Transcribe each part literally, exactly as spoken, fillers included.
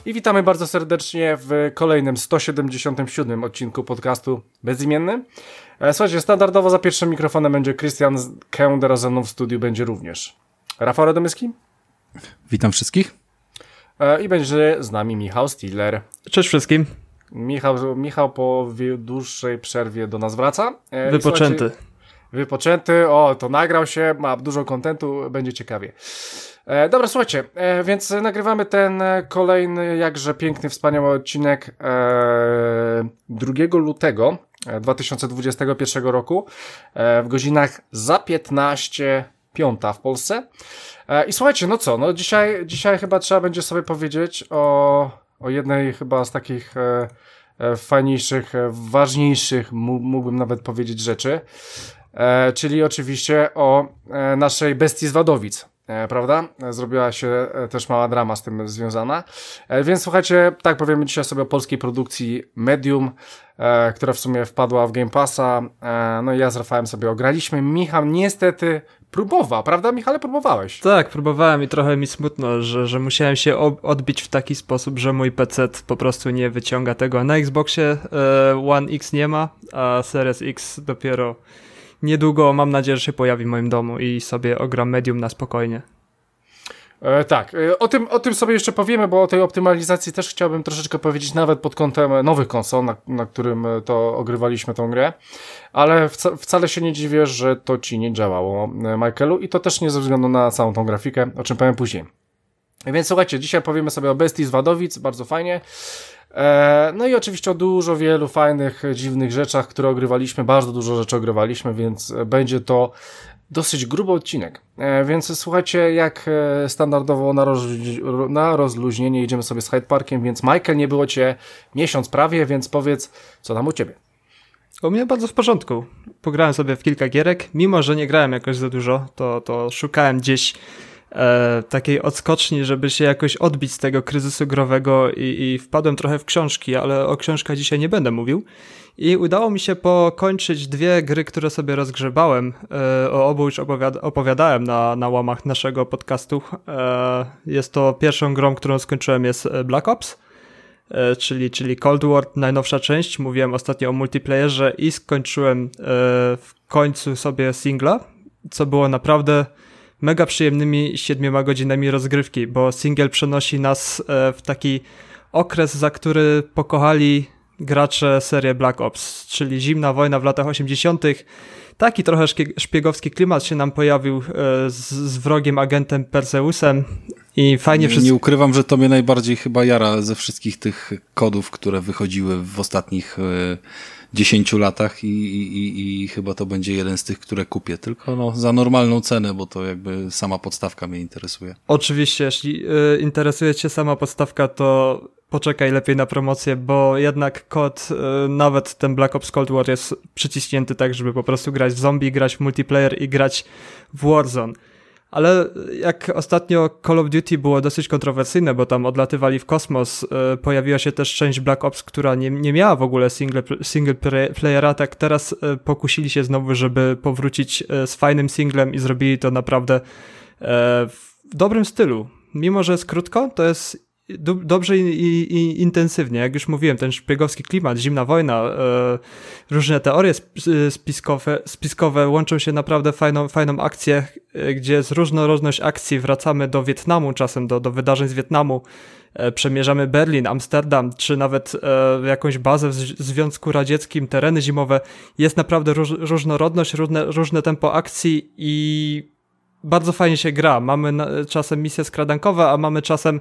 I witamy bardzo serdecznie w kolejnym sto siedemdziesiątym siódmym odcinku podcastu Bezimienny. Słuchajcie, standardowo za pierwszym mikrofonem będzie Krystian Kęder, a ze mną w studiu będzie również Rafał Radomyski. Witam wszystkich. I będzie z nami Michał Stiller. Cześć wszystkim. Michał, Michał po dłuższej przerwie do nas wraca. Wypoczęty. Wypoczęty, o, to nagrał się, ma dużo kontentu, będzie ciekawie. E, dobra, słuchajcie, e, więc nagrywamy ten kolejny, jakże piękny, wspaniały odcinek e, drugiego lutego dwa tysiące dwudziestego pierwszego roku e, w godzinach za piętnaście piąta w Polsce. E, I słuchajcie, no co, no dzisiaj, dzisiaj chyba trzeba będzie sobie powiedzieć o, o jednej chyba z takich e, fajniejszych, ważniejszych, mógłbym nawet powiedzieć, rzeczy. E, czyli oczywiście o e, naszej bestii z Wadowic, e, prawda? Zrobiła się e, też mała drama z tym związana. E, więc słuchajcie, tak powiemy dzisiaj sobie o polskiej produkcji Medium, e, która w sumie wpadła w Game Passa. E, no i ja z Rafałem sobie ograliśmy. Michał niestety próbował, prawda Michale? Próbowałeś? Tak, próbowałem i trochę mi smutno, że, że musiałem się odbić w taki sposób, że mój P C po prostu nie wyciąga tego. Na Xboxie e, One X nie ma, a Series X dopiero niedługo, mam nadzieję, że się pojawi w moim domu i sobie ogram Medium na spokojnie. E, tak, e, o tym, o tym sobie jeszcze powiemy, bo o tej optymalizacji też chciałbym troszeczkę powiedzieć, nawet pod kątem nowych konsol, na, na którym to ogrywaliśmy tą grę, ale wca, wcale się nie dziwię, że to ci nie działało, Michaelu, i to też nie ze względu na całą tą grafikę, o czym powiem później. Więc słuchajcie, dzisiaj powiemy sobie o bestii z Wadowic, bardzo fajnie. No i oczywiście o dużo wielu fajnych, dziwnych rzeczach, które ogrywaliśmy, bardzo dużo rzeczy ogrywaliśmy, więc będzie to dosyć gruby odcinek. Więc słuchajcie, jak standardowo na, roz- na rozluźnienie idziemy sobie z Hyde Parkiem, więc Michael, nie było cię miesiąc prawie, więc powiedz, co tam u ciebie? U mnie bardzo w porządku. Pograłem sobie w kilka gierek, mimo że nie grałem jakoś za dużo, to, to szukałem gdzieś E, takiej odskoczni, żeby się jakoś odbić z tego kryzysu growego i, i wpadłem trochę w książki, ale o książkach dzisiaj nie będę mówił. I udało mi się pokończyć dwie gry, które sobie rozgrzebałem. E, o obu już opowiada- opowiadałem na, na łamach naszego podcastu. E, jest to pierwszą grą, którą skończyłem, jest Black Ops, e, czyli, czyli Cold War, najnowsza część. Mówiłem ostatnio o multiplayerze i skończyłem e, w końcu sobie singla, co było naprawdę mega przyjemnymi siedmioma godzinami rozgrywki, bo single przenosi nas w taki okres, za który pokochali gracze serię Black Ops, czyli zimna wojna w latach osiemdziesiątych. Taki trochę szpiegowski klimat się nam pojawił z, z wrogiem agentem Perseusem i fajnie nie, wszystko. Nie ukrywam, że to mnie najbardziej chyba jara ze wszystkich tych kodów, które wychodziły w ostatnich dziesięciu latach i, i, i chyba to będzie jeden z tych, które kupię, tylko no za normalną cenę, bo to jakby sama podstawka mnie interesuje. Oczywiście, jeśli y, interesuje cię sama podstawka, to poczekaj lepiej na promocję, bo jednak kod, y, nawet ten Black Ops Cold War jest przyciśnięty tak, żeby po prostu grać w zombie, grać w multiplayer i grać w Warzone. Ale jak ostatnio Call of Duty było dosyć kontrowersyjne, bo tam odlatywali w kosmos, yy, pojawiła się też część Black Ops, która nie, nie miała w ogóle single, single playera, tak teraz yy, pokusili się znowu, żeby powrócić yy, z fajnym singlem i zrobili to naprawdę yy, w dobrym stylu. Mimo że jest krótko, to jest do, dobrze i, i, i intensywnie. Jak już mówiłem, ten szpiegowski klimat, zimna wojna, yy, różne teorie spiskowe, spiskowe łączą się naprawdę fajną, fajną akcję, yy, gdzie z różnorodność akcji wracamy do Wietnamu, czasem do, do wydarzeń z Wietnamu, yy, przemierzamy Berlin, Amsterdam, czy nawet yy, jakąś bazę w Związku Radzieckim, tereny zimowe. Jest naprawdę róż, różnorodność, różne, różne tempo akcji i bardzo fajnie się gra. Mamy na, czasem misje skradankowe, a mamy czasem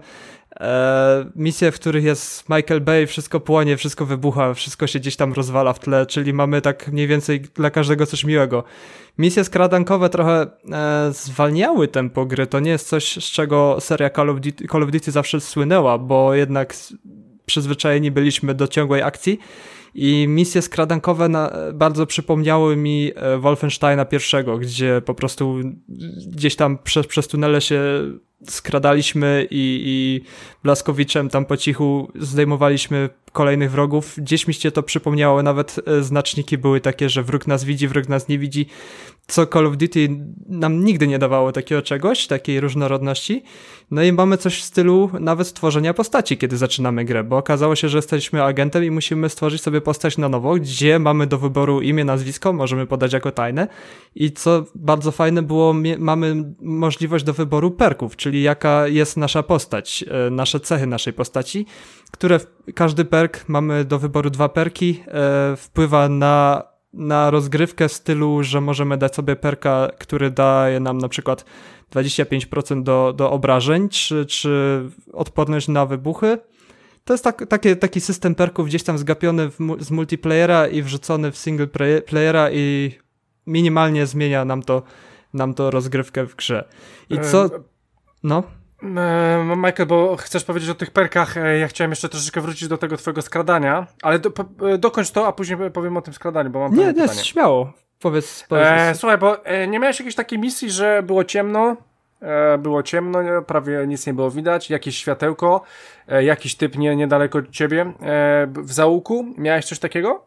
e, misje, w których jest Michael Bay, wszystko płonie, wszystko wybucha, wszystko się gdzieś tam rozwala w tle, czyli mamy tak mniej więcej dla każdego coś miłego. Misje skradankowe trochę e, zwalniały tempo gry, to nie jest coś, z czego seria Call of Duty, Call of Duty zawsze słynęła, bo jednak przyzwyczajeni byliśmy do ciągłej akcji. I misje skradankowe na, bardzo przypomniały mi Wolfensteina pierwszego, gdzie po prostu gdzieś tam przez, przez tunele się skradaliśmy i, i Blaskowiczem tam po cichu zdejmowaliśmy kolejnych wrogów. Gdzieś mi się to przypomniało, nawet znaczniki były takie, że wróg nas widzi, wróg nas nie widzi, co Call of Duty nam nigdy nie dawało takiego czegoś, takiej różnorodności. No i mamy coś w stylu nawet tworzenia postaci, kiedy zaczynamy grę, bo okazało się, że jesteśmy agentem i musimy stworzyć sobie postać na nowo, gdzie mamy do wyboru imię, nazwisko, możemy podać jako tajne i co bardzo fajne było, mamy możliwość do wyboru perków, czyli jaka jest nasza postać, nasze cechy naszej postaci, które każdy perk, mamy do wyboru dwa perki, e, wpływa na, na rozgrywkę w stylu, że możemy dać sobie perka, który daje nam na przykład dwadzieścia pięć procent do, do obrażeń, czy, czy odporność na wybuchy. To jest tak, takie, taki system perków gdzieś tam zgapiony w, z multiplayera i wrzucony w single playera i minimalnie zmienia nam to, nam to rozgrywkę w grze. I co... No... Michael, bo chcesz powiedzieć o tych perkach, ja chciałem jeszcze troszeczkę wrócić do tego twojego skradania, ale do, dokończ to, a później powiem o tym skradaniu, bo mam nie, pytanie. Nie, śmiało, powiedz. powiedz e, słuchaj, bo e, nie miałeś jakiejś takiej misji, że było ciemno, e, było ciemno, prawie nic nie było widać, jakieś światełko, e, jakiś typ nie, niedaleko od ciebie, e, w zaułku, miałeś coś takiego?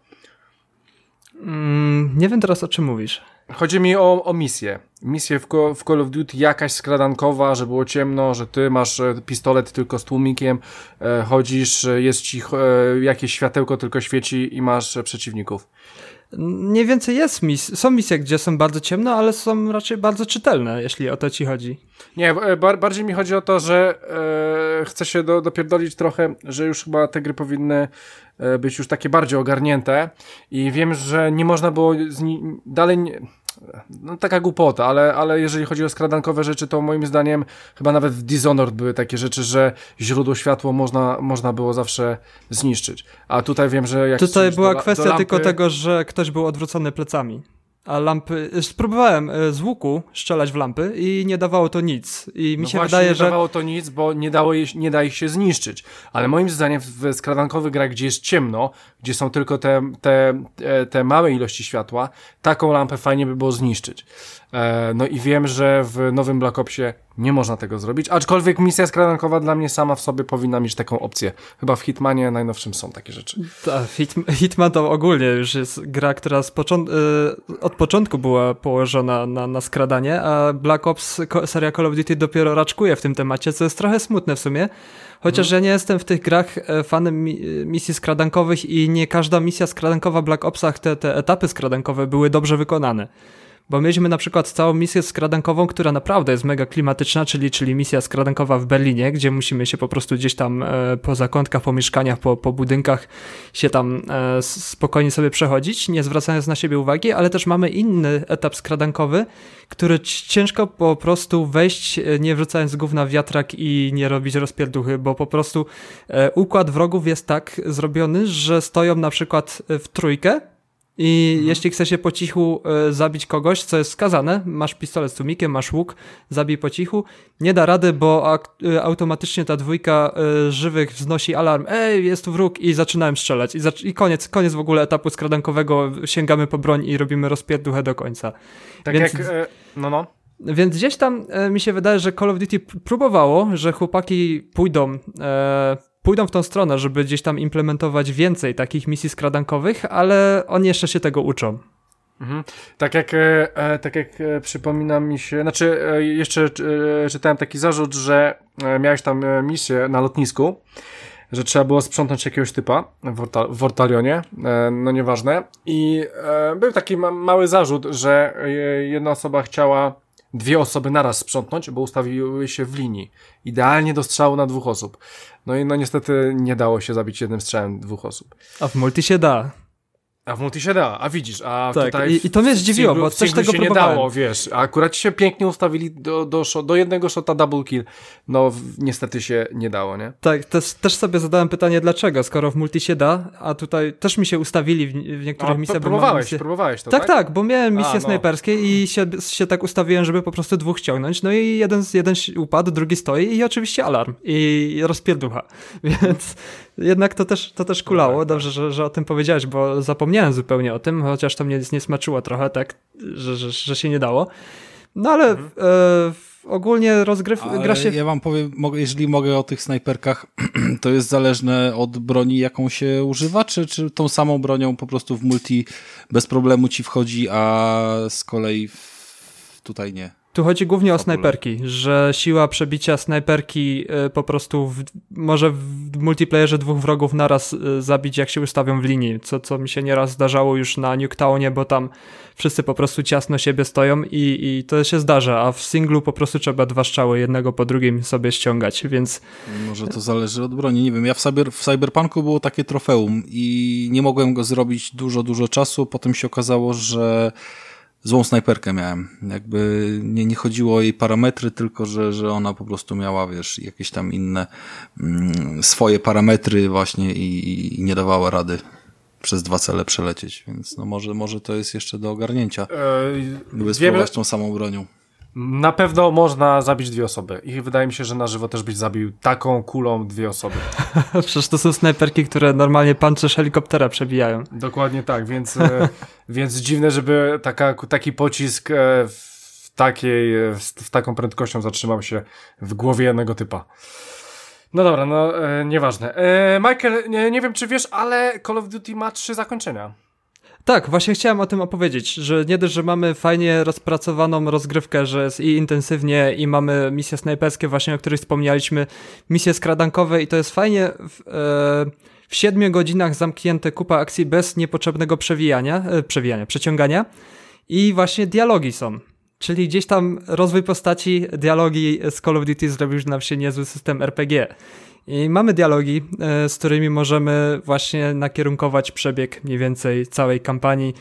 Mm, nie wiem teraz, o czym mówisz. Chodzi mi o, o misję. Misję w, w Call of Duty jakaś skradankowa, że było ciemno, że ty masz e, pistolet tylko z tłumikiem, e, chodzisz, e, jest ci e, jakieś światełko tylko świeci i masz e, przeciwników. Mniej więcej jest mis- są misje, gdzie są bardzo ciemno, ale są raczej bardzo czytelne, jeśli o to ci chodzi. Nie, bar- bardziej mi chodzi o to, że e, chcę się do, dopierdolić trochę, że już chyba te gry powinny e, być już takie bardziej ogarnięte i wiem, że nie można było z ni- dalej... Nie- no taka głupota, ale, ale jeżeli chodzi o skradankowe rzeczy, to moim zdaniem chyba nawet w Dishonored były takie rzeczy, że źródło światło można, można było zawsze zniszczyć. A tutaj wiem, że jak... Tutaj była do, kwestia do lampy... tylko tego, że ktoś był odwrócony plecami. A lampy... Spróbowałem z łuku strzelać w lampy i nie dawało to nic. I mi no się właśnie, wydaje, nie że... nie dawało to nic, bo nie, dało je, nie da ich się zniszczyć. Ale moim zdaniem w skradankowych grach, gdzie jest ciemno, gdzie są tylko te, te, te małe ilości światła, taką lampę fajnie by było zniszczyć. E, no i wiem, że w nowym Black Opsie nie można tego zrobić, aczkolwiek misja skradankowa dla mnie sama w sobie powinna mieć taką opcję. Chyba w Hitmanie najnowszym są takie rzeczy. Ta, Hit, Hitman to ogólnie już jest gra, która z począt- y, od początku była położona na, na skradanie, a Black Ops, ko- seria Call of Duty dopiero raczkuje w tym temacie, co jest trochę smutne w sumie, chociaż hmm. ja nie jestem w tych grach fanem mi- misji skradankowych i nie każda misja skradankowa w Black Opsach, te, te etapy skradankowe były dobrze wykonane. Bo mieliśmy na przykład całą misję skradankową, która naprawdę jest mega klimatyczna, czyli, czyli misja skradankowa w Berlinie, gdzie musimy się po prostu gdzieś tam e, po zakątkach, po mieszkaniach, po, po budynkach się tam e, spokojnie sobie przechodzić, nie zwracając na siebie uwagi, ale też mamy inny etap skradankowy, który ciężko po prostu wejść, nie wrzucając gówna w wiatrak i nie robić rozpierduchy, bo po prostu e, układ wrogów jest tak zrobiony, że stoją na przykład w trójkę, i mhm. jeśli chce się po cichu y, zabić kogoś, co jest skazane, masz pistolet z tłumikiem, masz łuk, zabij po cichu, nie da rady, bo ak- y, automatycznie ta dwójka y, żywych wznosi alarm, ej, jest tu wróg i zaczynałem strzelać. I, zac- i koniec, koniec w ogóle etapu skradankowego, sięgamy po broń i robimy rozpierduchę do końca. Tak Więc... jak... E, no, no. Więc gdzieś tam e, mi się wydaje, że Call of Duty próbowało, że chłopaki pójdą... E, pójdą w tą stronę, żeby gdzieś tam implementować więcej takich misji skradankowych, ale oni jeszcze się tego uczą. Mhm. Tak jak, e, tak jak e, przypomina mi się, znaczy e, jeszcze e, czytałem taki zarzut, że e, miałeś tam e, misję na lotnisku, że trzeba było sprzątnąć jakiegoś typa w, Orta- w Ortalionie, e, no nieważne, i e, był taki ma- mały zarzut, że e, jedna osoba chciała dwie osoby naraz sprzątnąć, bo ustawiły się w linii. Idealnie do strzału na dwóch osób. No i no niestety nie dało się zabić jednym strzałem dwóch osób. A w multi się da. A w multi się da, a widzisz, a tak, tutaj i, i to mnie zdziwiło, singlu, bo też tego się próbowałem. nie dało, wiesz, a akurat się pięknie ustawili do, do, do jednego shota double kill, no w, niestety się nie dało, nie? Tak, też, też sobie zadałem pytanie, dlaczego, skoro w multi się da, a tutaj też mi się ustawili w, w niektórych a, misjach. Próbowałeś, misje... próbowałeś to, tak? Tak, tak, bo miałem misje a, no. snajperskie i się, się tak ustawiłem, żeby po prostu dwóch ściągnąć, no i jeden, jeden upadł, drugi stoi i oczywiście alarm i rozpierducha, więc jednak to też, to też kulało, no tak, dobrze, że, że o tym powiedziałeś, bo zapomniałem zupełnie o tym, chociaż to mnie nie smaczyło trochę, tak, że, że, że się nie dało. No ale mhm. e, ogólnie rozgryw Ale gra się... ja wam powiem, mogę, jeżeli mogę o tych snajperkach, to jest zależne od broni, jaką się używa, czy, czy tą samą bronią po prostu w multi bez problemu ci wchodzi, a z kolei w, tutaj nie. Tu chodzi głównie o snajperki, że siła przebicia snajperki y, po prostu w, może w multiplayerze dwóch wrogów naraz y, zabić, jak się ustawią w linii, co, co mi się nieraz zdarzało już na Nuketownie, bo tam wszyscy po prostu ciasno siebie stoją i, i to się zdarza, a w singlu po prostu trzeba dwa strzały jednego po drugim sobie ściągać, więc... Może to zależy od broni, nie wiem, ja w, cyber, w Cyberpunku było takie trofeum i nie mogłem go zrobić dużo, dużo czasu, potem się okazało, że złą snajperkę miałem. Jakby nie, nie chodziło o jej parametry, tylko że, że ona po prostu miała, wiesz, jakieś tam inne mm, swoje parametry właśnie i, i nie dawała rady przez dwa cele przelecieć. Więc no może, może to jest jeszcze do ogarnięcia. Gdyby spróbować tą samą bronią. Na pewno można zabić dwie osoby i wydaje mi się, że na żywo też byś zabił taką kulą dwie osoby. Przecież to są snajperki, które normalnie pancerz helikoptera przebijają. Dokładnie tak, więc, więc dziwne, żeby taka, taki pocisk w, takiej, w taką prędkością zatrzymał się w głowie jednego typa. No dobra, no e, nieważne. E, Michael, nie, nie wiem czy wiesz, ale Call of Duty ma trzy zakończenia. Tak, właśnie chciałem o tym opowiedzieć, że nie dość, że mamy fajnie rozpracowaną rozgrywkę, że jest i intensywnie i mamy misje snajperskie właśnie, o których wspomnieliśmy, misje skradankowe i to jest fajnie w, e, w siedmiu godzinach zamknięte kupa akcji bez niepotrzebnego przewijania, e, przewijania, przeciągania i właśnie dialogi są. Czyli gdzieś tam rozwój postaci, dialogi z Call of Duty zrobił nam się niezły system R P G. I mamy dialogi, z którymi możemy właśnie nakierunkować przebieg mniej więcej całej kampanii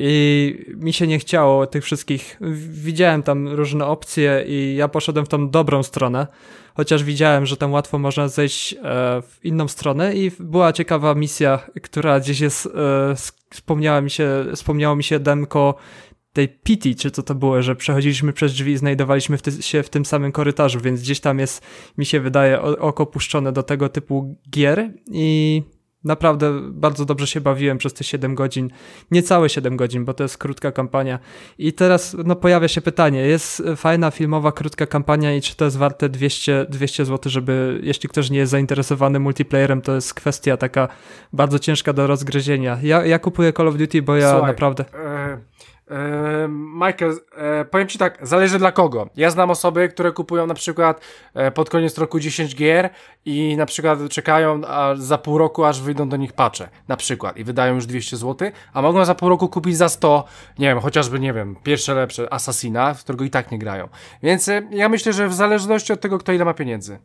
i mi się nie chciało tych wszystkich, widziałem tam różne opcje i ja poszedłem w tą dobrą stronę, chociaż widziałem, że tam łatwo można zejść w inną stronę i była ciekawa misja, która gdzieś jest, wspomniała mi się, wspomniało mi się demko tej P T, czy co to było, że przechodziliśmy przez drzwi i znajdowaliśmy w ty- się w tym samym korytarzu, więc gdzieś tam jest, mi się wydaje, o- oko puszczone do tego typu gier i naprawdę bardzo dobrze się bawiłem przez te siedem godzin, niecałe siedem godzin, bo to jest krótka kampania i teraz no pojawia się pytanie, jest fajna filmowa krótka kampania i czy to jest warte dwieście, dwieście złotych, żeby, jeśli ktoś nie jest zainteresowany multiplayerem, to jest kwestia taka bardzo ciężka do rozgryzienia. Ja, ja kupuję Call of Duty, bo ja Słuchaj, naprawdę... E... E, Michael, e, powiem ci tak, zależy dla kogo. Ja znam osoby, które kupują na przykład e, pod koniec roku dziesięć gier i na przykład czekają a za pół roku, aż wyjdą do nich patche, na przykład, i wydają już dwieście złotych, a mogą za pół roku kupić za sto, nie wiem, chociażby, nie wiem, pierwsze lepsze Assassina, w którego i tak nie grają. Więc e, ja myślę, że w zależności od tego, kto ile ma pieniędzy.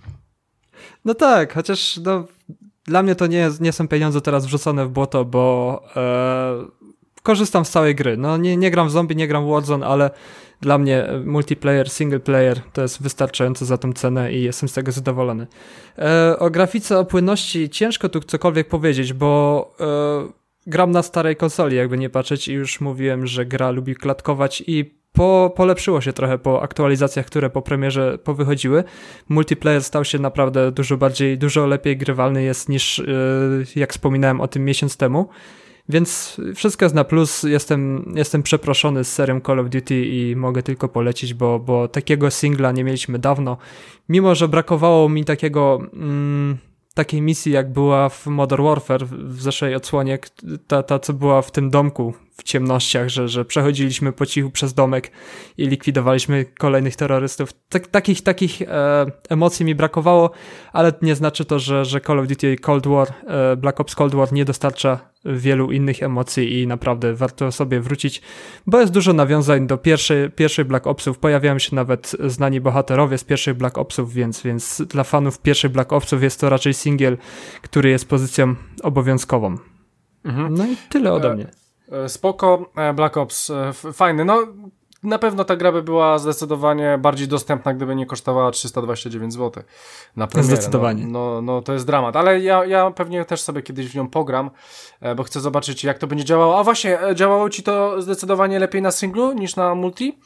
No tak, chociaż no, dla mnie to nie, nie są pieniądze teraz wrzucone w błoto, bo e, korzystam z całej gry. No nie, nie gram w zombie, nie gram w Warzone, ale dla mnie multiplayer, single player to jest wystarczające za tą cenę i jestem z tego zadowolony. E, o grafice, o płynności ciężko tu cokolwiek powiedzieć, bo e, gram na starej konsoli, jakby nie patrzeć i już mówiłem, że gra lubi klatkować i Po, polepszyło się trochę po aktualizacjach, które po premierze powychodziły. Multiplayer stał się naprawdę dużo bardziej, dużo lepiej grywalny jest niż, yy, jak wspominałem o tym miesiąc temu. Więc wszystko jest na plus. Jestem, jestem przeproszony z serią Call of Duty i mogę tylko polecić, bo, bo takiego singla nie mieliśmy dawno. Mimo że brakowało mi takiego... Mm, takiej misji, jak była w Modern Warfare w zeszłej odsłonie, ta, ta co była w tym domku w ciemnościach, że, że przechodziliśmy po cichu przez domek i likwidowaliśmy kolejnych terrorystów. Tak, takich takich e, emocji mi brakowało, ale nie znaczy to, że, że Call of Duty Cold War, e, Black Ops Cold War nie dostarcza wielu innych emocji i naprawdę warto sobie wrócić, bo jest dużo nawiązań do pierwszej, pierwszej Black Opsów, pojawiają się nawet znani bohaterowie z pierwszych Black Opsów, więc, więc dla fanów pierwszych Black Opsów jest to raczej singiel, który jest pozycją obowiązkową. Mhm. No i tyle ode mnie. Spoko, Black Ops, fajny, no na pewno ta gra by była zdecydowanie bardziej dostępna, gdyby nie kosztowała trzysta dwadzieścia dziewięć złotych na premierę. Zdecydowanie. No, no, no to jest dramat, ale ja, ja pewnie też sobie kiedyś w nią pogram, bo chcę zobaczyć, jak to będzie działało. A właśnie, działało ci to zdecydowanie lepiej na singlu niż na multi?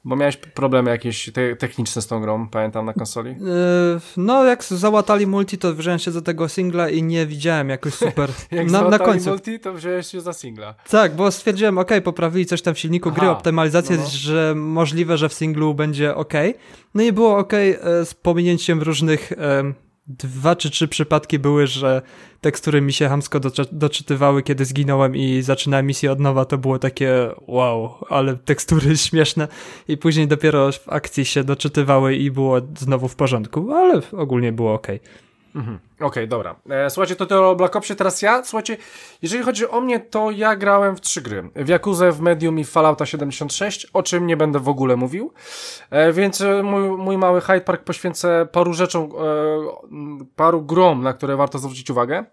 Bo miałeś problemy jakieś te techniczne z tą grą, pamiętam, na konsoli. Yy, no, jak załatali multi, to wziąłem się za tego singla i nie widziałem jakoś super. jak na, na końcu. multi, to wziąłeś się za singla. Tak, bo stwierdziłem, okej, okay, poprawili coś tam w silniku Aha, gry, optymalizację, no, no. że możliwe, że w singlu będzie okej. Okay. No i było okej okay, z pominięciem różnych... Um, Dwa czy trzy przypadki były, że tekstury mi się chamsko doczy- doczytywały, kiedy zginąłem i zaczynałem misję od nowa, to było takie wow, ale tekstury śmieszne i później dopiero w akcji się doczytywały i było znowu w porządku, ale ogólnie było okej. Okay. Mhm. Okej, okay, dobra. E, słuchajcie, to to o Black Opsie, teraz ja. Słuchajcie, jeżeli chodzi o mnie, to ja grałem w trzy gry. W Yakuzę, w Medium i w Fallouta siedemdziesiąt sześć, o czym nie będę w ogóle mówił. E, więc mój, mój mały Hyde Park poświęcę paru rzeczom, e, paru grom, na które warto zwrócić uwagę.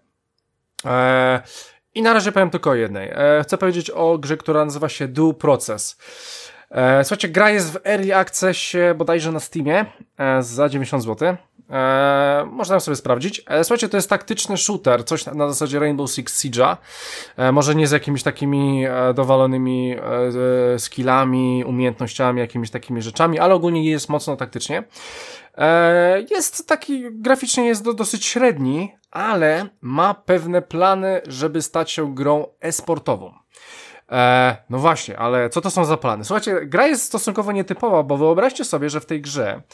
E, I na razie powiem tylko o jednej. E, chcę powiedzieć o grze, która nazywa się Due Process. E, słuchajcie, gra jest w Early Accessie bodajże na Steamie e, za dziewięćdziesiąt złotych. Eee, można ją sobie sprawdzić. Eee, słuchajcie, to jest taktyczny shooter, coś na, na zasadzie Rainbow Six Siege'a. Eee, może nie z jakimiś takimi e, dowalonymi e, skillami, umiejętnościami, jakimiś takimi rzeczami, ale ogólnie jest mocno taktycznie. Eee, jest taki, graficznie jest do, dosyć średni, ale ma pewne plany, żeby stać się grą e-sportową. Eee, no właśnie, ale co to są za plany? Słuchajcie, gra jest stosunkowo nietypowa, bo wyobraźcie sobie, że w tej grze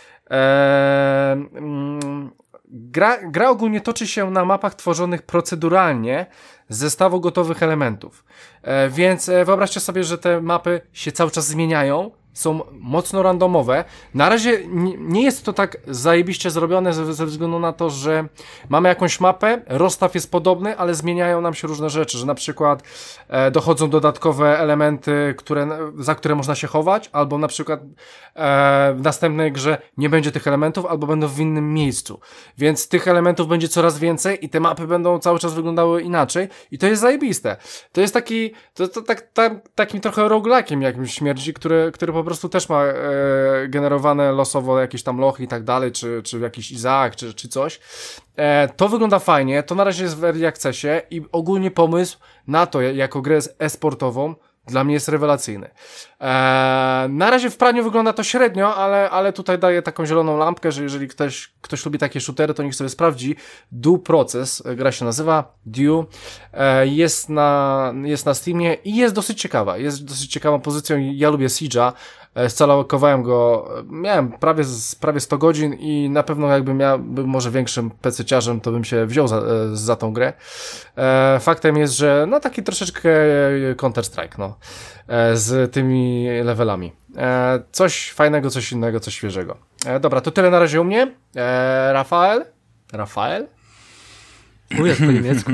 Eee, mm, gra, gra ogólnie toczy się na mapach tworzonych proceduralnie z zestawu gotowych elementów. Eee, więc e, wyobraźcie sobie, że te mapy się cały czas zmieniają, są mocno randomowe. Na razie nie, nie jest to tak zajebiście zrobione ze, ze względu na to, że mamy jakąś mapę, rozstaw jest podobny, ale zmieniają nam się różne rzeczy, że na przykład e, dochodzą dodatkowe elementy, które, za które można się chować, albo na przykład e, w następnej grze nie będzie tych elementów, albo będą w innym miejscu. Więc tych elementów będzie coraz więcej i te mapy będą cały czas wyglądały inaczej i to jest zajebiste. To jest taki, to, to tak, tak, takim trochę roguelike'iem jakimś śmierdzi, który, który po prostu też ma e, generowane losowo jakieś tam lochy i tak dalej, czy, czy jakiś Izaak, czy, czy coś. E, to wygląda fajnie, to na razie jest w Early Accessie i ogólnie pomysł na to, jako grę e-sportową, dla mnie jest rewelacyjny. Eee, na razie w praniu wygląda to średnio, ale, ale tutaj daję taką zieloną lampkę, że jeżeli ktoś, ktoś lubi takie shootery, to niech sobie sprawdzi. Due Process, gra się nazywa Due, eee, jest na, jest na Steamie i jest dosyć ciekawa. Jest dosyć ciekawą pozycją. Ja lubię Siege'a. Scalowałem go, miałem prawie, prawie sto godzin i na pewno jakbym miał, był może większym pececiarzem, to bym się wziął za, za tą grę. E, faktem jest, że no taki troszeczkę Counter-Strike, no, e, z tymi levelami. E, coś fajnego, coś innego, coś świeżego. E, dobra, to tyle na razie u mnie. E, Rafael? Rafael? Ujek po niemiecku.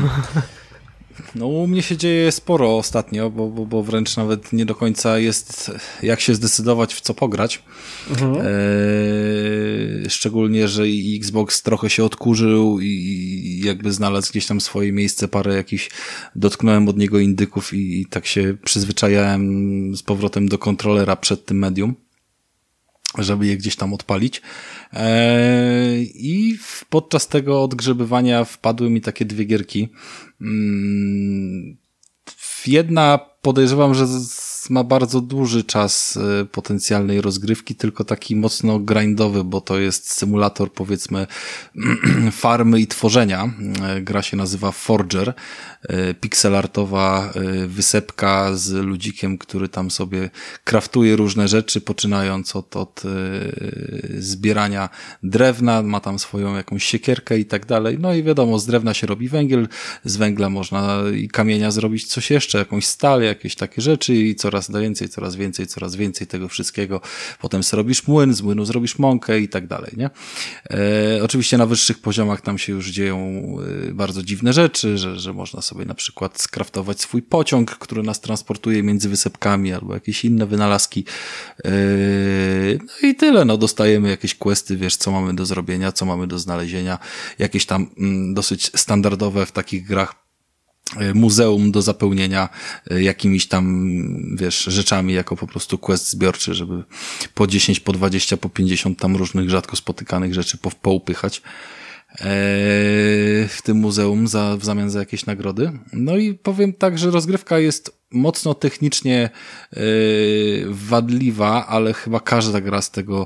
No u mnie się dzieje sporo ostatnio, bo, bo, bo wręcz nawet nie do końca jest jak się zdecydować w co pograć. Mhm. E, szczególnie, że i Xbox trochę się odkurzył i jakby znalazł gdzieś tam swoje miejsce, parę jakichś dotknąłem od niego indyków i, i tak się przyzwyczajałem z powrotem do kontrolera przed tym medium, żeby je gdzieś tam odpalić. Eee, I podczas tego odgrzebywania wpadły mi takie dwie gierki. Mm, jedna podejrzewam, że ma bardzo duży czas potencjalnej rozgrywki, tylko taki mocno grindowy, bo to jest symulator, powiedzmy, farmy i tworzenia. Gra się nazywa Forger. Pixelartowa wysepka z ludzikiem, który tam sobie kraftuje różne rzeczy, poczynając od, od zbierania drewna, ma tam swoją jakąś siekierkę i tak dalej. No i wiadomo, z drewna się robi węgiel, z węgla można i kamienia zrobić coś jeszcze, jakąś stal, jakieś takie rzeczy i coraz więcej, coraz więcej, coraz więcej tego wszystkiego. Potem sobie robisz młyn, z młynu zrobisz mąkę i tak dalej, nie? E, oczywiście na wyższych poziomach tam się już dzieją e, bardzo dziwne rzeczy, że, że można sobie na przykład skraftować swój pociąg, który nas transportuje między wysepkami albo jakieś inne wynalazki. E, no i tyle, no dostajemy jakieś questy, wiesz, co mamy do zrobienia, co mamy do znalezienia, jakieś tam mm, dosyć standardowe w takich grach muzeum do zapełnienia jakimiś tam, wiesz, rzeczami jako po prostu quest zbiorczy, żeby po dziesięć, po dwadzieścia, po pięćdziesiąt tam różnych rzadko spotykanych rzeczy po, poupychać w tym muzeum za, w zamian za jakieś nagrody. No i powiem tak, że rozgrywka jest mocno technicznie yy, wadliwa, ale chyba każda gra z tego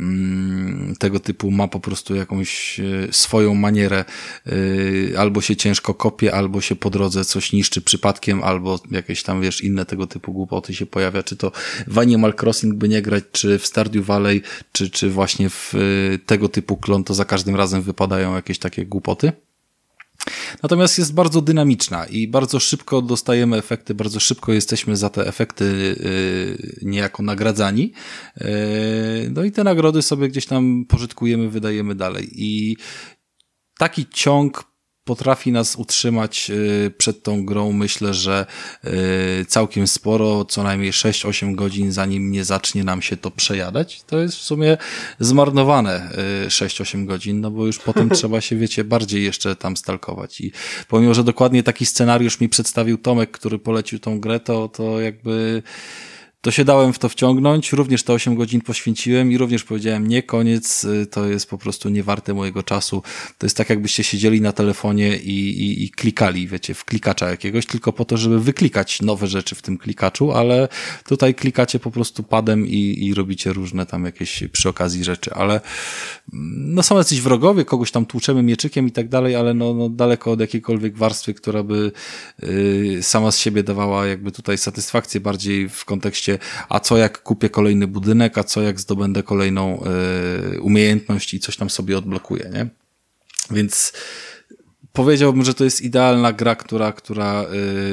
yy, tego typu ma po prostu jakąś yy, swoją manierę. Yy, albo się ciężko kopie, albo się po drodze coś niszczy przypadkiem, albo jakieś tam, wiesz, inne tego typu głupoty się pojawia, czy to w Animal Crossing by nie grać, czy w Stardew Valley, czy, czy właśnie w yy, tego typu klon, to za każdym razem wypadają jakieś takie głupoty. Natomiast jest bardzo dynamiczna i bardzo szybko dostajemy efekty, bardzo szybko jesteśmy za te efekty yy, niejako nagradzani. Yy, no i te nagrody sobie gdzieś tam pożytkujemy, wydajemy dalej. I taki ciąg potrafi nas utrzymać przed tą grą, myślę, że całkiem sporo, co najmniej sześć osiem godzin, zanim nie zacznie nam się to przejadać. To jest w sumie zmarnowane sześć osiem godzin, no bo już potem trzeba się, wiecie, bardziej jeszcze tam stalkować. I pomimo, że dokładnie taki scenariusz mi przedstawił Tomek, który polecił tą grę, to, to jakby... To się dałem w to wciągnąć, również te osiem godzin poświęciłem i również powiedziałem, nie, koniec, to jest po prostu niewarte mojego czasu. To jest tak, jakbyście siedzieli na telefonie i, i, i klikali, wiecie, w klikacza jakiegoś, tylko po to, żeby wyklikać nowe rzeczy w tym klikaczu, ale tutaj klikacie po prostu padem i, i robicie różne tam jakieś przy okazji rzeczy, ale no są jacyś wrogowie, kogoś tam tłuczemy mieczykiem i tak dalej, ale no, no daleko od jakiejkolwiek warstwy, która by yy, sama z siebie dawała jakby tutaj satysfakcję bardziej w kontekście a co jak kupię kolejny budynek, a co jak zdobędę kolejną y, umiejętność i coś tam sobie odblokuję, nie? Więc powiedziałbym, że to jest idealna gra, która, która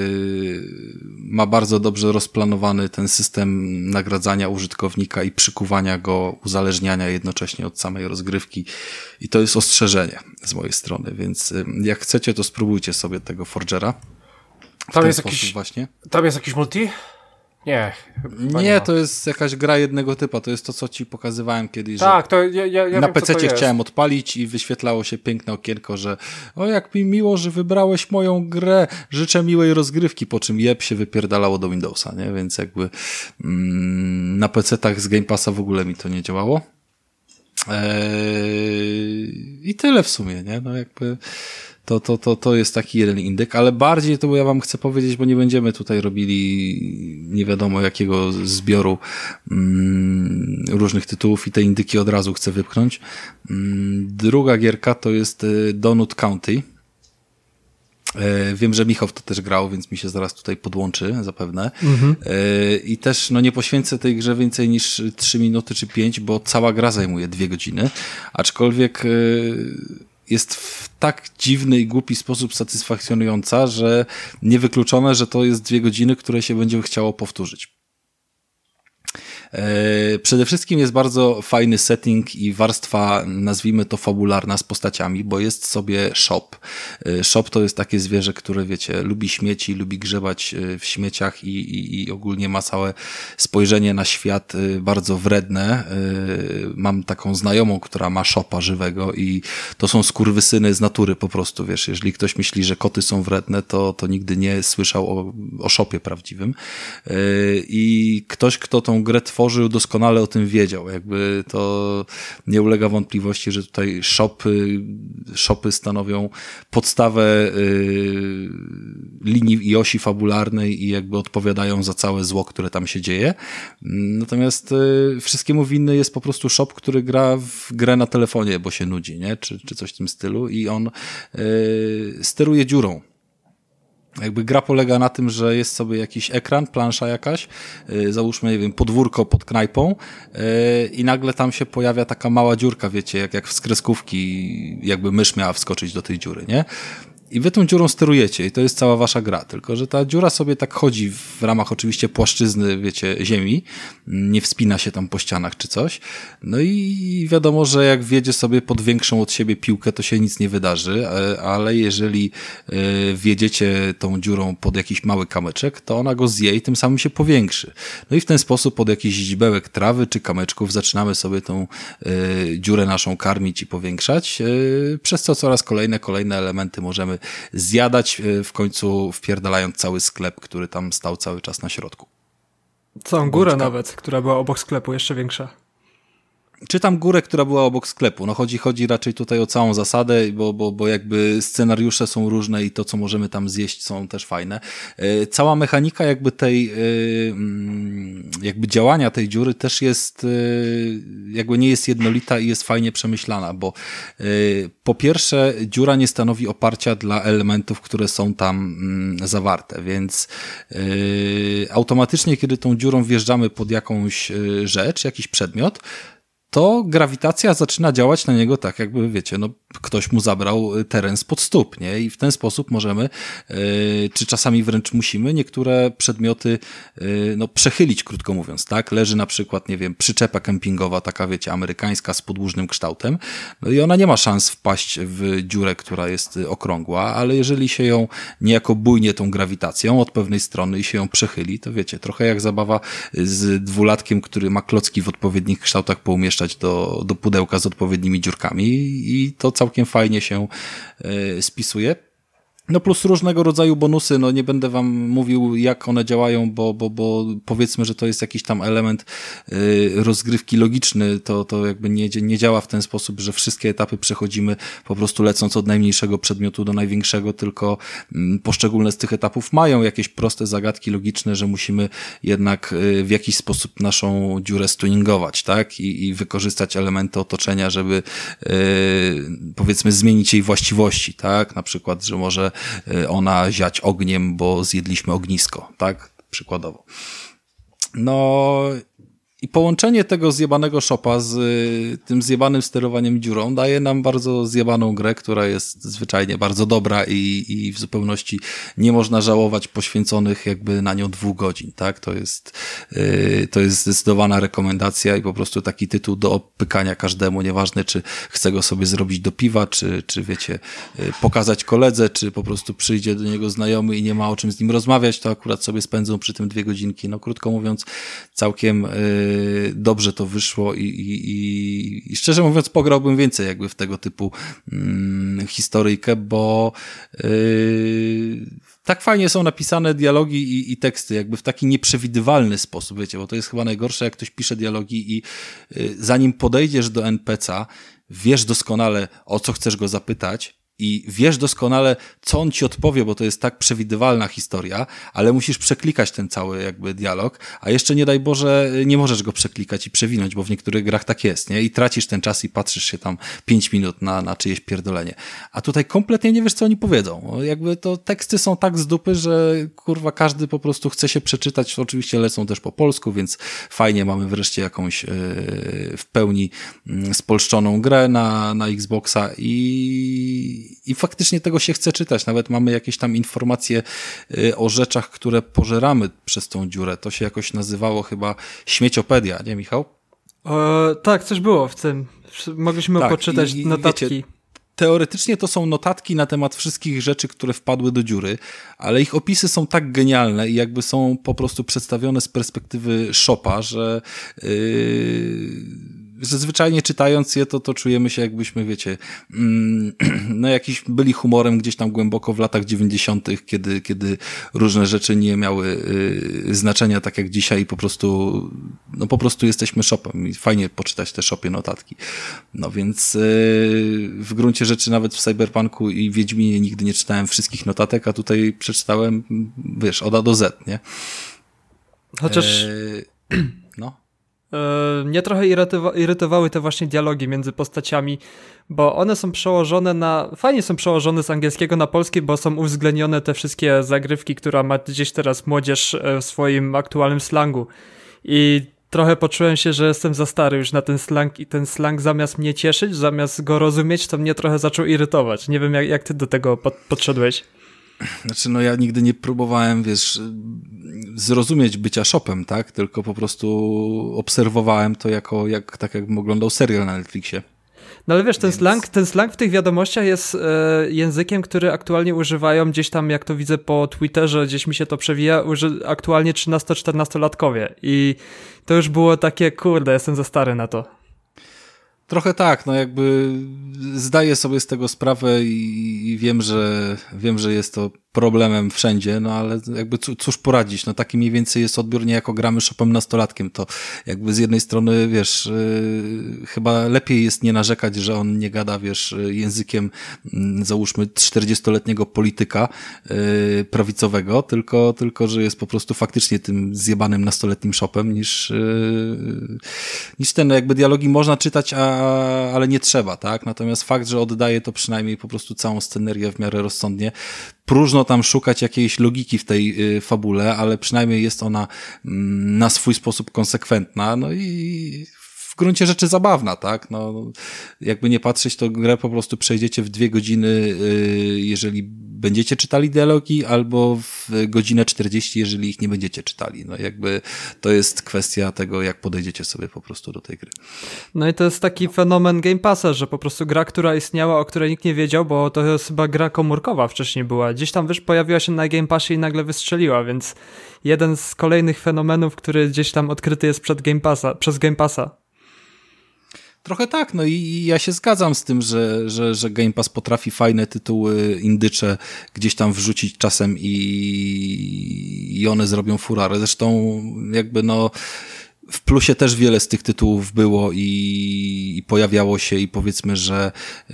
y, ma bardzo dobrze rozplanowany ten system nagradzania użytkownika i przykuwania go, uzależniania jednocześnie od samej rozgrywki. I to jest ostrzeżenie z mojej strony, więc y, jak chcecie, to spróbujcie sobie tego Forgera. Tam jest jakiś, właśnie. Tam jest jakiś multi? Nie. Nie, nie to jest jakaś gra jednego typa. To jest to, co ci pokazywałem kiedyś. Tak, to ja, ja, ja na wiem, pececie chciałem odpalić i wyświetlało się piękne okienko, że o, jak mi miło, że wybrałeś moją grę. Życzę miłej rozgrywki, po czym jeb się wypierdalało do Windowsa, nie? Więc jakby mm, na pecetach z Game Passa w ogóle mi to nie działało. Eee, I tyle w sumie, nie? No jakby To, to, to, to jest taki jeden indyk, ale bardziej to ja wam chcę powiedzieć, bo nie będziemy tutaj robili nie wiadomo jakiego zbioru mm, różnych tytułów i te indyki od razu chcę wypchnąć. Mm, druga gierka to jest Donut County. E, wiem, że Michał w to też grał, więc mi się zaraz tutaj podłączy zapewne. Mhm. E, I też no nie poświęcę tej grze więcej niż trzy minuty czy pięć, bo cała gra zajmuje dwie godziny. Aczkolwiek e, jest w tak dziwny i głupi sposób satysfakcjonująca, że niewykluczone, że to jest dwie godziny, które się będzie chciało powtórzyć. Przede wszystkim jest bardzo fajny setting i warstwa, nazwijmy to fabularna, z postaciami, bo jest sobie shop. Shop to jest takie zwierzę, które, wiecie, lubi śmieci, lubi grzebać w śmieciach i, i, i ogólnie ma całe spojrzenie na świat bardzo wredne. Mam taką znajomą, która ma shopa żywego i to są skurwysyny z natury po prostu, wiesz, jeżeli ktoś myśli, że koty są wredne, to, to nigdy nie słyszał o, o shopie prawdziwym. I ktoś, kto tą grę tworzył, doskonale o tym wiedział. Jakby to nie ulega wątpliwości, że tutaj shopy, shopy stanowią podstawę y, linii i osi fabularnej i jakby odpowiadają za całe zło, które tam się dzieje. Natomiast y, wszystkiemu winny jest po prostu shop, który gra w grę na telefonie, bo się nudzi, nie? Czy, czy coś w tym stylu i on y, steruje dziurą. Jakby gra polega na tym, że jest sobie jakiś ekran, plansza jakaś, yy, załóżmy, nie wiem, podwórko pod knajpą yy, i nagle tam się pojawia taka mała dziurka, wiecie, jak, jak z kreskówki, jakby mysz miała wskoczyć do tej dziury, nie? I wy tą dziurą sterujecie i to jest cała wasza gra, tylko że ta dziura sobie tak chodzi w ramach oczywiście płaszczyzny, wiecie, ziemi, nie wspina się tam po ścianach czy coś, no i wiadomo, że jak wjedzie sobie pod większą od siebie piłkę, to się nic nie wydarzy, ale jeżeli wjedziecie tą dziurą pod jakiś mały kamyczek, to ona go zje i tym samym się powiększy. No i w ten sposób pod jakiś źdźbełek trawy czy kamyczków zaczynamy sobie tą dziurę naszą karmić i powiększać, przez co coraz kolejne, kolejne elementy możemy zjadać, w końcu wpierdalając cały sklep, który tam stał cały czas na środku. Całą górę nawet, która była obok sklepu, jeszcze większa. czy tam górę, która była obok sklepu. No chodzi, chodzi raczej tutaj o całą zasadę, bo, bo, bo jakby scenariusze są różne i to, co możemy tam zjeść, są też fajne. Cała mechanika jakby tej, jakby działania tej dziury też jest, jakby nie jest jednolita i jest fajnie przemyślana, bo po pierwsze dziura nie stanowi oparcia dla elementów, które są tam zawarte, więc automatycznie, kiedy tą dziurą wjeżdżamy pod jakąś rzecz, jakiś przedmiot, to grawitacja zaczyna działać na niego tak, jakby wiecie, no ktoś mu zabrał teren spod stóp, nie? I w ten sposób możemy, yy, czy czasami wręcz musimy, niektóre przedmioty yy, no przechylić, krótko mówiąc, tak? Leży na przykład, nie wiem, przyczepa kempingowa, taka wiecie, amerykańska z podłużnym kształtem, no i ona nie ma szans wpaść w dziurę, która jest okrągła, ale jeżeli się ją niejako bujnie tą grawitacją od pewnej strony i się ją przechyli, to wiecie, trochę jak zabawa z dwulatkiem, który ma klocki w odpowiednich kształtach poumieszczać do, do pudełka z odpowiednimi dziurkami i to całkiem fajnie się y, spisuje. No plus różnego rodzaju bonusy, no nie będę wam mówił jak one działają, bo, bo, bo powiedzmy, że to jest jakiś tam element y, rozgrywki logiczny, to, to jakby nie, nie działa w ten sposób, że wszystkie etapy przechodzimy po prostu lecąc od najmniejszego przedmiotu do największego, tylko y, poszczególne z tych etapów mają jakieś proste zagadki logiczne, że musimy jednak y, w jakiś sposób naszą dziurę stuningować, tak? I, i wykorzystać elementy otoczenia, żeby y, powiedzmy zmienić jej właściwości, tak? Na przykład, że może ona ziać ogniem, bo zjedliśmy ognisko, tak? Przykładowo. No i połączenie tego zjebanego shopa z y, tym zjebanym sterowaniem dziurą daje nam bardzo zjebaną grę, która jest zwyczajnie bardzo dobra i, i w zupełności nie można żałować poświęconych jakby na nią dwóch godzin, tak? To jest, y, to jest zdecydowana rekomendacja i po prostu taki tytuł do opykania każdemu, nieważne czy chce go sobie zrobić do piwa, czy, czy wiecie, y, pokazać koledze, czy po prostu przyjdzie do niego znajomy i nie ma o czym z nim rozmawiać, to akurat sobie spędzą przy tym dwie godzinki. No krótko mówiąc, całkiem y, dobrze to wyszło i, i, i, i szczerze mówiąc pograłbym więcej jakby w tego typu mm, historyjkę, bo yy, tak fajnie są napisane dialogi i, i teksty, jakby w taki nieprzewidywalny sposób, wiecie, bo to jest chyba najgorsze, jak ktoś pisze dialogi i yy, zanim podejdziesz do en pe ce a, wiesz doskonale, o co chcesz go zapytać, i wiesz doskonale, co on ci odpowie, bo to jest tak przewidywalna historia, ale musisz przeklikać ten cały jakby dialog, a jeszcze nie daj Boże nie możesz go przeklikać i przewinąć, bo w niektórych grach tak jest, nie? I tracisz ten czas i patrzysz się tam pięć minut na, na czyjeś pierdolenie. A tutaj kompletnie nie wiesz, co oni powiedzą. Jakby to teksty są tak z dupy, że kurwa każdy po prostu chce się przeczytać. Oczywiście lecą też po polsku, więc fajnie mamy wreszcie jakąś yy, w pełni yy, spolszczoną grę na, na Xboxa i I faktycznie tego się chce czytać. Nawet mamy jakieś tam informacje o rzeczach, które pożeramy przez tą dziurę. To się jakoś nazywało chyba śmieciopedia, nie Michał? O, tak, coś było w tym. Mogliśmy tak, poczytać i, i, notatki. Wiecie, teoretycznie to są notatki na temat wszystkich rzeczy, które wpadły do dziury, ale ich opisy są tak genialne i jakby są po prostu przedstawione z perspektywy shopa, że yy... że zwyczajnie czytając je, to, to czujemy się jakbyśmy, wiecie, mm, no jakiś byli humorem gdzieś tam głęboko w latach dziewięćdziesiątych, kiedy, kiedy różne rzeczy nie miały y, znaczenia tak jak dzisiaj i po prostu, no po prostu jesteśmy shopem i fajnie poczytać te shopie notatki. No więc y, w gruncie rzeczy nawet w Cyberpunku i Wiedźminie nigdy nie czytałem wszystkich notatek, a tutaj przeczytałem, wiesz, od A do Z, nie? Chociaż... E, no. Mnie trochę irytowa- irytowały te właśnie dialogi między postaciami, bo one są przełożone na... Fajnie są przełożone z angielskiego na polski, bo są uwzględnione te wszystkie zagrywki, które ma gdzieś teraz młodzież w swoim aktualnym slangu. I trochę poczułem się, że jestem za stary już na ten slang i ten slang zamiast mnie cieszyć, zamiast go rozumieć, to mnie trochę zaczął irytować. Nie wiem, jak, jak ty do tego pod- podszedłeś. Znaczy, no ja nigdy nie próbowałem, wiesz, zrozumieć bycia shopem, tak? Tylko po prostu obserwowałem to jako, jak, tak jakbym oglądał serial na Netflixie. No ale wiesz, ten, Więc... slang, ten slang w tych wiadomościach jest e, językiem, który aktualnie używają gdzieś tam, jak to widzę po Twitterze, gdzieś mi się to przewija, uży- aktualnie trzynasto-czternastolatkowie. I to już było takie, kurde, jestem za stary na to. Trochę tak, no jakby zdaję sobie z tego sprawę i, i wiem, że wiem, że jest to problemem wszędzie, no ale jakby cóż poradzić, no taki mniej więcej jest odbiór, nie jako gramy shopem nastolatkiem, to jakby z jednej strony, wiesz, yy, chyba lepiej jest nie narzekać, że on nie gada, wiesz, językiem yy, załóżmy czterdziestoletniego polityka yy, prawicowego, tylko, tylko, że jest po prostu faktycznie tym zjebanym nastoletnim shopem, niż yy, niż ten, no jakby dialogi można czytać, a, ale nie trzeba, tak? Natomiast fakt, że oddaje to przynajmniej po prostu całą scenerię w miarę rozsądnie. Próżno tam szukać jakiejś logiki w tej y, fabule, ale przynajmniej jest ona y, na swój sposób konsekwentna, no i w gruncie rzeczy zabawna, tak? No, jakby nie patrzeć, to grę po prostu przejdziecie w dwie godziny, y, jeżeli będziecie czytali dialogi, albo w godzinę czterdzieści, jeżeli ich nie będziecie czytali. No jakby to jest kwestia tego, jak podejdziecie sobie po prostu do tej gry. No i to jest taki fenomen Game Passa, że po prostu gra, która istniała, o której nikt nie wiedział, bo to jest chyba gra komórkowa wcześniej była. Gdzieś tam, wiesz, pojawiła się na Game Passie i nagle wystrzeliła, więc jeden z kolejnych fenomenów, który gdzieś tam odkryty jest przed Game Passa, przez Game Passa. Trochę tak, no i ja się zgadzam z tym, że, że, że Game Pass potrafi fajne tytuły indycze gdzieś tam wrzucić czasem i, i one zrobią furorę. Zresztą jakby no w plusie też wiele z tych tytułów było i, i pojawiało się i powiedzmy, że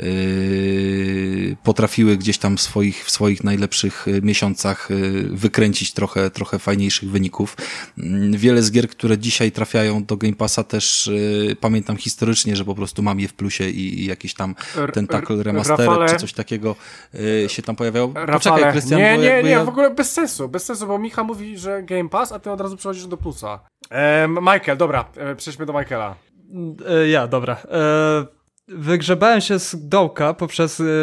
yy, potrafiły gdzieś tam w swoich, w swoich najlepszych miesiącach yy, wykręcić trochę, trochę fajniejszych wyników. Yy, wiele z gier, które dzisiaj trafiają do Game Passa też yy, pamiętam historycznie, że po prostu mam je w plusie i, i jakiś tam Tentacle Remastered Rafale, czy coś takiego yy, się tam pojawiało. Rafale, Poczekaj, Krystian, nie, bo nie, nie, ja... w ogóle bez sensu, bez sensu, bo Micha mówi, że Game Pass, a ty od razu przechodzisz do plusa. Ehm, Michael, dobra, e, przejdźmy do Michaela. E, ja, dobra. E, wygrzebałem się z dołka poprzez e,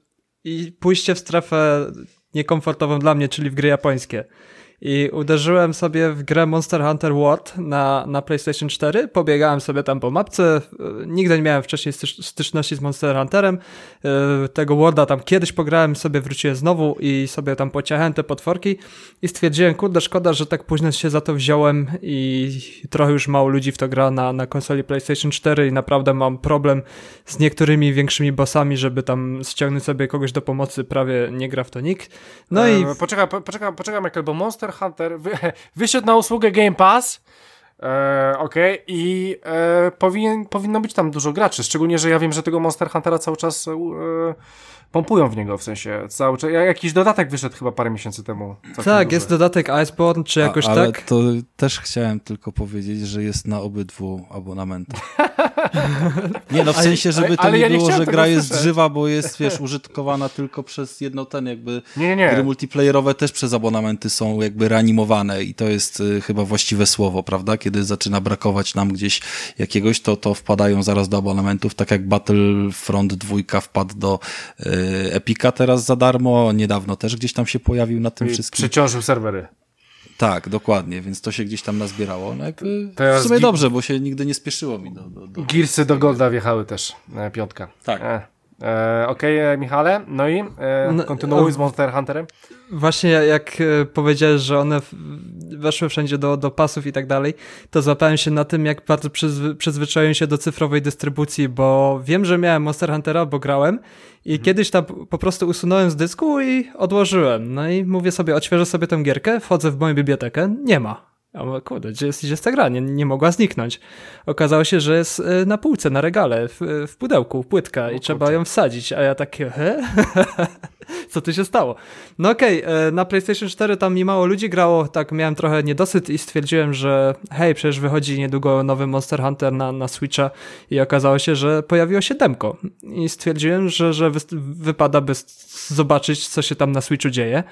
i pójście w strefę niekomfortową dla mnie, czyli w gry japońskie. I uderzyłem sobie w grę Monster Hunter World na, na PlayStation cztery, pobiegałem sobie tam po mapce, nigdy nie miałem wcześniej stycz- styczności z Monster Hunterem, yy, tego Worlda tam kiedyś pograłem sobie, wróciłem znowu i sobie tam pociachałem te potworki i stwierdziłem, kurde, szkoda, że tak późno się za to wziąłem i trochę już mało ludzi w to gra na, na konsoli PlayStation cztery i naprawdę mam problem z niektórymi większymi bossami, żeby tam ściągnąć sobie kogoś do pomocy, prawie nie gra w to nikt. No e, i... Poczekaj, poczekaj, poczekaj Michael, bo Monster Hunter wy, wyszedł na usługę Game Pass, e, okej, okay, i e, powinien, powinno być tam dużo graczy, szczególnie, że ja wiem, że tego Monster Huntera cały czas e, pompują w niego, w sensie cały czas, jakiś dodatek wyszedł chyba parę miesięcy temu. Tak, duży. Jest dodatek Iceborne, czy jakoś A, ale tak? to też chciałem tylko powiedzieć, że jest na obydwu abonamentach. Nie no, w sensie, żeby to ale, ale nie ja nie było, że gra jest słyszeć. żywa, bo jest, wiesz, użytkowana tylko przez jedno ten jakby... Nie, nie, nie. Gry multiplayerowe też przez abonamenty są jakby reanimowane i to jest y, chyba właściwe słowo, prawda? Kiedy zaczyna brakować nam gdzieś jakiegoś, to, to wpadają zaraz do abonamentów, tak jak Battlefront dwa wpadł do y, Epika teraz za darmo, niedawno też gdzieś tam się pojawił na tym I wszystkim. przeciążył serwery. Tak, dokładnie, więc to się gdzieś tam nazbierało. No jakby Teraz w sumie gi- dobrze, bo się nigdy nie spieszyło mi do... do, do... Gearsy do Golda wjechały też, e, piątka. Tak. E, e, Okej, okay, Michale, no i e, No, kontynuuj o- z Monster Hunterem. Właśnie jak e, powiedziałeś, że one w- weszły wszędzie do, do pasów i tak dalej, to złapałem się na tym, jak bardzo przyzwy, przyzwyczaiłem się do cyfrowej dystrybucji, bo wiem, że miałem Monster Huntera, bo grałem i Mhm. kiedyś tam po prostu usunąłem z dysku i odłożyłem. No i mówię sobie, odświeżę sobie tę gierkę, wchodzę w moją bibliotekę, nie ma. Ja mówię, kurde, gdzie jest, gdzie jest ta gra? Nie, nie mogła zniknąć. Okazało się, że jest e, na półce, na regale, w, w pudełku, płytka i kurczę. trzeba ją wsadzić, a ja takie, he? Co tu się stało? No okej, okay, na PlayStation cztery tam mi mało ludzi grało, tak miałem trochę niedosyt i stwierdziłem, że hej, przecież wychodzi niedługo nowy Monster Hunter na, na Switcha i okazało się, że pojawiło się demko i stwierdziłem, że, że wy, wypada by zobaczyć, co się tam na Switchu dzieje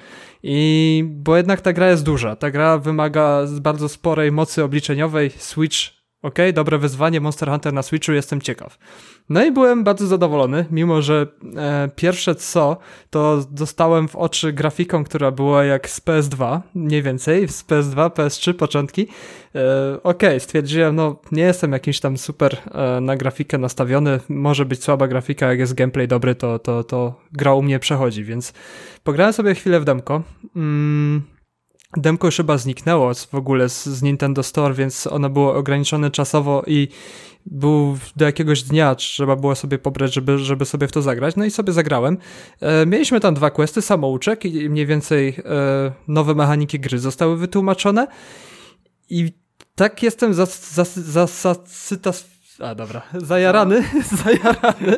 i bo jednak ta gra jest duża, ta gra wymaga bardzo sporej mocy obliczeniowej, Switch, okej, okay, dobre wyzwanie, Monster Hunter na Switchu, jestem ciekaw. No i byłem bardzo zadowolony, mimo że e, pierwsze co, to dostałem w oczy grafiką, która była jak z P S dwa, mniej więcej, z P S dwa, P S trzy, początki. E, Okej, okay, stwierdziłem, no nie jestem jakimś tam super e, na grafikę nastawiony, może być słaba grafika, jak jest gameplay dobry, to, to, to gra u mnie przechodzi, więc pograłem sobie chwilę w demko. Mm. demko już chyba zniknęło z, w ogóle z, z Nintendo Store, więc ono było ograniczone czasowo i był do jakiegoś dnia, trzeba było sobie pobrać, żeby, żeby sobie w to zagrać, no i sobie zagrałem. E, mieliśmy tam dwa questy, samouczek i mniej więcej e, nowe mechaniki gry zostały wytłumaczone i tak jestem zas, zas, zas, zas, A dobra, zajarany, zajarany.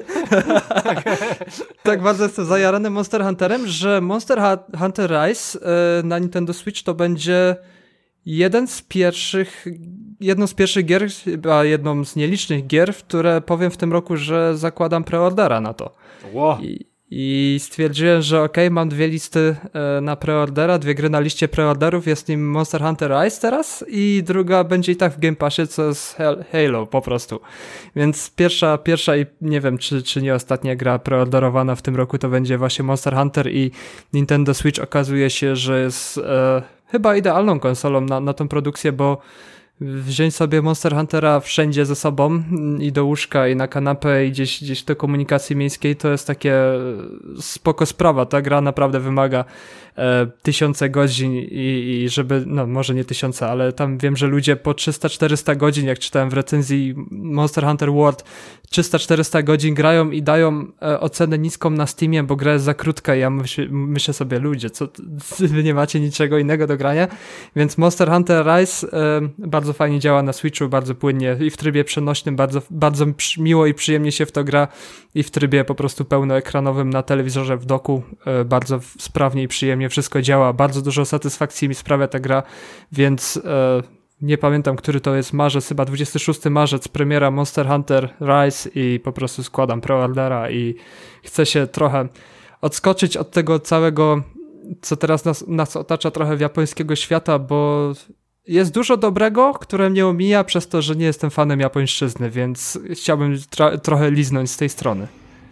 Tak bardzo jestem zajarany Monster Hunterem, że Monster Hunter Rise e, na Nintendo Switch to będzie jeden z pierwszych, jedną z pierwszych gier, a jedną z nielicznych gier, w które powiem w tym roku, że zakładam preordera na to. Wow. I, I stwierdziłem, że okej, okay, mam dwie listy e, na preordera, dwie gry na liście preorderów, jest nim Monster Hunter Rise teraz i druga będzie i tak w Game Passie, co jest Halo po prostu. Więc pierwsza, pierwsza i nie wiem, czy, czy nie ostatnia gra preorderowana w tym roku to będzie właśnie Monster Hunter i Nintendo Switch okazuje się, że jest e, chyba idealną konsolą na, na tą produkcję, bo wziąć sobie Monster Huntera wszędzie ze sobą i do łóżka i na kanapę i gdzieś, gdzieś do komunikacji miejskiej to jest takie spoko sprawa. Ta gra naprawdę wymaga e, tysiące godzin i, i żeby, no może nie tysiące, ale tam wiem, że ludzie po trzysta czterysta godzin, jak czytałem w recenzji Monster Hunter World, trzysta czterysta godzin grają i dają e, ocenę niską na Steamie, bo gra jest za krótka i ja myśl, myślę sobie, ludzie, co wy nie macie niczego innego do grania? Więc Monster Hunter Rise e, bardzo fajnie działa na Switchu, bardzo płynnie i w trybie przenośnym, bardzo, bardzo miło i przyjemnie się w to gra i w trybie po prostu pełnoekranowym na telewizorze w doku, e, bardzo sprawnie i przyjemnie wszystko działa, bardzo dużo satysfakcji mi sprawia ta gra, więc e, nie pamiętam, który to jest marzec, chyba dwudziestego szóstego marzec, premiera Monster Hunter Rise i po prostu składam preordera i chcę się trochę odskoczyć od tego całego, co teraz nas, nas otacza trochę w japońskiego świata, bo jest dużo dobrego, które mnie omija przez to, że nie jestem fanem japońszczyzny, więc chciałbym tra- trochę liznąć z tej strony.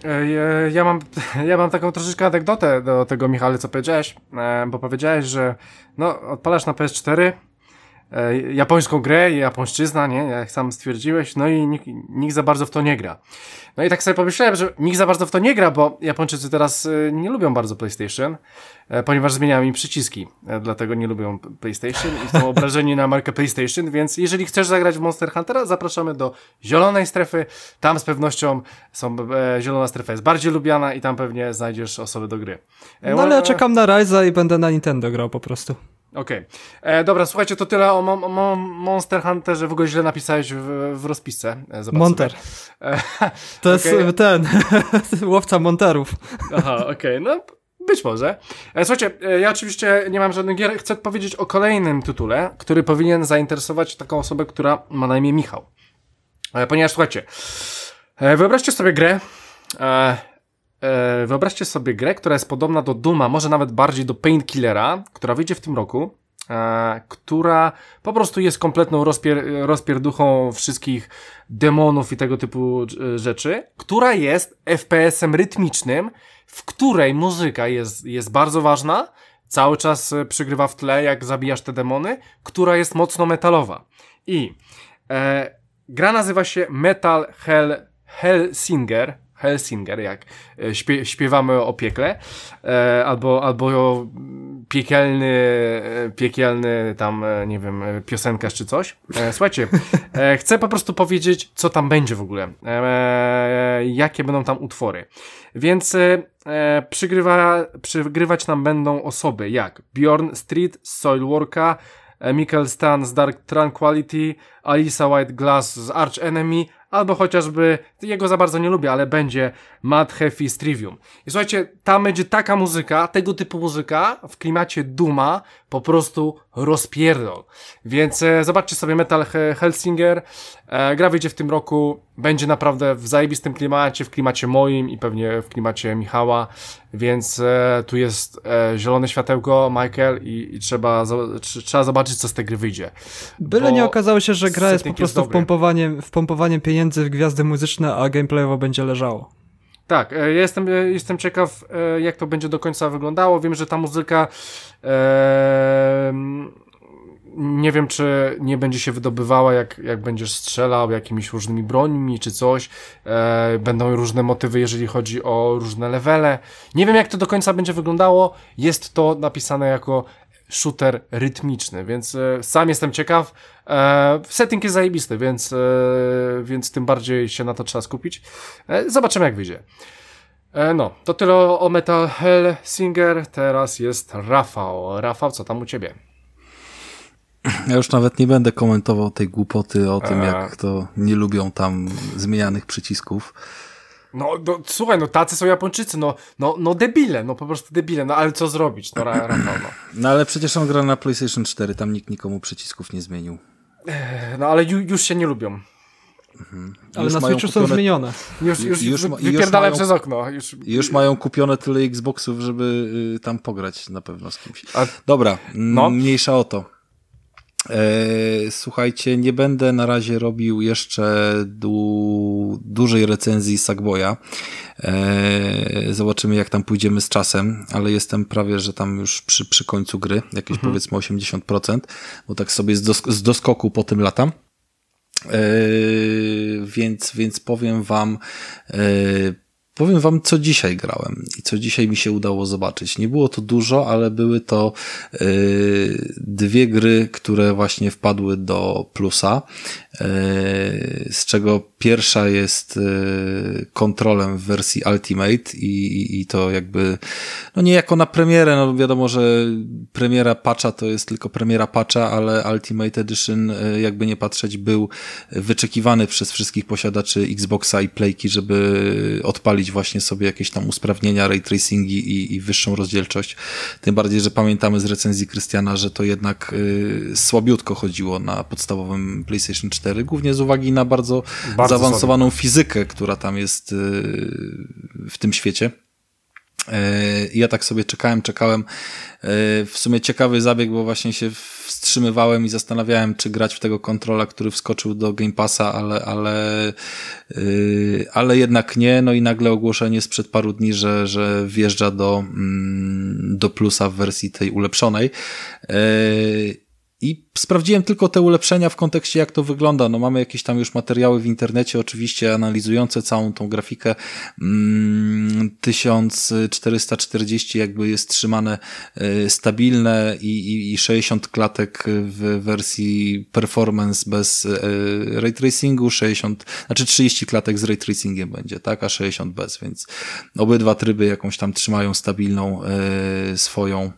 Ja mam, ja mam taką troszeczkę anegdotę do tego, Michale, co powiedziałeś, bo powiedziałeś, że no, odpalasz na P S cztery japońską grę, japońszczyzna, nie? Jak sam stwierdziłeś, no i nikt, nikt za bardzo w to nie gra. No i tak sobie pomyślałem, że nikt za bardzo w to nie gra, bo Japończycy teraz nie lubią bardzo PlayStation, ponieważ zmieniają im przyciski, dlatego nie lubią PlayStation i są obrażeni na markę PlayStation, więc jeżeli chcesz zagrać w Monster Huntera, zapraszamy do zielonej strefy, tam z pewnością są, e, zielona strefa jest bardziej lubiana i tam pewnie znajdziesz osoby do gry. E, no ale ja czekam na Rise'a i będę na Nintendo grał po prostu. Okej. Okay. Dobra, słuchajcie, to tyle o, mo- mo- Monster Hunterze. W ogóle źle napisałeś w, w rozpisce. Zobacz Monter. E, to okay. jest ten łowca monterów. Aha, okej, okay. No być może. E, słuchajcie, e, ja oczywiście nie mam żadnych gier. Chcę powiedzieć o kolejnym tytule, który powinien zainteresować taką osobę, która ma na imię Michał. E, ponieważ, słuchajcie, e, wyobraźcie sobie grę, e, E, wyobraźcie sobie grę, która jest podobna do Dooma, może nawet bardziej do Painkillera, która wyjdzie w tym roku, e, która po prostu jest kompletną rozpier rozpierduchą wszystkich demonów i tego typu rzeczy, która jest F P S-em rytmicznym, w której muzyka jest, jest bardzo ważna, cały czas przygrywa w tle, jak zabijasz te demony, która jest mocno metalowa. I e, gra nazywa się Metal Hell Hellsinger, Hellsinger, jak śpie śpiewamy o piekle, e, albo, albo piekielny, piekielny tam, nie wiem, piosenkarz czy coś. E, słuchajcie, e, chcę po prostu powiedzieć, co tam będzie w ogóle, e, jakie będą tam utwory. Więc e, przygrywa, przygrywać nam będą osoby jak Bjorn Street z Soilworka, Michael Stan z Dark Tranquility, Alisa White Glass z Arch Enemy, albo chociażby, jego za bardzo nie lubię, ale będzie Mad Heavy z Trivium. I słuchajcie, tam będzie taka muzyka, tego typu muzyka w klimacie Dooma, po prostu rozpierdol. Więc e, zobaczcie sobie Metal Hellsinger, e, gra wyjdzie w tym roku, będzie naprawdę w zajebistym klimacie, w klimacie moim i pewnie w klimacie Michała, więc e, tu jest e, zielone światełko, Michael, i, i trzeba, z, trzeba zobaczyć, co z tej gry wyjdzie. Byle nie okazało się, że gra jest po prostu jest wpompowaniem, wpompowaniem pieniędzy w gwiazdy muzyczne, a gameplayowo będzie leżało. Tak, ja jestem, jestem ciekaw, jak to będzie do końca wyglądało. Wiem, że ta muzyka e, nie wiem, czy nie będzie się wydobywała, jak, jak będziesz strzelał jakimiś różnymi brońmi czy coś. E, będą różne motywy, jeżeli chodzi o różne levele. Nie wiem, jak to do końca będzie wyglądało. Jest to napisane jako shooter rytmiczny, więc e, sam jestem ciekaw. E, setting jest zajebisty, więc, e, więc tym bardziej się na to trzeba skupić. E, zobaczymy, jak wyjdzie. E, no, to tyle o Metal Hellsinger. Teraz jest Rafał. Rafał, co tam u ciebie? Ja już nawet nie będę komentował tej głupoty o tym, A... jak to nie lubią tam zmienianych przycisków. No, no, słuchaj, no tacy są Japończycy, no, no, no debile, no po prostu debile, no ale co zrobić, no Rafał, no. No ale przecież on gra na PlayStation cztery, tam nikt nikomu przycisków nie zmienił. No ale ju, już się nie lubią. Mhm. Ale już na Switchu kupione... są zmienione. Już, już, już, już ma, wypierdalałem już przez mają, okno. Już... już mają kupione tyle Xboxów, żeby y, tam pograć na pewno z kimś. A... Dobra, no. mniejsza o to. E, słuchajcie, nie będę na razie robił jeszcze du, dużej recenzji Sackboya. E, zobaczymy, jak tam pójdziemy z czasem, ale jestem prawie, że tam już przy, przy końcu gry, jakieś mhm. powiedzmy osiemdziesiąt procent, bo tak sobie z, dos, z doskoku po tym latam. E, więc, więc powiem wam, e, Powiem wam, co dzisiaj grałem i co dzisiaj mi się udało zobaczyć. Nie było to dużo, ale były to yy, dwie gry, które właśnie wpadły do plusa, yy, z czego pierwsza jest yy, kontrolem w wersji Ultimate i, i, i to jakby, no nie jako na premierę, no wiadomo, że premiera patcha to jest tylko premiera patcha, ale Ultimate Edition, yy, jakby nie patrzeć, był wyczekiwany przez wszystkich posiadaczy Xboxa i Playki, żeby odpalić właśnie sobie jakieś tam usprawnienia, ray tracingi i, i wyższą rozdzielczość. Tym bardziej, że pamiętamy z recenzji Krystiana, że to jednak y, słabiutko chodziło na podstawowym PlayStation cztery, głównie z uwagi na bardzo, bardzo zaawansowaną słaby. fizykę, która tam jest y, w tym świecie. Ja tak sobie czekałem, czekałem. W sumie ciekawy zabieg, bo właśnie się wstrzymywałem i zastanawiałem, czy grać w tego kontrola, który wskoczył do Game Passa, ale, ale, ale jednak nie. No i nagle ogłoszenie sprzed paru dni, że, że wjeżdża do, do plusa w wersji tej ulepszonej. I sprawdziłem tylko te ulepszenia w kontekście, jak to wygląda. No mamy jakieś tam już materiały w internecie, oczywiście analizujące całą tą grafikę. tysiąc czterysta czterdzieści jakby jest trzymane stabilne i, i, i sześćdziesiąt klatek w wersji performance bez ray tracingu, sześćdziesiąt, znaczy trzydzieści klatek z ray tracingiem będzie, tak, a sześćdziesiąt bez, więc obydwa tryby jakąś tam trzymają stabilną swoją,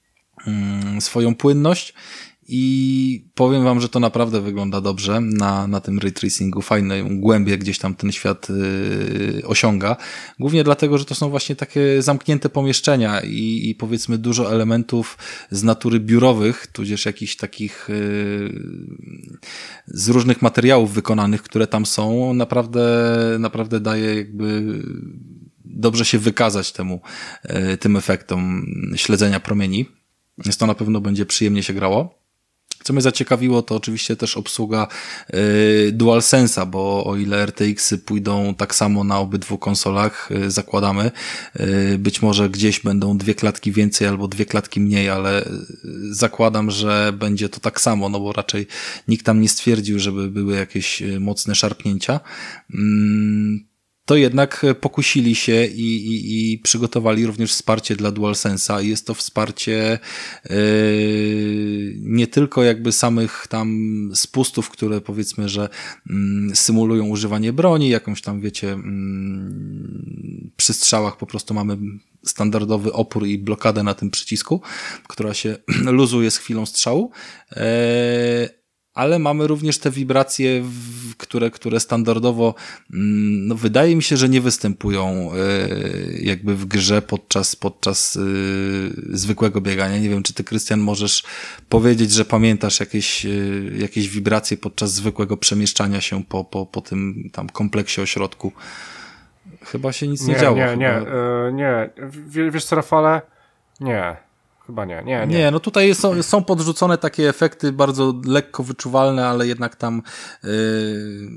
swoją płynność. I powiem wam, że to naprawdę wygląda dobrze na, na tym ray tracingu, fajną głębię gdzieś tam ten świat yy, osiąga. Głównie dlatego, że to są właśnie takie zamknięte pomieszczenia i, i powiedzmy dużo elementów z natury biurowych, tudzież jakichś takich yy, z różnych materiałów wykonanych, które tam są, naprawdę, naprawdę daje jakby dobrze się wykazać temu, yy, tym efektom śledzenia promieni. Więc to na pewno będzie przyjemnie się grało. Co mnie zaciekawiło, to oczywiście też obsługa y, DualSense'a, bo o ile R T X-y pójdą tak samo na obydwu konsolach, y, zakładamy, y, być może gdzieś będą dwie klatki więcej albo dwie klatki mniej, ale y, zakładam, że będzie to tak samo, no bo raczej nikt tam nie stwierdził, żeby były jakieś y, mocne szarpnięcia. Y, to jednak pokusili się i, i, i przygotowali również wsparcie dla DualSense'a i jest to wsparcie yy, nie tylko jakby samych tam spustów, które powiedzmy, że mm, symulują używanie broni, jakąś tam wiecie mm, przy strzałach po prostu mamy standardowy opór i blokadę na tym przycisku, która się luzuje z chwilą strzału, yy, ale mamy również te wibracje, które, które standardowo, no wydaje mi się, że nie występują jakby w grze podczas, podczas zwykłego biegania. Nie wiem, czy ty, Krystian, możesz powiedzieć, że pamiętasz jakieś, jakieś wibracje podczas zwykłego przemieszczania się po, po, po tym tam kompleksie ośrodku. Chyba się nic nie, nie działo. Nie, chyba... nie, yy, nie. W, wiesz co, Rafale? Nie. Chyba nie, nie, nie. Nie, no tutaj są, są podrzucone takie efekty bardzo lekko wyczuwalne, ale jednak tam yy,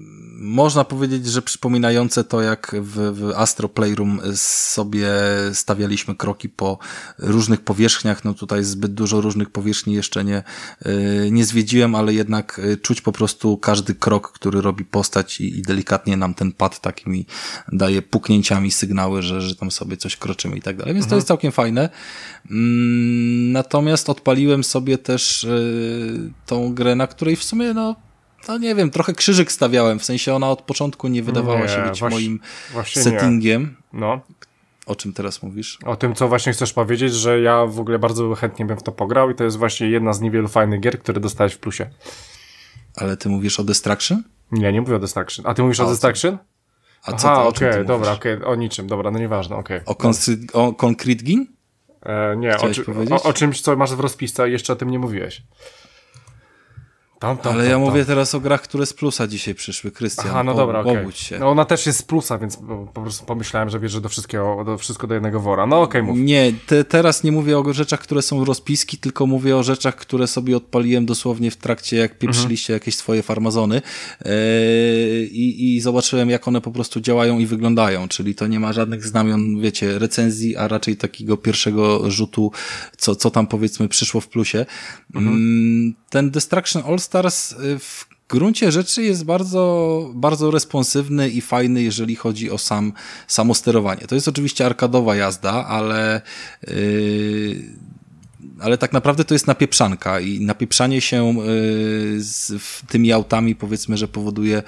można powiedzieć, że przypominające to, jak w, w Astro Playroom sobie stawialiśmy kroki po różnych powierzchniach. No tutaj zbyt dużo różnych powierzchni jeszcze nie, nie zwiedziłem, ale jednak czuć po prostu każdy krok, który robi postać i, i delikatnie nam ten pad takimi daje puknięciami sygnały, że, że tam sobie coś kroczymy i tak dalej. Więc mhm. to jest całkiem fajne. Natomiast odpaliłem sobie też tą grę, na której w sumie no no nie wiem, trochę krzyżyk stawiałem, w sensie ona od początku nie wydawała nie, się być właśnie, moim settingiem. Nie. No. O czym teraz mówisz? O tym, co właśnie chcesz powiedzieć, że ja w ogóle bardzo chętnie bym w to pograł i to jest właśnie jedna z niewielu fajnych gier, które dostałeś w plusie. Ale ty mówisz o Destruction? Nie, nie mówię o Destruction. A ty mówisz A, o Destruction? A co Aha, okej, okay, dobra, okej, okay, o niczym, dobra, no nieważne, okej. Okay. O, Concrete, o Concrete Gin? E, nie, o, czy, o, o czymś, co masz w rozpisce, a jeszcze o tym nie mówiłeś. Tam, tam, Ale tam, ja tam. mówię teraz o grach, które z plusa dzisiaj przyszły, Krystian. Aha, no dobra, okej. Okay. się. No ona też jest z plusa, więc po prostu pomyślałem, że bierze do wszystkiego, do wszystko do jednego wora. No okej, okay, mów. Nie, te, teraz nie mówię o rzeczach, które są rozpiski, tylko mówię o rzeczach, które sobie odpaliłem dosłownie w trakcie, jak pieprzyliście mhm. jakieś swoje farmazony yy, i, i zobaczyłem, jak one po prostu działają i wyglądają, czyli to nie ma żadnych znamion, wiecie, recenzji, a raczej takiego pierwszego rzutu, co, co tam powiedzmy przyszło w plusie. Mhm. Yy, ten Destruction All Stars w gruncie rzeczy jest bardzo, bardzo responsywny i fajny, jeżeli chodzi o sam, samo sterowanie. To jest oczywiście arkadowa jazda, ale yy, ale tak naprawdę to jest napieprzanka i napieprzanie się z tymi autami powiedzmy, że powoduje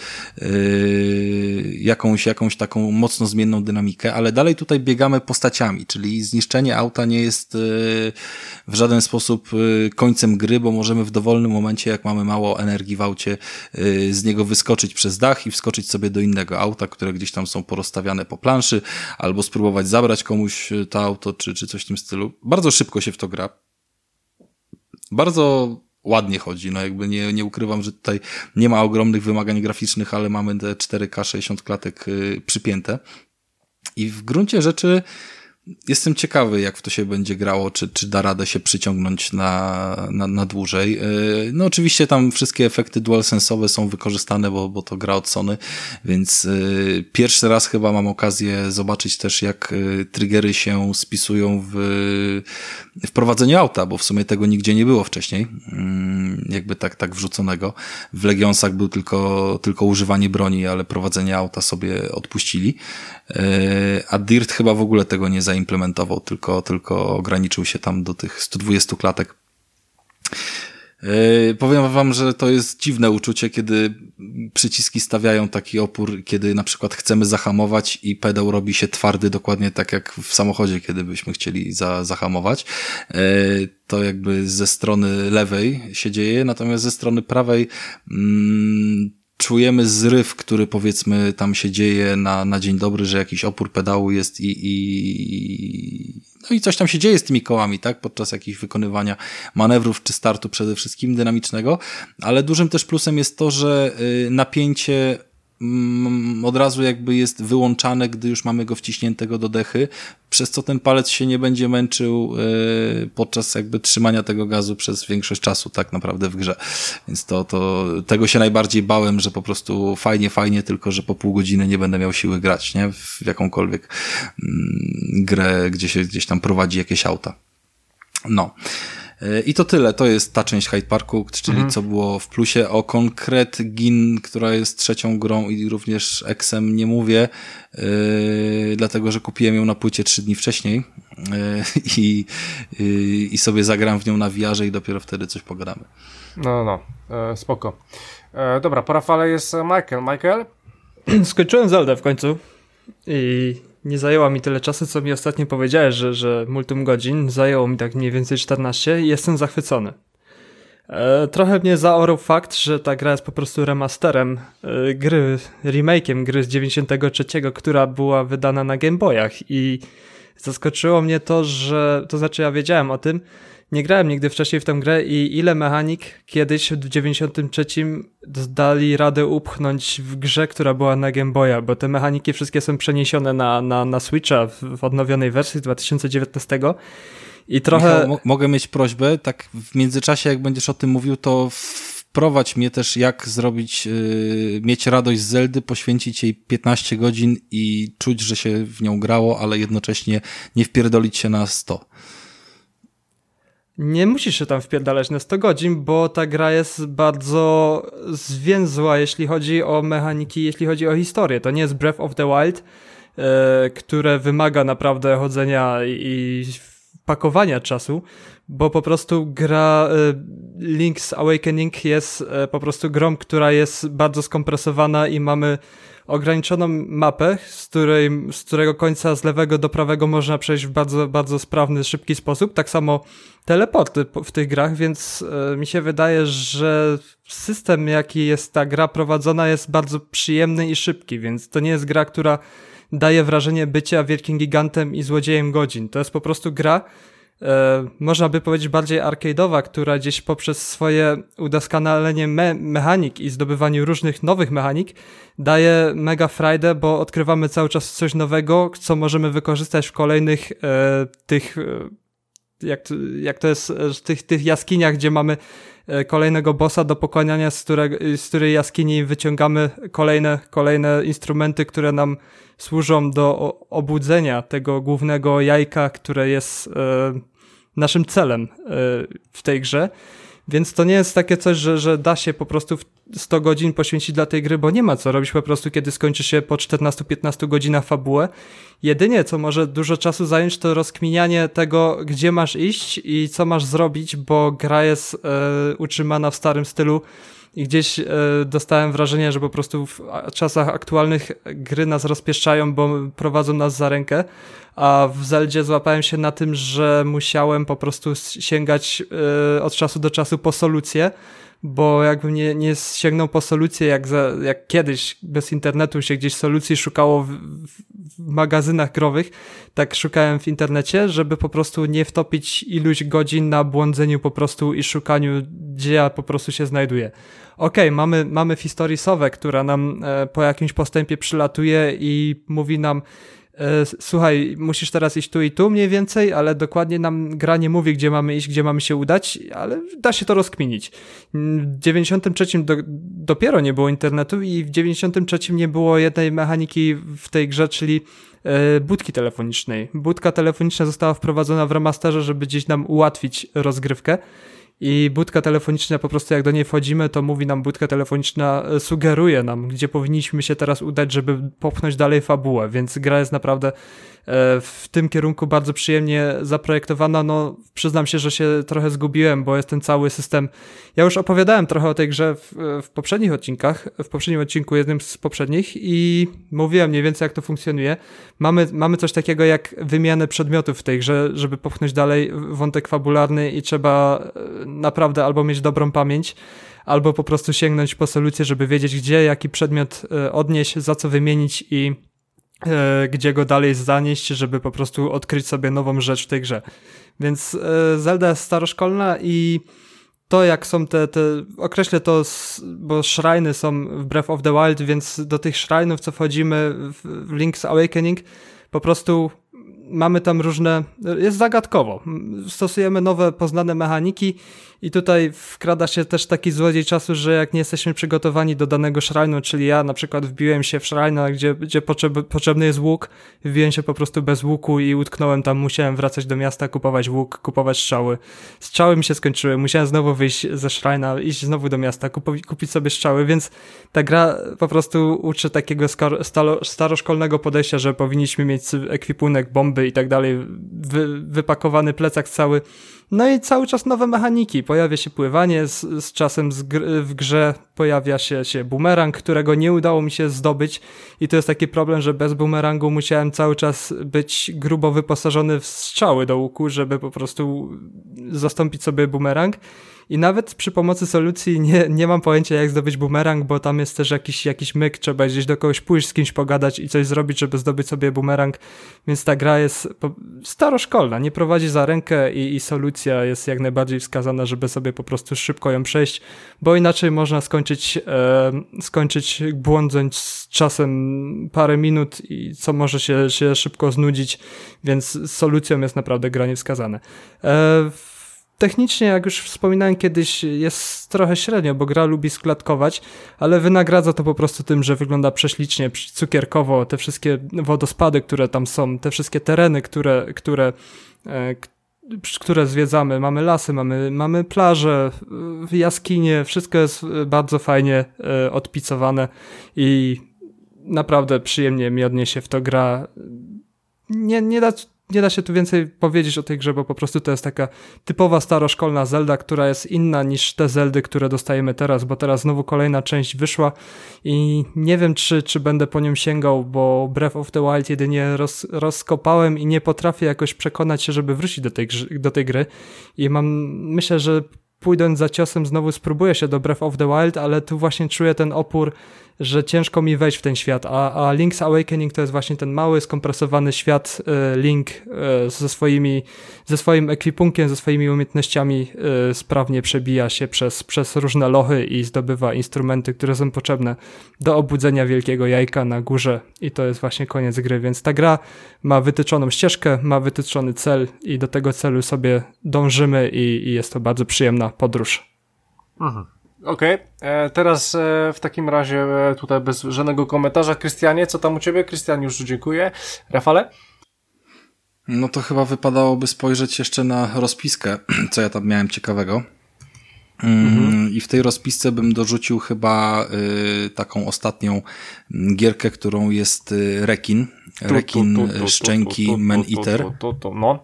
jakąś, jakąś taką mocno zmienną dynamikę, ale dalej tutaj biegamy postaciami, czyli zniszczenie auta nie jest w żaden sposób końcem gry, bo możemy w dowolnym momencie, jak mamy mało energii w aucie, z niego wyskoczyć przez dach i wskoczyć sobie do innego auta, które gdzieś tam są porozstawiane po planszy, albo spróbować zabrać komuś to auto, czy, czy coś w tym stylu. Bardzo szybko się w to gra. Bardzo ładnie chodzi, no jakby nie, nie ukrywam, że tutaj nie ma ogromnych wymagań graficznych, ale mamy te cztery K sześćdziesiąt klatek yy, przypięte i w gruncie rzeczy jestem ciekawy, jak w to się będzie grało, czy, czy da radę się przyciągnąć na, na, na dłużej. Yy, no oczywiście tam wszystkie efekty DualSense'owe są wykorzystane, bo, bo to gra od Sony, więc yy, pierwszy raz chyba mam okazję zobaczyć też, jak yy, triggery się spisują w w prowadzeniu auta, bo w sumie tego nigdzie nie było wcześniej, yy, jakby tak, tak wrzuconego. W Legionsach był tylko, tylko używanie broni, ale prowadzenie auta sobie odpuścili. Yy, a Dirt chyba w ogóle tego nie zaimplementował, tylko, tylko ograniczył się tam do tych stu dwudziestu klatek. Yy, powiem wam, że to jest dziwne uczucie, kiedy przyciski stawiają taki opór, kiedy na przykład chcemy zahamować i pedał robi się twardy dokładnie tak jak w samochodzie, kiedy byśmy chcieli za, zahamować. Yy, to jakby ze strony lewej się dzieje, natomiast ze strony prawej mm, czujemy zryw, który powiedzmy tam się dzieje na, na dzień dobry, że jakiś opór pedału jest i, i no i coś tam się dzieje z tymi kołami, tak, podczas jakichś wykonywania manewrów czy startu przede wszystkim dynamicznego, ale dużym też plusem jest to, że napięcie od razu jakby jest wyłączane, gdy już mamy go wciśniętego do dechy, przez co ten palec się nie będzie męczył podczas jakby trzymania tego gazu przez większość czasu tak naprawdę w grze. Więc to, to tego się najbardziej bałem, że po prostu fajnie, fajnie, tylko że po pół godziny nie będę miał siły grać, nie? W jakąkolwiek grę, gdzie się gdzieś tam prowadzi jakieś auta. No. I to tyle, to jest ta część Hyde Parku, czyli mhm. co było w plusie. O Concrete Gin, która jest trzecią grą i również Xem nie mówię, yy, dlatego że kupiłem ją na płycie trzy dni wcześniej yy, i, yy, i sobie zagram w nią na V R-ze i dopiero wtedy coś pogadamy. No, no, e, spoko. E, dobra, po Rafale jest Michael. Michael? Skończyłem Zeldę w końcu i nie zajęła mi tyle czasu, co mi ostatnio powiedziałeś, że, że multum godzin. Zajęło mi tak mniej więcej czternaście i jestem zachwycony. E, trochę mnie zaorał fakt, że ta gra jest po prostu remasterem e, gry, remake'iem gry z dziewięćdziesiątego trzeciego, która była wydana na Game Boyach i zaskoczyło mnie to, że, to znaczy ja wiedziałem o tym, nie grałem nigdy wcześniej w tę grę i ile mechanik kiedyś w dziewięćdziesiątym trzecim dali radę upchnąć w grze, która była na Game Boya, bo te mechaniki wszystkie są przeniesione na, na, na Switcha w, w odnowionej wersji z dwa tysiące dziewiętnastego i trochę... Michał, mogę mieć prośbę, tak w międzyczasie jak będziesz o tym mówił, to wprowadź mnie też, jak zrobić, yy, mieć radość z Zeldy, poświęcić jej piętnaście godzin i czuć, że się w nią grało, ale jednocześnie nie wpierdolić się na sto. Nie musisz się tam wpierdalać na sto godzin, bo ta gra jest bardzo zwięzła, jeśli chodzi o mechaniki, jeśli chodzi o historię. To nie jest Breath of the Wild, e, które wymaga naprawdę chodzenia i pakowania czasu, bo po prostu gra e, Link's Awakening jest e, po prostu grą, która jest bardzo skompresowana i mamy ograniczoną mapę, z, której, z którego końca z lewego do prawego można przejść w bardzo, bardzo sprawny, szybki sposób. Tak samo teleporty w tych grach, więc e, mi się wydaje, że system, jaki jest ta gra prowadzona, jest bardzo przyjemny i szybki, więc to nie jest gra, która daje wrażenie bycia wielkim gigantem i złodziejem godzin. To jest po prostu gra, e, można by powiedzieć bardziej arcade'owa, która gdzieś poprzez swoje udoskonalenie me- mechanik i zdobywaniu różnych nowych mechanik daje mega frajdę, bo odkrywamy cały czas coś nowego, co możemy wykorzystać w kolejnych e, tych, e, jak, to, jak to jest, w tych, tych jaskiniach, gdzie mamy e, kolejnego bossa do pokonania, z, którego, z której jaskini wyciągamy kolejne, kolejne instrumenty, które nam służą do o, obudzenia tego głównego jajka, które jest e, naszym celem e, w tej grze. Więc to nie jest takie coś, że, że da się po prostu sto godzin poświęcić dla tej gry, bo nie ma co robić po prostu, kiedy skończy się po czternastu piętnastu godzinach fabułę. Jedynie, co może dużo czasu zająć, to rozkminianie tego, gdzie masz iść i co masz zrobić, bo gra jest e, utrzymana w starym stylu i gdzieś e, dostałem wrażenie, że po prostu w czasach aktualnych gry nas rozpieszczają, bo prowadzą nas za rękę, a w Zeldzie złapałem się na tym, że musiałem po prostu sięgać e, od czasu do czasu po solucję, bo jakbym nie, nie sięgnął po solucję, jak, za, jak kiedyś bez internetu się gdzieś solucji szukało w, w, w magazynach growych, tak szukałem w internecie, żeby po prostu nie wtopić iluś godzin na błądzeniu po prostu i szukaniu, gdzie ja po prostu się znajduję. Okej, okay, mamy, mamy History Sowę, która nam e, po jakimś postępie przylatuje i mówi nam, e, słuchaj, musisz teraz iść tu i tu mniej więcej, ale dokładnie nam gra nie mówi, gdzie mamy iść, gdzie mamy się udać, ale da się to rozkminić. W dziewięćdziesiątym trzecim do, dopiero nie było internetu i w dziewięćdziesiątym trzecim nie było jednej mechaniki w tej grze, czyli e, budki telefonicznej. Budka telefoniczna została wprowadzona w remasterze, żeby gdzieś nam ułatwić rozgrywkę. I budka telefoniczna, po prostu jak do niej wchodzimy, to mówi nam budka telefoniczna, sugeruje nam, gdzie powinniśmy się teraz udać, żeby popchnąć dalej fabułę, więc gra jest naprawdę w tym kierunku bardzo przyjemnie zaprojektowana. No, przyznam się, że się trochę zgubiłem, bo jest ten cały system. Ja już opowiadałem trochę o tej grze w, w poprzednich odcinkach, w poprzednim odcinku, jednym z poprzednich i mówiłem mniej więcej, jak to funkcjonuje. Mamy, mamy coś takiego jak wymianę przedmiotów w tej grze, żeby popchnąć dalej wątek fabularny i trzeba naprawdę albo mieć dobrą pamięć, albo po prostu sięgnąć po solucję, żeby wiedzieć, gdzie jaki przedmiot odnieść, za co wymienić i e, gdzie go dalej zanieść, żeby po prostu odkryć sobie nową rzecz w tej grze. Więc e, Zelda jest staroszkolna i to jak są te, te określę to, bo shriny są w Breath of the Wild, więc do tych shrine'ów, co wchodzimy w Link's Awakening, po prostu mamy tam różne, jest zagadkowo. Stosujemy nowe, poznane mechaniki i tutaj wkrada się też taki złodziej czasu, że jak nie jesteśmy przygotowani do danego szrajnu, czyli ja na przykład wbiłem się w szrajna, gdzie, gdzie potrzeb, potrzebny jest łuk, wbiłem się po prostu bez łuku i utknąłem tam, musiałem wracać do miasta, kupować łuk, kupować strzały. Strzały mi się skończyły, musiałem znowu wyjść ze szrajna, iść znowu do miasta, kupowi, kupić sobie strzały, więc ta gra po prostu uczy takiego staro, staroszkolnego podejścia, że powinniśmy mieć ekwipunek, bomby i tak dalej, wy, wypakowany plecak cały. No i cały czas nowe mechaniki. Pojawia się pływanie, z, z czasem z gr- w grze pojawia się, się bumerang, którego nie udało mi się zdobyć i to jest taki problem, że bez bumerangu musiałem cały czas być grubo wyposażony w strzały do łuku, żeby po prostu zastąpić sobie bumerang. I nawet przy pomocy solucji nie, nie mam pojęcia, jak zdobyć bumerang, bo tam jest też jakiś, jakiś myk, trzeba gdzieś do kogoś pójść, z kimś pogadać i coś zrobić, żeby zdobyć sobie bumerang, więc ta gra jest staroszkolna, nie prowadzi za rękę i, i solucja jest jak najbardziej wskazana, żeby sobie po prostu szybko ją przejść, bo inaczej można skończyć, e, skończyć błądząc z czasem parę minut i co może się, się szybko znudzić, więc z solucją jest naprawdę gra niewskazane. E, technicznie, jak już wspominałem kiedyś, jest trochę średnio, bo gra lubi sklatkować, ale wynagradza to po prostu tym, że wygląda prześlicznie, cukierkowo, te wszystkie wodospady, które tam są, te wszystkie tereny, które, które, e, które zwiedzamy, mamy lasy, mamy, mamy plaże, jaskinie, wszystko jest bardzo fajnie e, odpicowane i naprawdę przyjemnie, miodnie się w to gra. Nie, nie da Nie da się tu więcej powiedzieć o tej grze, bo po prostu to jest taka typowa staroszkolna Zelda, która jest inna niż te Zeldy, które dostajemy teraz, bo teraz znowu kolejna część wyszła i nie wiem, czy, czy będę po nią sięgał, bo Breath of the Wild jedynie roz, rozkopałem i nie potrafię jakoś przekonać się, żeby wrócić do tej, do tej gry i mam, myślę, że pójdąc za ciosem znowu spróbuję się do Breath of the Wild, ale tu właśnie czuję ten opór, że ciężko mi wejść w ten świat, a, a Link's Awakening to jest właśnie ten mały, skompresowany świat y, Link y, ze swoimi, ze swoim ekwipunkiem, ze swoimi umiejętnościami y, sprawnie przebija się przez, przez różne lochy i zdobywa instrumenty, które są potrzebne do obudzenia wielkiego jajka na górze i to jest właśnie koniec gry, więc ta gra ma wytyczoną ścieżkę, ma wytyczony cel i do tego celu sobie dążymy i, i jest to bardzo przyjemna podróż. Mhm. Okej, okay. Teraz e, w takim razie e, tutaj bez żadnego komentarza. Krystianie, co tam u ciebie? Krystian już dziękuję. Rafale? No to chyba wypadałoby spojrzeć jeszcze na rozpiskę, co ja tam miałem ciekawego. Mhm. I w tej rozpisce bym dorzucił chyba y, taką ostatnią gierkę, którą jest y, Rekin. Rekin tu, tu, tu, tu, Szczęki tu, tu, tu, Man Eater. Tu, tu, tu, tu, no.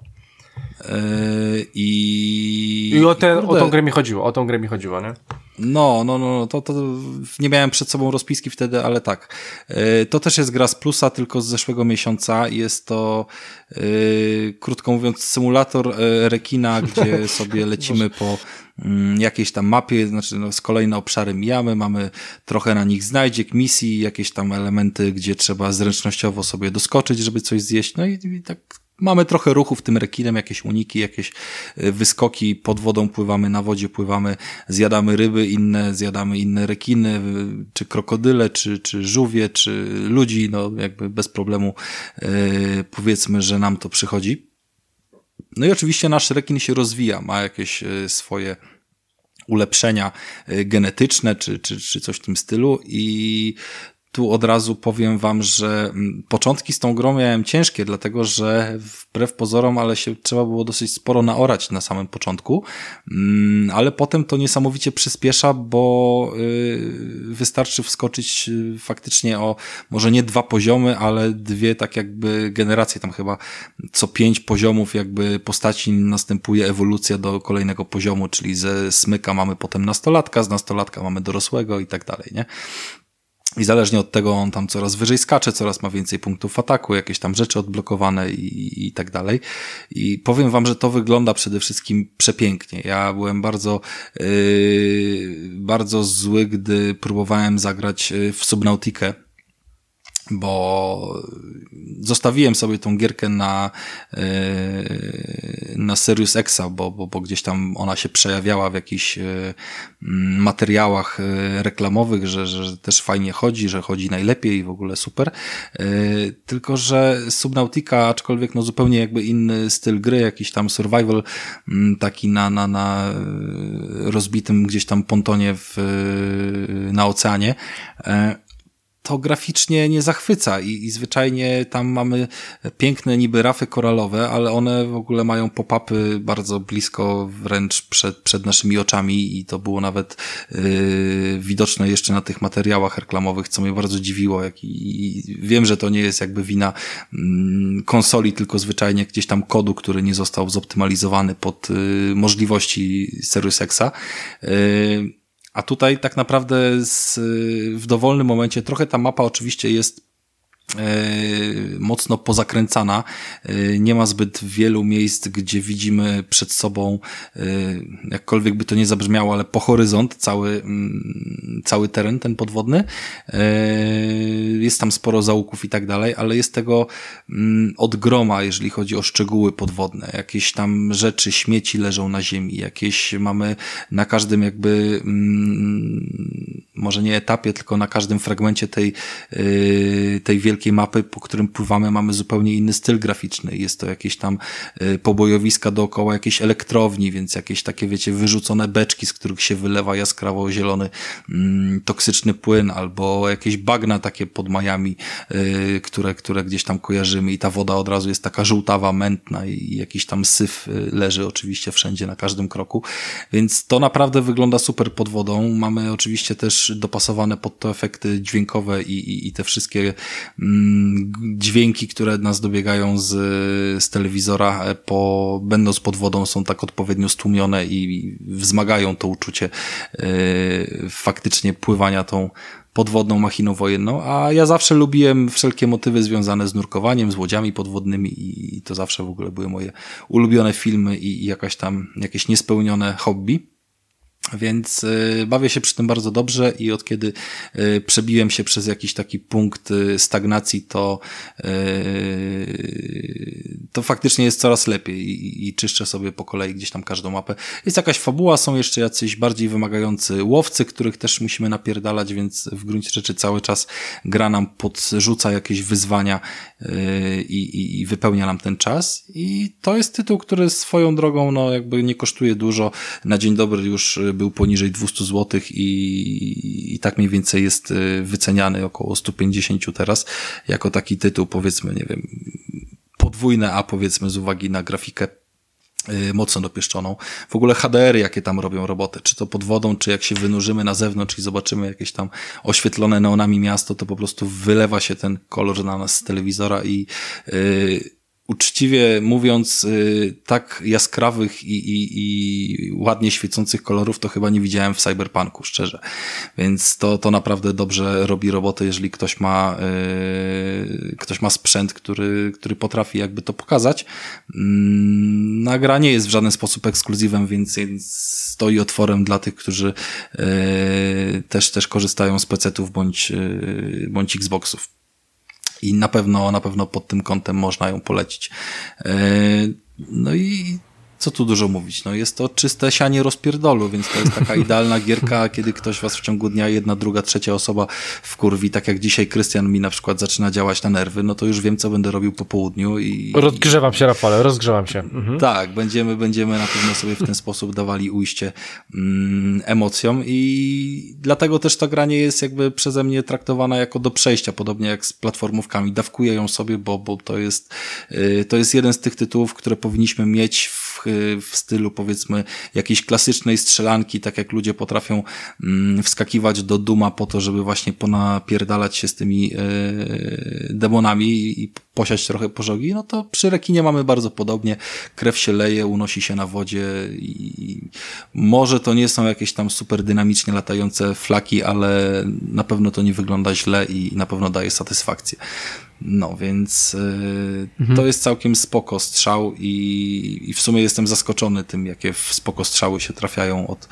I, I o, te, o tą grę mi chodziło, o tą grę mi chodziło, nie? No, no, no, to, to nie miałem przed sobą rozpiski wtedy, ale tak. To też jest gra z plusa, tylko z zeszłego miesiąca. Jest to, yy, krótko mówiąc, symulator yy, rekina, gdzie sobie lecimy po yy, jakiejś tam mapie, znaczy no, z kolejne obszary mijamy, mamy trochę na nich znajdziek, misji, jakieś tam elementy, gdzie trzeba zręcznościowo sobie doskoczyć, żeby coś zjeść, no i, i tak mamy trochę ruchów tym rekinem, jakieś uniki, jakieś wyskoki, pod wodą pływamy, na wodzie pływamy, zjadamy ryby inne, zjadamy inne rekiny, czy krokodyle, czy, czy żółwie, czy ludzi, no jakby bez problemu yy, powiedzmy, że nam to przychodzi. No i oczywiście nasz rekin się rozwija, ma jakieś yy, swoje ulepszenia yy, genetyczne, czy, czy, czy coś w tym stylu i tu od razu powiem wam, że początki z tą grą miałem ciężkie, dlatego że wbrew pozorom, ale się trzeba było dosyć sporo naorać na samym początku, ale potem to niesamowicie przyspiesza, bo wystarczy wskoczyć faktycznie o może nie dwa poziomy, ale dwie tak jakby generacje, tam chyba co pięć poziomów jakby postaci następuje ewolucja do kolejnego poziomu, czyli ze smyka mamy potem nastolatka, z nastolatka mamy dorosłego i tak dalej, nie? I zależnie od tego on tam coraz wyżej skacze, coraz ma więcej punktów ataku, jakieś tam rzeczy odblokowane i, i tak dalej. I powiem wam, że to wygląda przede wszystkim przepięknie. Ja byłem bardzo, yy, bardzo zły, gdy próbowałem zagrać w Subnautikę, bo zostawiłem sobie tą gierkę na yy, na Sirius Exa, bo, bo, bo gdzieś tam ona się przejawiała w jakichś yy, materiałach yy, reklamowych, że, że też fajnie chodzi, że chodzi najlepiej i w ogóle super. Yy, tylko, że Subnautica, aczkolwiek no zupełnie jakby inny styl gry, jakiś tam survival, yy, taki na, na, na rozbitym gdzieś tam pontonie w, yy, na oceanie, yy, to graficznie nie zachwyca i, i zwyczajnie tam mamy piękne niby rafy koralowe, ale one w ogóle mają pop-upy bardzo blisko wręcz przed, przed naszymi oczami i to było nawet yy, widoczne jeszcze na tych materiałach reklamowych, co mnie bardzo dziwiło. Jak i, i wiem, że to nie jest jakby wina yy, konsoli, tylko zwyczajnie gdzieś tam kodu, który nie został zoptymalizowany pod yy, możliwości Sirius Exa. Yy, A tutaj tak naprawdę z, w dowolnym momencie, trochę ta mapa oczywiście jest e, mocno pozakręcana. E, nie ma zbyt wielu miejsc, gdzie widzimy przed sobą, e, jakkolwiek by to nie zabrzmiało, ale po horyzont cały, m, cały teren ten podwodny. E, jest tam sporo zaułków i tak dalej, ale jest tego mm, od groma, jeżeli chodzi o szczegóły podwodne. Jakieś tam rzeczy, śmieci leżą na ziemi, jakieś mamy na każdym jakby mm, może nie etapie, tylko na każdym fragmencie tej, yy, tej wielkiej mapy, po którym pływamy, mamy zupełnie inny styl graficzny. Jest to jakieś tam yy, pobojowiska dookoła jakiejś elektrowni, więc jakieś takie, wiecie, wyrzucone beczki, z których się wylewa jaskrawo zielony yy, toksyczny płyn, albo jakieś bagna takie pod Miami, yy, które, które gdzieś tam kojarzymy i ta woda od razu jest taka żółtawa, mętna i jakiś tam syf leży oczywiście wszędzie, na każdym kroku. Więc to naprawdę wygląda super pod wodą. Mamy oczywiście też dopasowane pod to efekty dźwiękowe i, i, i te wszystkie mm, dźwięki, które nas dobiegają z, z telewizora, po, będąc pod wodą, są tak odpowiednio stłumione i wzmagają to uczucie yy, faktycznie pływania tą podwodną machiną wojenną, a ja zawsze lubiłem wszelkie motywy związane z nurkowaniem, z łodziami podwodnymi i to zawsze w ogóle były moje ulubione filmy i jakaś tam, jakieś niespełnione hobby. Więc y, bawię się przy tym bardzo dobrze i od kiedy y, przebiłem się przez jakiś taki punkt y, stagnacji, to y, to faktycznie jest coraz lepiej i, i czyszczę sobie po kolei gdzieś tam każdą mapę. Jest jakaś fabuła, są jeszcze jacyś bardziej wymagający łowcy, których też musimy napierdalać, więc w gruncie rzeczy cały czas gra nam podrzuca jakieś wyzwania y, i, i wypełnia nam ten czas i to jest tytuł, który swoją drogą no jakby nie kosztuje dużo. Na dzień dobry już był poniżej dwieście złotych i, i tak mniej więcej jest wyceniany około sto pięćdziesiąt teraz, jako taki tytuł, powiedzmy, nie wiem, podwójne A, powiedzmy, z uwagi na grafikę yy, mocno dopieszczoną. W ogóle H D R-y, jakie tam robią robotę, czy to pod wodą, czy jak się wynurzymy na zewnątrz i zobaczymy jakieś tam oświetlone neonami miasto, to po prostu wylewa się ten kolor na nas z telewizora i yy, uczciwie mówiąc, yy, tak jaskrawych i, i, i ładnie świecących kolorów to chyba nie widziałem w Cyberpunku, szczerze. Więc to, to naprawdę dobrze robi robotę, jeżeli ktoś ma yy, ktoś ma sprzęt, który, który potrafi jakby to pokazać. Yy, no, gra nie jest w żaden sposób ekskluzywem, więc, więc stoi otworem dla tych, którzy yy, też, też korzystają z pecetów bądź, yy, bądź Xboxów. I na pewno, na pewno pod tym kątem można ją polecić. No i co tu dużo mówić? No jest to czyste sianie rozpierdolu, więc to jest taka idealna gierka, kiedy ktoś was w ciągu dnia, jedna, druga, trzecia osoba wkurwi, tak jak dzisiaj Krystian mi na przykład zaczyna działać na nerwy, no to już wiem, co będę robił po południu i... Rozgrzewam się, Rafale, rozgrzewam się. Mhm. Tak, będziemy, będziemy na pewno sobie w ten sposób dawali ujście mm, emocjom i dlatego też ta gra nie jest jakby przeze mnie traktowana jako do przejścia, podobnie jak z platformówkami. Dawkuję ją sobie, bo, bo to jest, yy, to jest jeden z tych tytułów, które powinniśmy mieć w w stylu, powiedzmy, jakiejś klasycznej strzelanki, tak jak ludzie potrafią mm, wskakiwać do Duma po to, żeby właśnie ponapierdalać się z tymi yy, demonami i posiać trochę pożogi, no to przy rekinie mamy bardzo podobnie. Krew się leje, unosi się na wodzie i może to nie są jakieś tam super dynamicznie latające flaki, ale na pewno to nie wygląda źle i na pewno daje satysfakcję. No, więc yy, mhm. to jest całkiem spoko strzał i, i w sumie jestem zaskoczony tym, jakie spoko strzały się trafiają od,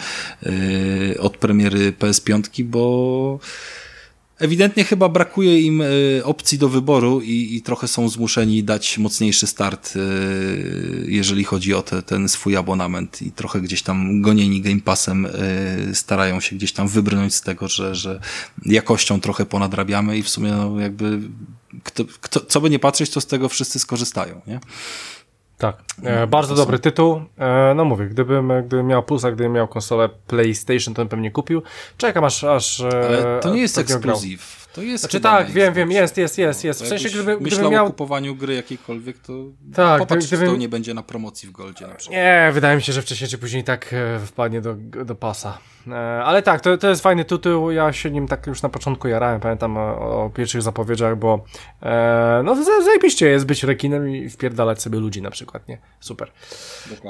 yy, od premiery P S pięć, bo ewidentnie chyba brakuje im y, opcji do wyboru i, i trochę są zmuszeni dać mocniejszy start, y, jeżeli chodzi o te, ten swój abonament i trochę gdzieś tam gonieni Game Passem y, starają się gdzieś tam wybrnąć z tego, że, że jakością trochę ponadrabiamy i w sumie no, jakby kto, kto, co by nie patrzeć, to z tego wszyscy skorzystają, nie? Tak, e, bardzo dobry są... tytuł. E, no mówię, gdybym, gdybym miał plusa, gdybym miał konsolę PlayStation, to bym pewnie kupił. Czekam aż... aż Ale to nie jest ekskluzyw. To jest znaczy tak, wiem, wiem, jest, jest, jest, jest. W sensie, gdyby, gdybym miał... o kupowaniu gry jakiejkolwiek, to tak, popatrz, gdybym... czy to nie będzie na promocji w Goldzie na przykład. Nie, wydaje mi się, że wcześniej czy później tak wpadnie do, do pasa. Ale tak, to, to jest fajny tytuł, ja się nim tak już na początku jarałem, pamiętam o, o pierwszych zapowiedziach, bo e, no zajebiście jest być rekinem i wpierdalać sobie ludzi na przykład, nie? Super. Dokładnie.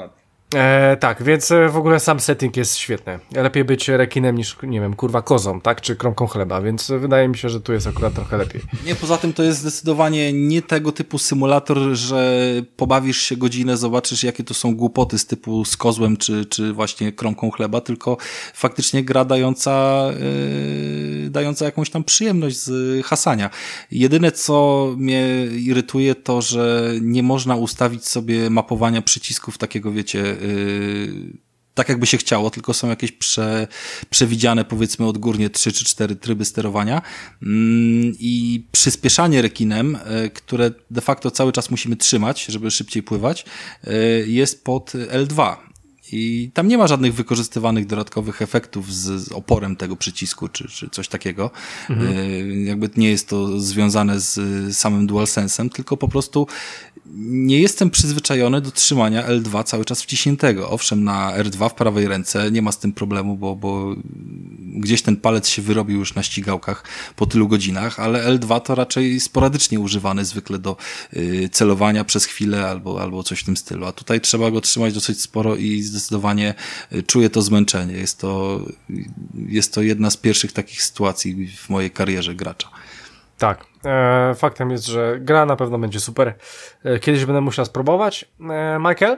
E, tak, więc w ogóle sam setting jest świetny. Lepiej być rekinem niż, nie wiem, kurwa kozą, tak? Czy kromką chleba, więc wydaje mi się, że tu jest akurat trochę lepiej. Nie, poza tym to jest zdecydowanie nie tego typu symulator, że pobawisz się godzinę, zobaczysz jakie to są głupoty z typu z kozłem, czy, czy właśnie kromką chleba, tylko faktycznie gra dająca, yy, dająca jakąś tam przyjemność z hasania. Jedyne co mnie irytuje to, że nie można ustawić sobie mapowania przycisków takiego, wiecie, Yy, tak jakby się chciało, tylko są jakieś prze, przewidziane powiedzmy odgórnie trzy czy cztery tryby sterowania yy, i przyspieszanie rekinem, yy, które de facto cały czas musimy trzymać, żeby szybciej pływać, yy, jest pod L dwa. I tam nie ma żadnych wykorzystywanych dodatkowych efektów z, z oporem tego przycisku, czy, czy coś takiego. Mhm. Yy, jakby nie jest to związane z samym DualSense'em, tylko po prostu nie jestem przyzwyczajony do trzymania L dwa cały czas wciśniętego. Owszem, na R dwa w prawej ręce nie ma z tym problemu, bo, bo gdzieś ten palec się wyrobił już na ścigałkach po tylu godzinach, ale L dwa to raczej sporadycznie używany zwykle do yy, celowania przez chwilę albo, albo coś w tym stylu. A tutaj trzeba go trzymać dosyć sporo i zdecydowanie czuję to zmęczenie. Jest to, jest to jedna z pierwszych takich sytuacji w mojej karierze gracza. Tak, e, faktem jest, że gra na pewno będzie super. E, kiedyś będę musiał spróbować. E, Michael?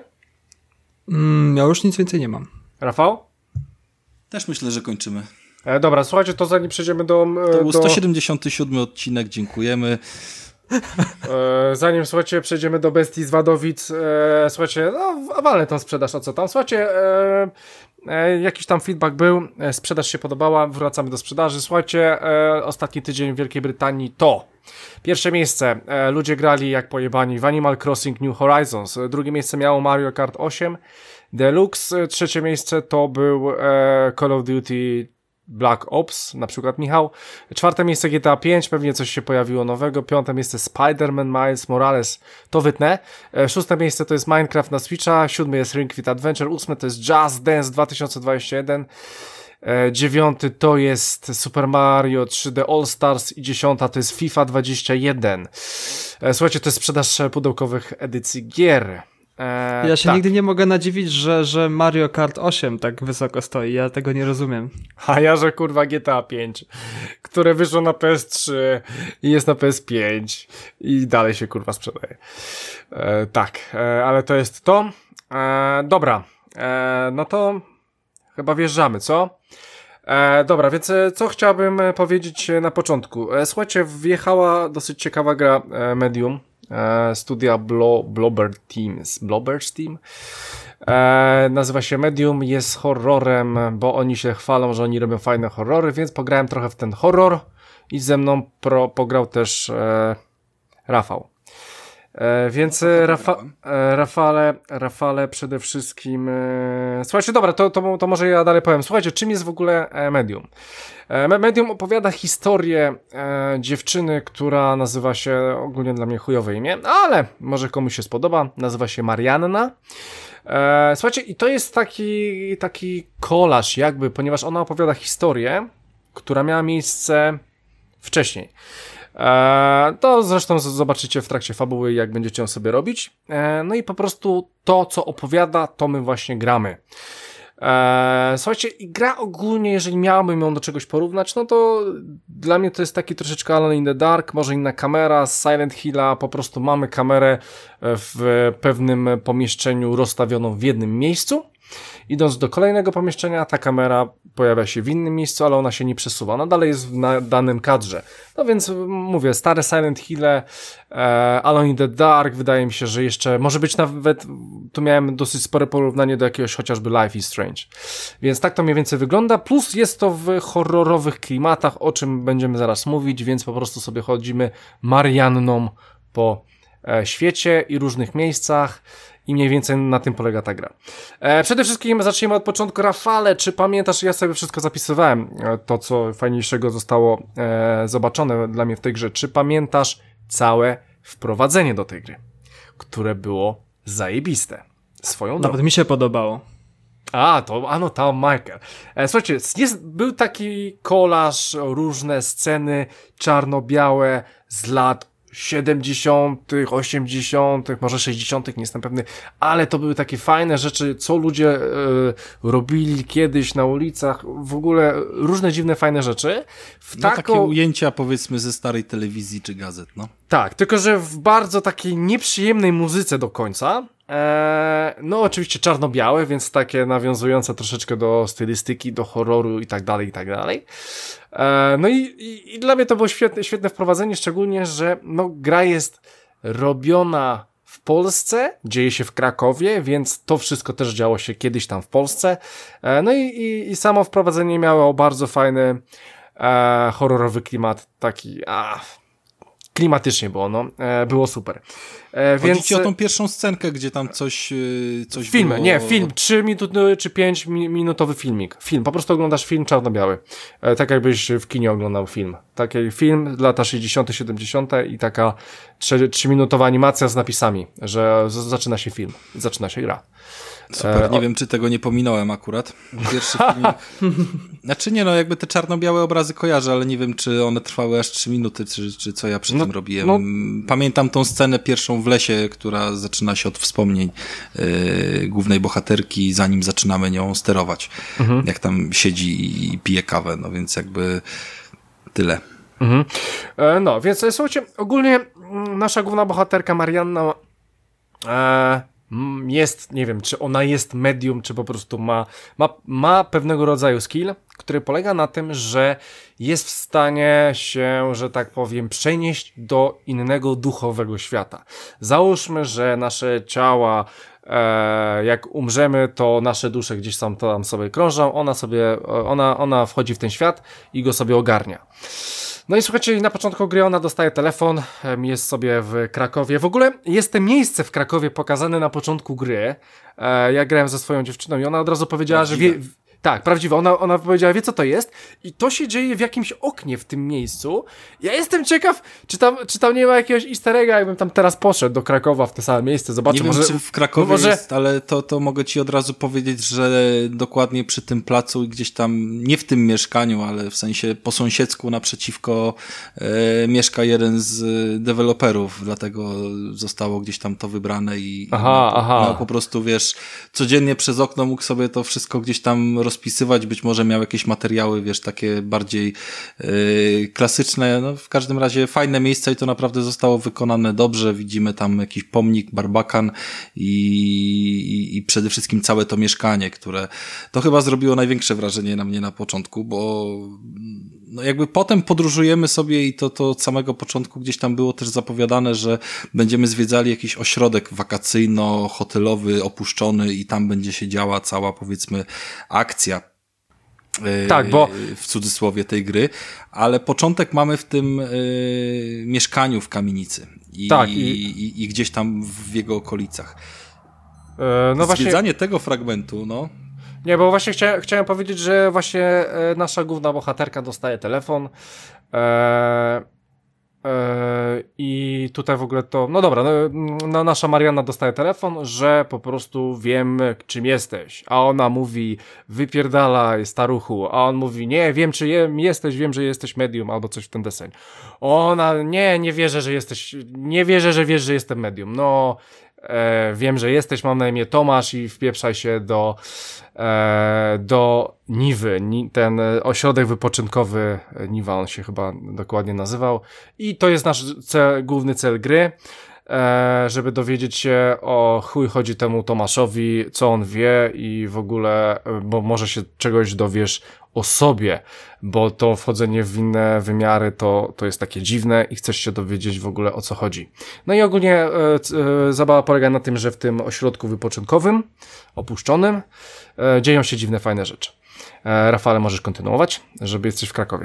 Mm, ja już nic więcej nie mam. Rafał? Też myślę, że kończymy. E, dobra, słuchajcie, to zanim przejdziemy do... E, to był do... sto siedemdziesiąty siódmy odcinek, dziękujemy. E, zanim, słuchajcie, przejdziemy do Bestii z Wadowic, e, słuchajcie, no, walę tą sprzedaż, o co tam. Słuchajcie, e, e, jakiś tam feedback był, e, sprzedaż się podobała, wracamy do sprzedaży. Słuchajcie, e, ostatni tydzień w Wielkiej Brytanii to pierwsze miejsce, e, ludzie grali jak pojebani w Animal Crossing New Horizons, drugie miejsce miało Mario Kart osiem Deluxe, trzecie miejsce to był e, Call of Duty Black Ops, na przykład Michał. Czwarte miejsce G T A pięć, pewnie coś się pojawiło nowego. Piąte miejsce Spider-Man Miles Morales, to wytnę. Szóste miejsce to jest Minecraft na Switcha. Siódme jest Ring Fit Adventure. Ósme to jest Just Dance dwa tysiące dwadzieścia jeden. Dziewiąty to jest Super Mario trzy D All Stars i dziesiąta to jest FIFA dwadzieścia jeden. Słuchajcie, to jest sprzedaż pudełkowych edycji gier. Eee, ja się tak. nigdy nie mogę nadziwić, że, że Mario Kart osiem tak wysoko stoi, ja tego nie rozumiem. A ja, że kurwa G T A pięć, które wyszło na P S trzy i jest na P S pięć i dalej się kurwa sprzedaje. Eee, tak, eee, ale to jest to. Eee, dobra, eee, no to chyba wjeżdżamy, co? E, dobra, więc co chciałbym powiedzieć na początku. E, słuchajcie, wjechała dosyć ciekawa gra e, Medium. E, studia Blo, Blobber Teams. Blobber's Team. E, nazywa się Medium, jest horrorem, bo oni się chwalą, że oni robią fajne horrory, więc pograłem trochę w ten horror i ze mną pro, pograł też e, Rafał. E, więc no Rafa, e, Rafale, Rafale przede wszystkim e, słuchajcie, dobra, to, to, to może ja dalej powiem. Słuchajcie, czym jest w ogóle e, Medium? E, Medium opowiada historię e, dziewczyny, która nazywa się, ogólnie dla mnie chujowe imię, ale może komuś się spodoba, nazywa się Marianna. E, słuchajcie, i to jest taki, taki kolaż jakby, ponieważ ona opowiada historię, która miała miejsce wcześniej. Eee, to zresztą zobaczycie w trakcie fabuły, jak będziecie ją sobie robić. Eee, no i po prostu to, co opowiada, to my właśnie gramy. Eee, słuchajcie, i gra ogólnie, jeżeli miałbym ją do czegoś porównać, no to dla mnie to jest taki troszeczkę Alone in the Dark, może inna kamera z Silent Hilla, po prostu mamy kamerę w pewnym pomieszczeniu rozstawioną w jednym miejscu. Idąc do kolejnego pomieszczenia, ta kamera pojawia się w innym miejscu, ale ona się nie przesuwa. Ona dalej jest na danym kadrze. No więc mówię, stare Silent Hill, e, Alone in the Dark, wydaje mi się, że jeszcze może być nawet, tu miałem dosyć spore porównanie do jakiegoś chociażby Life is Strange. Więc tak to mniej więcej wygląda, plus jest to w horrorowych klimatach, o czym będziemy zaraz mówić, więc po prostu sobie chodzimy Marianną po e, świecie i różnych miejscach. I mniej więcej na tym polega ta gra. E, przede wszystkim zacznijmy od początku. Rafale, czy pamiętasz, ja sobie wszystko zapisywałem, to co fajniejszego zostało e, zobaczone dla mnie w tej grze. Czy pamiętasz całe wprowadzenie do tej gry, które było zajebiste? Swoją drogą. Nawet mi się podobało. A, to, ano tam Michael. E, słuchajcie, jest, był taki kolaż, różne sceny czarno-białe z lat siedemdziesiątych, osiemdziesiątych, może sześćdziesiątych, nie jestem pewny, ale to były takie fajne rzeczy, co ludzie y, robili kiedyś na ulicach, w ogóle różne dziwne, fajne rzeczy. W no taką... takie ujęcia, powiedzmy, ze starej telewizji czy gazet, no. Tak, tylko że w bardzo takiej nieprzyjemnej muzyce do końca. Eee, no oczywiście czarno-białe, więc takie nawiązujące troszeczkę do stylistyki, do horroru i tak dalej, i tak dalej. Eee, no i, i, i dla mnie to było świetne, świetne wprowadzenie, szczególnie, że no, gra jest robiona w Polsce, dzieje się w Krakowie, więc to wszystko też działo się kiedyś tam w Polsce. Eee, no i, i, i samo wprowadzenie miało bardzo fajny e, horrorowy klimat, taki a, klimatycznie było, no, e, było super. E, Chodzi więc... ci o tą pierwszą scenkę, gdzie tam coś, coś Film, było... nie, film, trzy minuty czy pięć minutowy filmik. Film, po prostu oglądasz film czarno-biały. E, tak jakbyś w kinie oglądał film. Taki film, lata sześćdziesiąte, siedemdziesiąte i taka trzyminutowa animacja z napisami, że z- zaczyna się film, zaczyna się gra. Super, E, nie o... wiem, czy tego nie pominąłem akurat. Pierwszy filmik... Znaczy nie, no jakby te czarno-białe obrazy kojarzę, ale nie wiem, czy one trwały aż trzy minuty, czy, czy co ja przy no, tym robiłem. No... Pamiętam tą scenę pierwszą w lesie, która zaczyna się od wspomnień yy, głównej bohaterki, zanim zaczynamy nią sterować. Mhm. Jak tam siedzi i pije kawę, no więc jakby tyle. Mhm. E, no, więc słuchajcie, ogólnie nasza główna bohaterka Marianna e, jest, nie wiem, czy ona jest medium, czy po prostu ma, ma, ma pewnego rodzaju skill, który polega na tym, że jest w stanie się, że tak powiem, przenieść do innego duchowego świata. Załóżmy, że nasze ciała, e, jak umrzemy, to nasze dusze gdzieś tam, tam sobie krążą, ona sobie, ona, ona wchodzi w ten świat i go sobie ogarnia. No i słuchajcie, na początku gry ona dostaje telefon, jest sobie w Krakowie. W ogóle jest to miejsce w Krakowie pokazane na początku gry. Ja grałem ze swoją dziewczyną i ona od razu powiedziała, prawdziwe. że wie... Tak, prawdziwe. Ona, ona powiedziała, wie co to jest i to się dzieje w jakimś oknie w tym miejscu. Ja jestem ciekaw, czy tam, czy tam nie ma jakiegoś easter egga, jakbym tam teraz poszedł do Krakowa w te same miejsce, zobaczę. Nie wiem, może, czy w Krakowie może... jest, ale to, to mogę ci od razu powiedzieć, że dokładnie przy tym placu i gdzieś tam, nie w tym mieszkaniu, ale w sensie po sąsiedzku naprzeciwko e, mieszka jeden z deweloperów, dlatego zostało gdzieś tam to wybrane i, aha, i miał, aha. miał po prostu, wiesz, codziennie przez okno mógł sobie to wszystko gdzieś tam rozpisywać, być może miał jakieś materiały, wiesz, takie bardziej yy, klasyczne, no w każdym razie fajne miejsce i to naprawdę zostało wykonane dobrze, widzimy tam jakiś pomnik, barbakan i, i, i przede wszystkim całe to mieszkanie, które to chyba zrobiło największe wrażenie na mnie na początku, bo no jakby potem podróżujemy sobie i to, to od samego początku gdzieś tam było też zapowiadane, że będziemy zwiedzali jakiś ośrodek wakacyjno-hotelowy, opuszczony i tam będzie się działa cała, powiedzmy, akcja. Yy, tak, bo w cudzysłowie tej gry, ale początek mamy w tym yy, mieszkaniu w kamienicy i, tak, i, i, i gdzieś tam w jego okolicach. Yy, no Zwiedzanie właśnie... tego fragmentu, no. Nie, bo właśnie chcia, chciałem powiedzieć, że właśnie e, nasza główna bohaterka dostaje telefon e, e, i tutaj w ogóle to, no dobra, no, no, nasza Marianna dostaje telefon, że po prostu wiem, czym jesteś, a ona mówi, wypierdalaj staruchu, a on mówi, nie, wiem, czy je, jesteś, wiem, że jesteś medium, albo coś w ten deseń. Ona, nie, nie wierzę, że jesteś, nie wierzę, że wiesz, że jestem medium, no... E, wiem, że jesteś, mam na imię Tomasz i wpieprzaj się do e, do Niwy, Ni, ten ośrodek wypoczynkowy Niwa, on się chyba dokładnie nazywał i to jest nasz cel, główny cel gry, e, żeby dowiedzieć się o chuj chodzi temu Tomaszowi, co on wie i w ogóle, bo może się czegoś dowiesz o sobie, bo to wchodzenie w inne wymiary to, to jest takie dziwne i chcesz się dowiedzieć w ogóle o co chodzi. No i ogólnie e, e, zabawa polega na tym, że w tym ośrodku wypoczynkowym, opuszczonym, e, dzieją się dziwne, fajne rzeczy. E, Rafale, możesz kontynuować, żeby jesteś w Krakowie.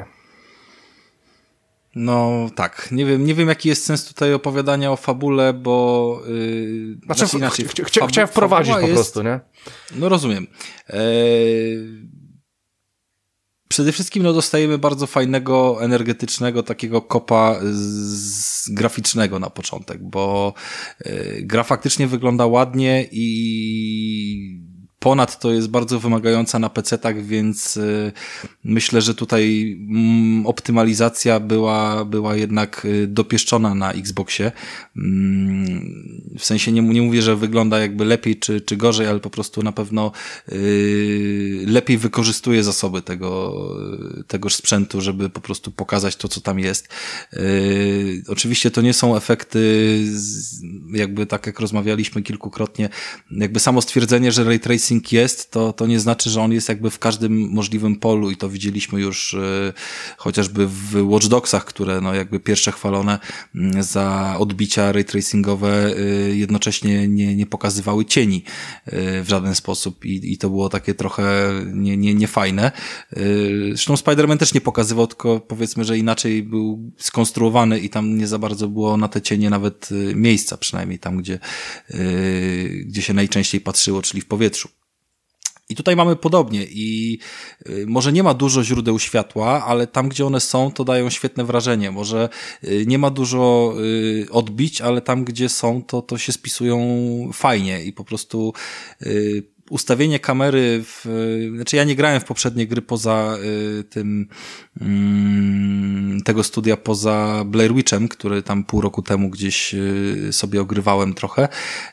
No tak, nie wiem, nie wiem jaki jest sens tutaj opowiadania o fabule, bo yy, znaczy, znaczy inaczej. ch- ch- fabu- chciałem wprowadzić po jest, prostu, nie? No rozumiem. Eee, Przede wszystkim no, dostajemy bardzo fajnego, energetycznego takiego kopa z, graficznego na początek, bo y, gra faktycznie wygląda ładnie i Ponadto jest bardzo wymagająca na pecetach, więc y, myślę, że tutaj mm, optymalizacja była, była jednak y, dopieszczona na Xboxie. Mm, w sensie nie, nie mówię, że wygląda jakby lepiej czy, czy gorzej, ale po prostu na pewno y, lepiej wykorzystuje zasoby tego, tegoż sprzętu, żeby po prostu pokazać to, co tam jest. Y, oczywiście to nie są efekty z, jakby tak jak rozmawialiśmy kilkukrotnie, jakby samo stwierdzenie, że ray tracing jest, to, to nie znaczy, że on jest jakby w każdym możliwym polu i to widzieliśmy już y, chociażby w Watch Dogsach, które no jakby pierwsze chwalone y, za odbicia ray tracingowe y, jednocześnie nie, nie pokazywały cieni y, w żaden sposób i, i to było takie trochę nie, nie, niefajne. Y, zresztą Spider-Man też nie pokazywał, tylko powiedzmy, że inaczej był skonstruowany i tam nie za bardzo było na te cienie nawet y, miejsca, przynajmniej tam, gdzie, y, gdzie się najczęściej patrzyło, czyli w powietrzu. I tutaj mamy podobnie i y, może nie ma dużo źródeł światła, ale tam, gdzie one są, to dają świetne wrażenie. Może y, nie ma dużo y, odbić, ale tam, gdzie są, to, to się spisują fajnie i po prostu y, ustawienie kamery w, znaczy ja nie grałem w poprzednie gry poza y, tym y, tego studia, poza Blair Witchem, który tam pół roku temu gdzieś y, sobie ogrywałem trochę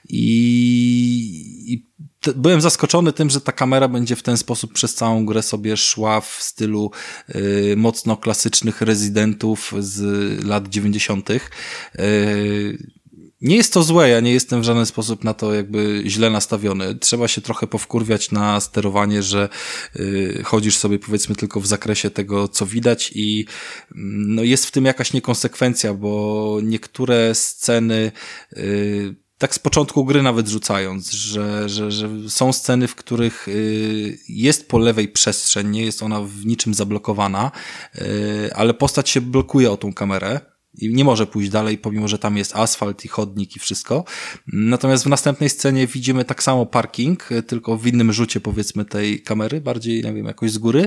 i, i byłem zaskoczony tym, że ta kamera będzie w ten sposób przez całą grę sobie szła w stylu y, mocno klasycznych rezydentów z lat dziewięćdziesiątych. Y, Nie jest to złe, ja nie jestem w żaden sposób na to jakby źle nastawiony. Trzeba się trochę powkurwiać na sterowanie, że y, chodzisz sobie powiedzmy tylko w zakresie tego, co widać i no, jest w tym jakaś niekonsekwencja, bo niektóre sceny y, tak z początku gry nawet rzucając, że, że, że są sceny, w których y, jest po lewej przestrzeń, nie jest ona w niczym zablokowana, y, ale postać się blokuje o tą kamerę i nie może pójść dalej, pomimo że tam jest asfalt i chodnik i wszystko. Natomiast w następnej scenie widzimy tak samo parking, tylko w innym rzucie powiedzmy tej kamery, bardziej, nie wiem, jakoś z góry.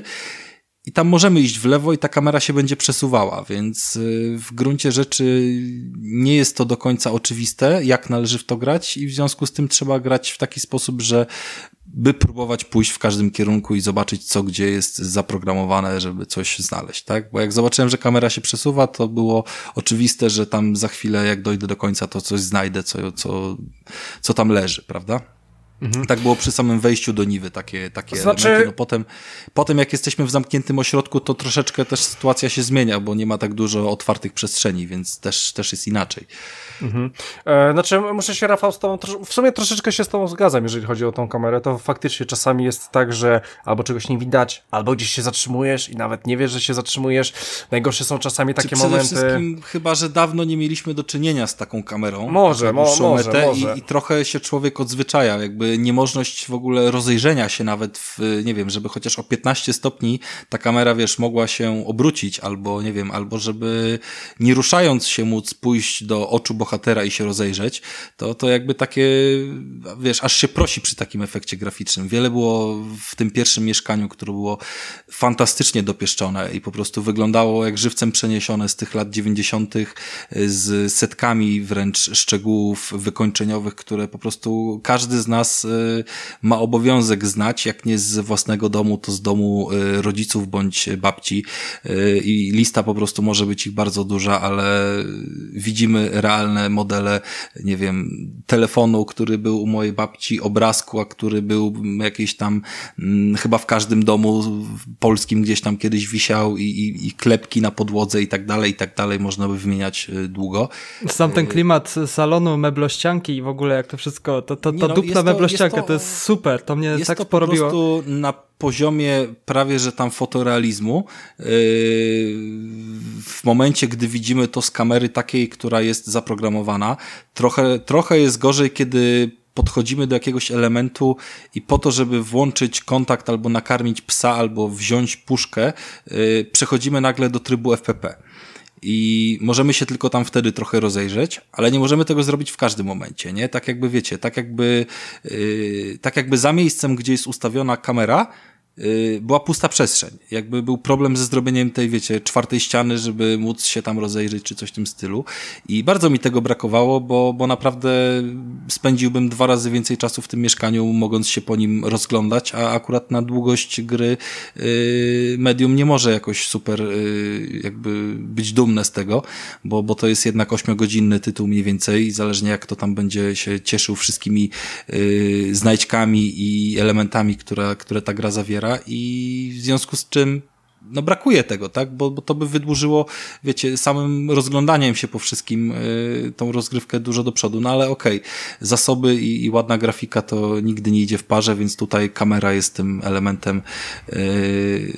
I tam możemy iść w lewo i ta kamera się będzie przesuwała, więc w gruncie rzeczy nie jest to do końca oczywiste, jak należy w to grać i w związku z tym trzeba grać w taki sposób, że by próbować pójść w każdym kierunku i zobaczyć, co gdzie jest zaprogramowane, żeby coś znaleźć, tak? Bo jak zobaczyłem, że kamera się przesuwa, to było oczywiste, że tam za chwilę, jak dojdę do końca, to coś znajdę, co, co, co tam leży, prawda? Mhm. Tak było przy samym wejściu do Niwy, takie, takie znaczy... elementy. No potem, potem jak jesteśmy w zamkniętym ośrodku, to troszeczkę też sytuacja się zmienia, bo nie ma tak dużo otwartych przestrzeni, więc też, też jest inaczej. Mhm. E, znaczy muszę się, Rafał, z tobą, w sumie troszeczkę się z tobą zgadzam, jeżeli chodzi o tą kamerę, to faktycznie czasami jest tak, że albo czegoś nie widać, albo gdzieś się zatrzymujesz i nawet nie wiesz, że się zatrzymujesz. Najgorsze są czasami takie Czy przede momenty... Przede wszystkim chyba, że dawno nie mieliśmy do czynienia z taką kamerą. Może, mo, może, może. I, I trochę się człowiek odzwyczaja, jakby niemożność w ogóle rozejrzenia się nawet w, nie wiem, żeby chociaż o piętnaście stopni ta kamera, wiesz, mogła się obrócić, albo nie wiem, albo żeby nie ruszając się móc pójść do oczu bohatera i się rozejrzeć, to, to jakby takie, wiesz, aż się prosi przy takim efekcie graficznym. Wiele było w tym pierwszym mieszkaniu, które było fantastycznie dopieszczone i po prostu wyglądało jak żywcem przeniesione z tych lat dziewięćdziesiątych z setkami wręcz szczegółów wykończeniowych, które po prostu każdy z nas ma obowiązek znać, jak nie z własnego domu, to z domu rodziców bądź babci i lista po prostu może być ich bardzo duża, ale widzimy realne modele, nie wiem, telefonu, który był u mojej babci, obrazku, a który był jakiś tam hmm, chyba w każdym domu polskim gdzieś tam kiedyś wisiał i, i, i klepki na podłodze i tak dalej, i tak dalej, można by wymieniać długo. Sam ten klimat salonu, meblościanki i w ogóle jak to wszystko, to, to, to no, dupna meblościanka, to, to jest super, to mnie jest tak to porobiło. Po prostu na poziomie prawie, że tam fotorealizmu. Yy, w momencie, gdy widzimy to z kamery takiej, która jest zaprogramowana, trochę, trochę jest gorzej, kiedy podchodzimy do jakiegoś elementu i po to, żeby włączyć kontakt albo nakarmić psa, albo wziąć puszkę, yy, przechodzimy nagle do trybu F P P. I możemy się tylko tam wtedy trochę rozejrzeć, ale nie możemy tego zrobić w każdym momencie, nie? Tak jakby, wiecie, tak jakby, yy, tak jakby za miejscem, gdzie jest ustawiona kamera, yy, była pusta przestrzeń. Jakby był problem ze zrobieniem tej, wiecie, czwartej ściany, żeby móc się tam rozejrzeć, czy coś w tym stylu. I bardzo mi tego brakowało, bo, bo naprawdę spędziłbym dwa razy więcej czasu w tym mieszkaniu, mogąc się po nim rozglądać, a akurat na długość gry yy, Medium nie może jakoś super yy, jakby być dumne z tego, bo, bo to jest jednak ośmiogodzinny tytuł mniej więcej i zależnie jak to tam będzie się cieszył wszystkimi yy, znajdźkami i elementami, które, które ta gra zawiera i w związku z czym no brakuje tego, tak, bo, bo to by wydłużyło, wiecie, samym rozglądaniem się po wszystkim yy, tą rozgrywkę dużo do przodu, no ale okej, okay. Zasoby i, i ładna grafika to nigdy nie idzie w parze, więc tutaj kamera jest tym elementem yy,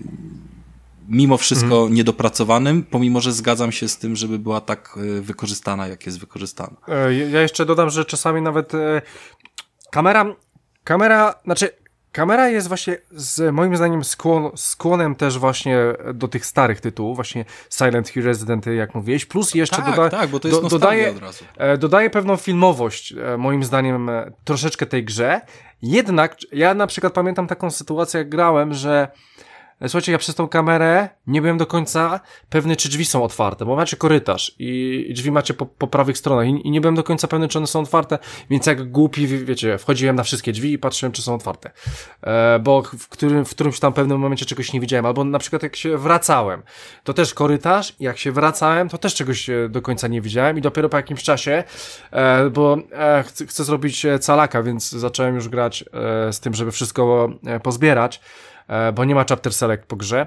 mimo wszystko mhm. niedopracowanym, pomimo, że zgadzam się z tym, żeby była tak wykorzystana, jak jest wykorzystana. Ja jeszcze dodam, że czasami nawet e, kamera, kamera, znaczy kamera jest właśnie z moim zdaniem skłon, skłonem też właśnie do tych starych tytułów, właśnie Silent Hill, Resident, jak mówiłeś, plus jeszcze tak, doda, tak, bo to jest do, dodaje, od razu. E, dodaje pewną filmowość, e, moim zdaniem, e, troszeczkę tej grze. Jednak ja na przykład pamiętam taką sytuację, jak grałem, że słuchajcie, ja przez tą kamerę nie byłem do końca pewny, czy drzwi są otwarte, bo macie korytarz i drzwi macie po, po prawych stronach i, i nie byłem do końca pewny, czy one są otwarte, więc jak głupi, wiecie, wchodziłem na wszystkie drzwi i patrzyłem, czy są otwarte, e, bo w, którym, w którymś tam pewnym momencie czegoś nie widziałem, albo na przykład jak się wracałem, to też korytarz, jak się wracałem, to też czegoś do końca nie widziałem i dopiero po jakimś czasie, e, bo e, chcę, chcę zrobić calaka, więc zacząłem już grać e, z tym, żeby wszystko e, pozbierać, bo nie ma chapter select po grze,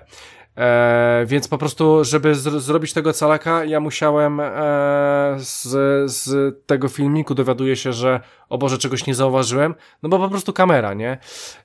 e, więc po prostu, żeby z- zrobić tego calaka, ja musiałem e, z, z tego filmiku dowiaduję się, że o Boże, czegoś nie zauważyłem, no bo po prostu kamera, nie?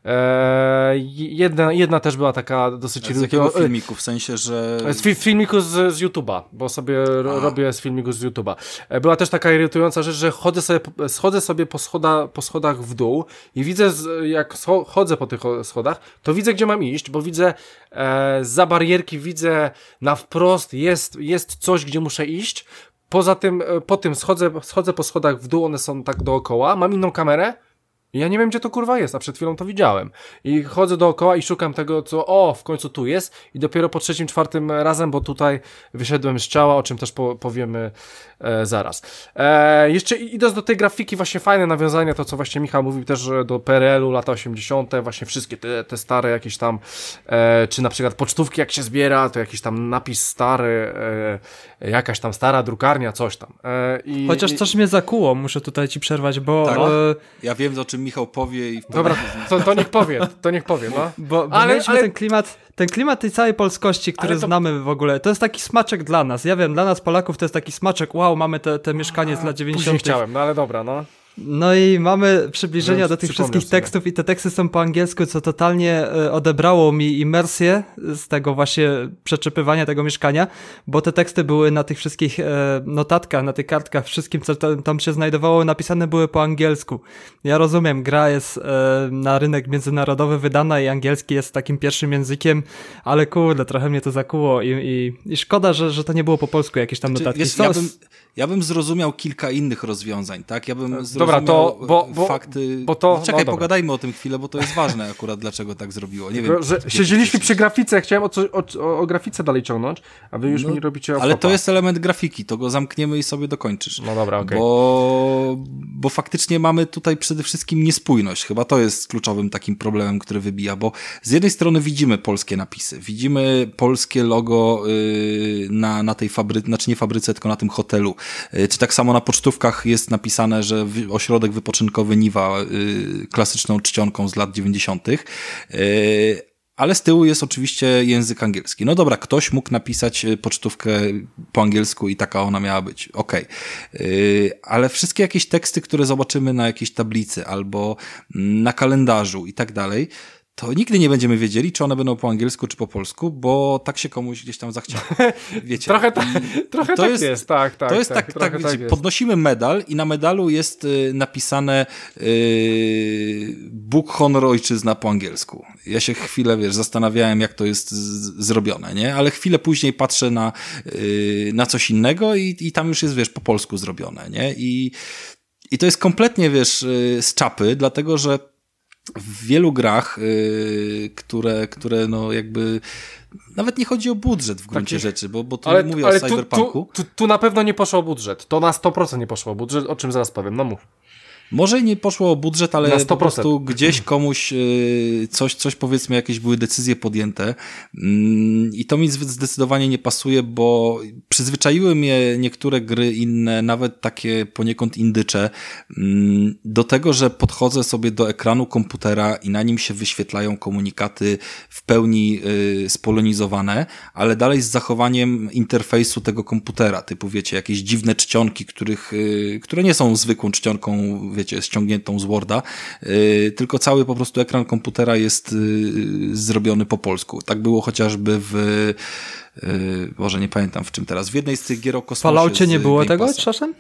E, jedna, jedna też była taka dosyć... Z jakiego filmiku? W sensie, że... Z fi- filmiku z, z YouTube'a, bo sobie ro- robię z filmiku z YouTube'a. E, była też taka irytująca rzecz, że chodzę sobie, schodzę sobie po, schoda, po schodach w dół i widzę, z, jak scho- chodzę po tych schodach, to widzę, gdzie mam iść, bo widzę e, za barierki, widzę na wprost, jest, jest coś, gdzie muszę iść. Poza tym, po tym schodzę, schodzę po schodach w dół, one są tak dookoła, mam inną kamerę i ja nie wiem, gdzie to kurwa jest, a przed chwilą to widziałem. I chodzę dookoła i szukam tego, co o, w końcu tu jest i dopiero po trzecim, czwartym razem, bo tutaj wyszedłem z ciała, o czym też po, powiemy e, zaraz. E, jeszcze idąc do tej grafiki, właśnie fajne nawiązania, to co właśnie Michał mówił też do P R L u, lata osiemdziesiąte, właśnie wszystkie te, te stare jakieś tam, e, czy na przykład pocztówki jak się zbiera, to jakiś tam napis stary, e, jakaś tam stara drukarnia, coś tam. E, i, Chociaż i... coś mnie zakuło, muszę tutaj ci przerwać, bo... Tak, e... ja wiem, o czym Michał powie i... Dobra, to, to niech powie, to niech powie, no. Bo, bo ale, mieliśmy ale... ten klimat, ten klimat tej całej polskości, który to... znamy w ogóle, to jest taki smaczek dla nas. Ja wiem, dla nas Polaków to jest taki smaczek, wow, mamy te, te mieszkanie z lat dziewięćdziesiątych. Później chciałem, no ale dobra, no. No i mamy przybliżenia Więc do tych wszystkich sobie. tekstów i te teksty są po angielsku, co totalnie e, odebrało mi imersję z tego właśnie przeczepywania tego mieszkania, bo te teksty były na tych wszystkich e, notatkach, na tych kartkach, wszystkim, co tam, tam się znajdowało, napisane były po angielsku. Ja rozumiem, gra jest e, na rynek międzynarodowy wydana i angielski jest takim pierwszym językiem, ale kurde, trochę mnie to zakuło i, i, i szkoda, że, że to nie było po polsku jakieś tam notatki. Wiesz, ja, bym, ja bym zrozumiał kilka innych rozwiązań, tak? Ja bym zrozumiał dobra, to, bo, bo, fakty... Bo to, no, czekaj, no, pogadajmy o tym chwilę, bo to jest ważne akurat, dlaczego tak zrobiło. Nie Tylko, wiem, że siedzieliśmy przy grafice, chciałem o, co, o, o, o grafice dalej ciągnąć, a wy już no, mi robicie ale to jest element grafiki, to go zamkniemy i sobie dokończysz. No dobra, okej. Okay. Bo, bo faktycznie mamy tutaj przede wszystkim niespójność. Chyba to jest kluczowym takim problemem, który wybija, bo z jednej strony widzimy polskie napisy, widzimy polskie logo yy, na, na tej fabryce, znaczy nie fabryce, tylko na tym hotelu. Yy, czy tak samo na pocztówkach jest napisane, że ośrodek wypoczynkowy Niwa yy, klasyczną czcionką z lat dziewięćdziesiątych. Yy, ale z tyłu jest oczywiście język angielski. No dobra, ktoś mógł napisać pocztówkę po angielsku i taka ona miała być. Okej. Okay. Yy, ale wszystkie jakieś teksty, które zobaczymy na jakiejś tablicy albo na kalendarzu i tak dalej, to nigdy nie będziemy wiedzieli, czy one będą po angielsku, czy po polsku, bo tak się komuś gdzieś tam zachciało. Wiecie. trochę ta, trochę to tak jest, jest, tak, tak. To jest tak, tak, tak, tak, wiecie, tak podnosimy medal i na medalu jest y, napisane y, Bóg, honor, ojczyzna po angielsku. Ja się chwilę, wiesz, zastanawiałem, jak to jest z, zrobione, nie? Ale chwilę później patrzę na, y, na coś innego i, i tam już jest, wiesz, po polsku zrobione, nie? I, i to jest kompletnie, wiesz, y, z czapy, dlatego, że w wielu grach, yy, które, które no jakby nawet nie chodzi o budżet w gruncie Taki... rzeczy, bo, bo tu ale, nie mówię ale o Cyberpunku. Tu, tu, tu na pewno nie poszło o budżet. To na sto procent nie poszło o budżet, o czym zaraz powiem. No mów. Może nie poszło o budżet, ale po prostu gdzieś komuś coś, coś powiedzmy, jakieś były decyzje podjęte i to mi zdecydowanie nie pasuje, bo przyzwyczaiły mnie niektóre gry inne, nawet takie poniekąd indycze, do tego, że podchodzę sobie do ekranu komputera i na nim się wyświetlają komunikaty w pełni spolonizowane, ale dalej z zachowaniem interfejsu tego komputera, typu wiecie, jakieś dziwne czcionki, których, które nie są zwykłą czcionką, wiecie, ściągniętą z Worda, yy, tylko cały po prostu ekran komputera jest yy, zrobiony po polsku. Tak było chociażby w yy, może nie pamiętam w czym teraz, w jednej z tych gier o kosmosie. W Falloutie nie było tego czasem?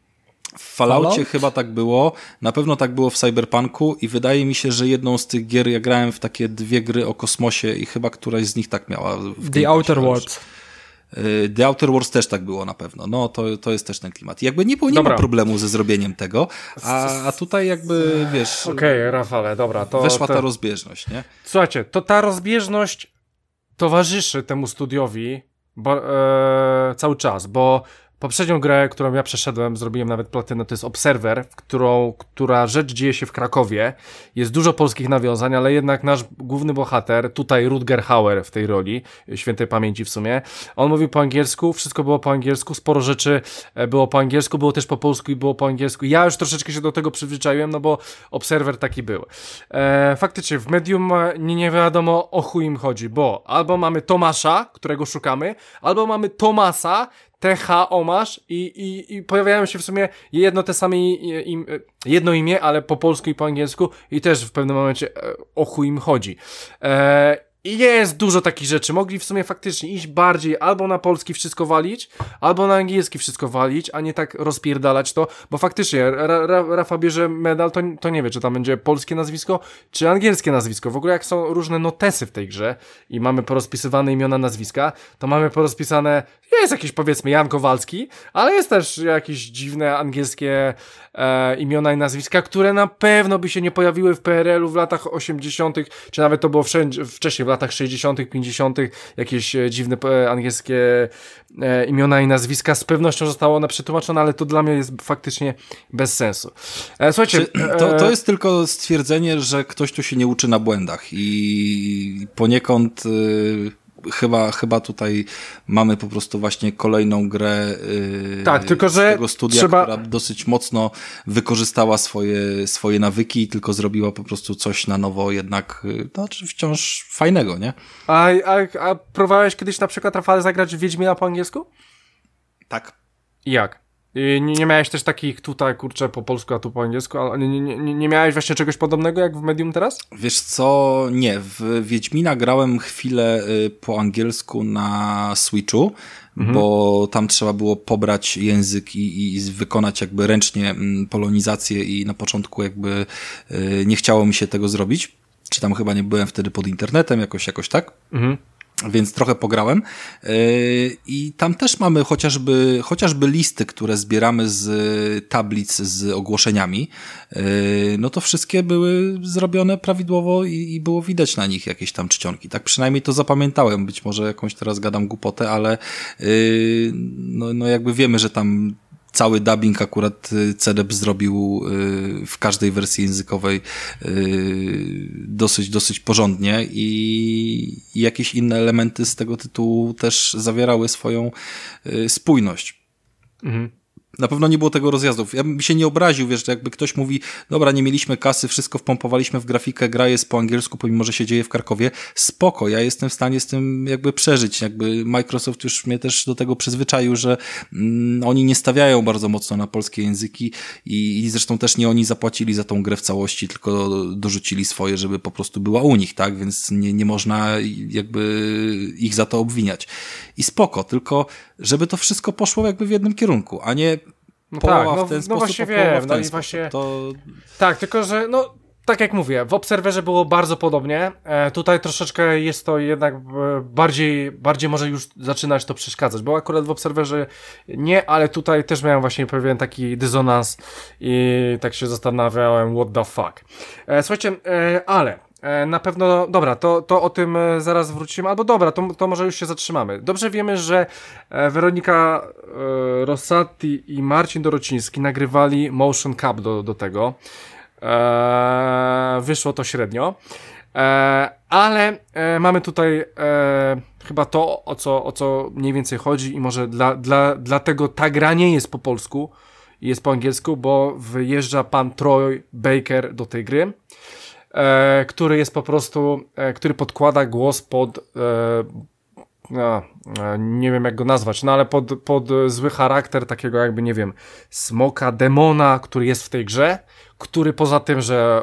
W Falloutie Fallout? Chyba tak było, na pewno tak było w Cyberpunku i wydaje mi się, że jedną z tych gier, ja grałem w takie dwie gry o kosmosie i chyba któraś z nich tak miała. W The Outer Worlds. The Outer Worlds też tak było na pewno. No to, to jest też ten klimat. I jakby nie, było, nie ma problemu ze zrobieniem tego, a, a tutaj jakby, wiesz... Okej, okay, Rafale, dobra. To, weszła to... ta rozbieżność, nie? Słuchajcie, to ta rozbieżność towarzyszy temu studiowi bo, e, cały czas, bo poprzednią grę, którą ja przeszedłem, zrobiłem nawet platynę, to jest Observer, w którą, która rzecz dzieje się w Krakowie. Jest dużo polskich nawiązań, ale jednak nasz główny bohater, tutaj Rutger Hauer w tej roli, świętej pamięci w sumie, on mówił po angielsku, wszystko było po angielsku, sporo rzeczy było po angielsku, było też po polsku i było po angielsku. Ja już troszeczkę się do tego przyzwyczaiłem, no bo Observer taki był. E, faktycznie, w Medium nie, nie wiadomo o chuj im chodzi, bo albo mamy Tomasza, którego szukamy, albo mamy Tomasa, T H Omasz i, i, i pojawiają się w sumie jedno te same im, jedno imię, ale po polsku i po angielsku i też w pewnym momencie e, o chuj im chodzi. E, I jest dużo takich rzeczy. Mogli w sumie faktycznie iść bardziej albo na polski wszystko walić, albo na angielski wszystko walić, a nie tak rozpierdalać to, bo faktycznie Ra, Ra, Rafa bierze medal, to, to nie wie, czy tam będzie polskie nazwisko, czy angielskie nazwisko. W ogóle jak są różne notesy w tej grze i mamy porozpisywane imiona, nazwiska, to mamy porozpisane, jest jakiś powiedzmy Jan Kowalski, ale jest też jakieś dziwne angielskie e, imiona i nazwiska, które na pewno by się nie pojawiły w P R L u w latach osiemdziesiątych, czy nawet to było wszędzie, wcześniej, w latach sześćdziesiątych, pięćdziesiątych, jakieś e, dziwne e, angielskie e, imiona i nazwiska. Z pewnością zostało one przetłumaczone, ale to dla mnie jest faktycznie bez sensu. E, słuchajcie... E, to, to jest tylko stwierdzenie, że ktoś tu się nie uczy na błędach i poniekąd... Y Chyba, chyba tutaj mamy po prostu właśnie kolejną grę yy, tak, tylko, że z tego studia, trzeba... która dosyć mocno wykorzystała swoje, swoje nawyki i tylko zrobiła po prostu coś na nowo, jednak no, wciąż fajnego, nie? A, a, a próbowałeś kiedyś na przykład, Rafale, zagrać w Wiedźmina po angielsku? Tak. I jak? I nie, nie miałeś też takich tutaj, kurczę, po polsku, a tu po angielsku, ale nie, nie, nie, nie miałeś właśnie czegoś podobnego jak w Medium teraz? Wiesz co, nie. W Wiedźmina grałem chwilę po angielsku na Switchu, mhm. bo tam trzeba było pobrać język i, i wykonać jakby ręcznie polonizację i na początku jakby nie chciało mi się tego zrobić. Czy tam chyba nie byłem wtedy pod internetem, jakoś, jakoś tak. Mhm. Więc trochę pograłem yy, i tam też mamy chociażby, chociażby listy, które zbieramy z tablic z ogłoszeniami, yy, no to wszystkie były zrobione prawidłowo i, i było widać na nich jakieś tam czcionki. Tak przynajmniej to zapamiętałem, być może jakąś teraz gadam głupotę, ale yy, no, no jakby wiemy, że tam cały dubbing akurat C D E P zrobił w każdej wersji językowej dosyć, dosyć porządnie i jakieś inne elementy z tego tytułu też zawierały swoją spójność. Mhm. Na pewno nie było tego rozjazdów. Ja bym się nie obraził, wiesz, jakby ktoś mówi, dobra, nie mieliśmy kasy, wszystko wpompowaliśmy w grafikę, gra jest po angielsku, pomimo że się dzieje w Krakowie. Spoko, ja jestem w stanie z tym jakby przeżyć. Jakby Microsoft już mnie też do tego przyzwyczaił, że mm, oni nie stawiają bardzo mocno na polskie języki i, i zresztą też nie oni zapłacili za tą grę w całości, tylko dorzucili swoje, żeby po prostu była u nich, tak? Więc nie, nie można jakby ich za to obwiniać. I spoko, tylko żeby to wszystko poszło jakby w jednym kierunku, a nie no połowa tak, no, w ten no sposób, właśnie a połowa wiem, w ten no i sposób. właśnie, to... tak, tylko że no tak jak mówię, w Observerze było bardzo podobnie. E, tutaj troszeczkę jest to jednak e, bardziej, bardziej może już zaczynać to przeszkadzać, bo akurat w Observerze nie, ale tutaj też miałem właśnie pewien taki dysonans i tak się zastanawiałem, what the fuck. E, słuchajcie, e, ale e, na pewno, dobra, to, to o tym e, zaraz wrócimy, albo dobra, to, to może już się zatrzymamy. Dobrze wiemy, że e, Weronika e, Rossati i Marcin Dorociński nagrywali motion cap do, do tego. Eee, wyszło to średnio, eee, ale e, mamy tutaj e, chyba to, o co, o co mniej więcej chodzi i może dla, dla, dlatego ta gra nie jest po polsku, jest po angielsku, bo wyjeżdża pan Troy Baker do tej gry, e, który jest po prostu, e, który podkłada głos pod e, no, nie wiem jak go nazwać, no ale pod, pod zły charakter takiego jakby, nie wiem, smoka, demona, który jest w tej grze, który poza tym, że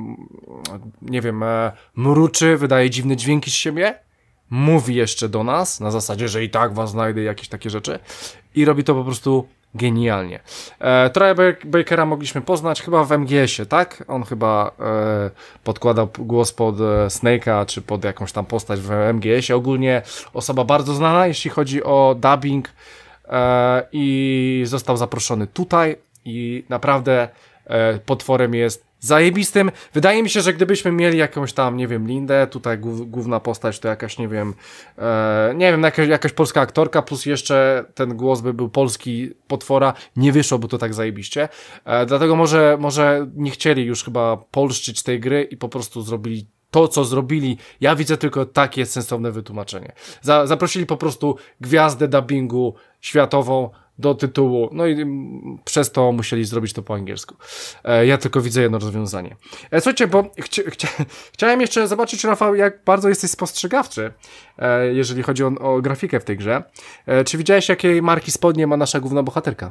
nie wiem, mruczy, wydaje dziwne dźwięki z siebie, mówi jeszcze do nas, na zasadzie, że i tak was znajdę, jakieś takie rzeczy i robi to po prostu genialnie. E, Troya Bakera mogliśmy poznać chyba w M G S-ie, tak? On chyba e, podkładał głos pod e, Snake'a, czy pod jakąś tam postać w M G S-ie. Ogólnie osoba bardzo znana, jeśli chodzi o dubbing e, i został zaproszony tutaj i naprawdę e, potworem jest zajebistym. Wydaje mi się, że gdybyśmy mieli jakąś tam, nie wiem, Lindę, tutaj głów, główna postać to jakaś, nie wiem, e, nie wiem, jakaś, jakaś polska aktorka, plus jeszcze ten głos by był polski potwora, nie wyszłoby to tak zajebiście. E, dlatego może, może nie chcieli już chyba polszczyć tej gry i po prostu zrobili to, co zrobili. Ja widzę tylko takie sensowne wytłumaczenie. Za, zaprosili po prostu gwiazdę dubbingu światową do tytułu, no i mm, przez to musieli zrobić to po angielsku. E, ja tylko widzę jedno rozwiązanie. E, słuchajcie, bo chcia, chcia, chciałem jeszcze zobaczyć, Rafał, jak bardzo jesteś spostrzegawczy, e, jeżeli chodzi o, o grafikę w tej grze. E, czy widziałeś, jakiej marki spodnie ma nasza główna bohaterka?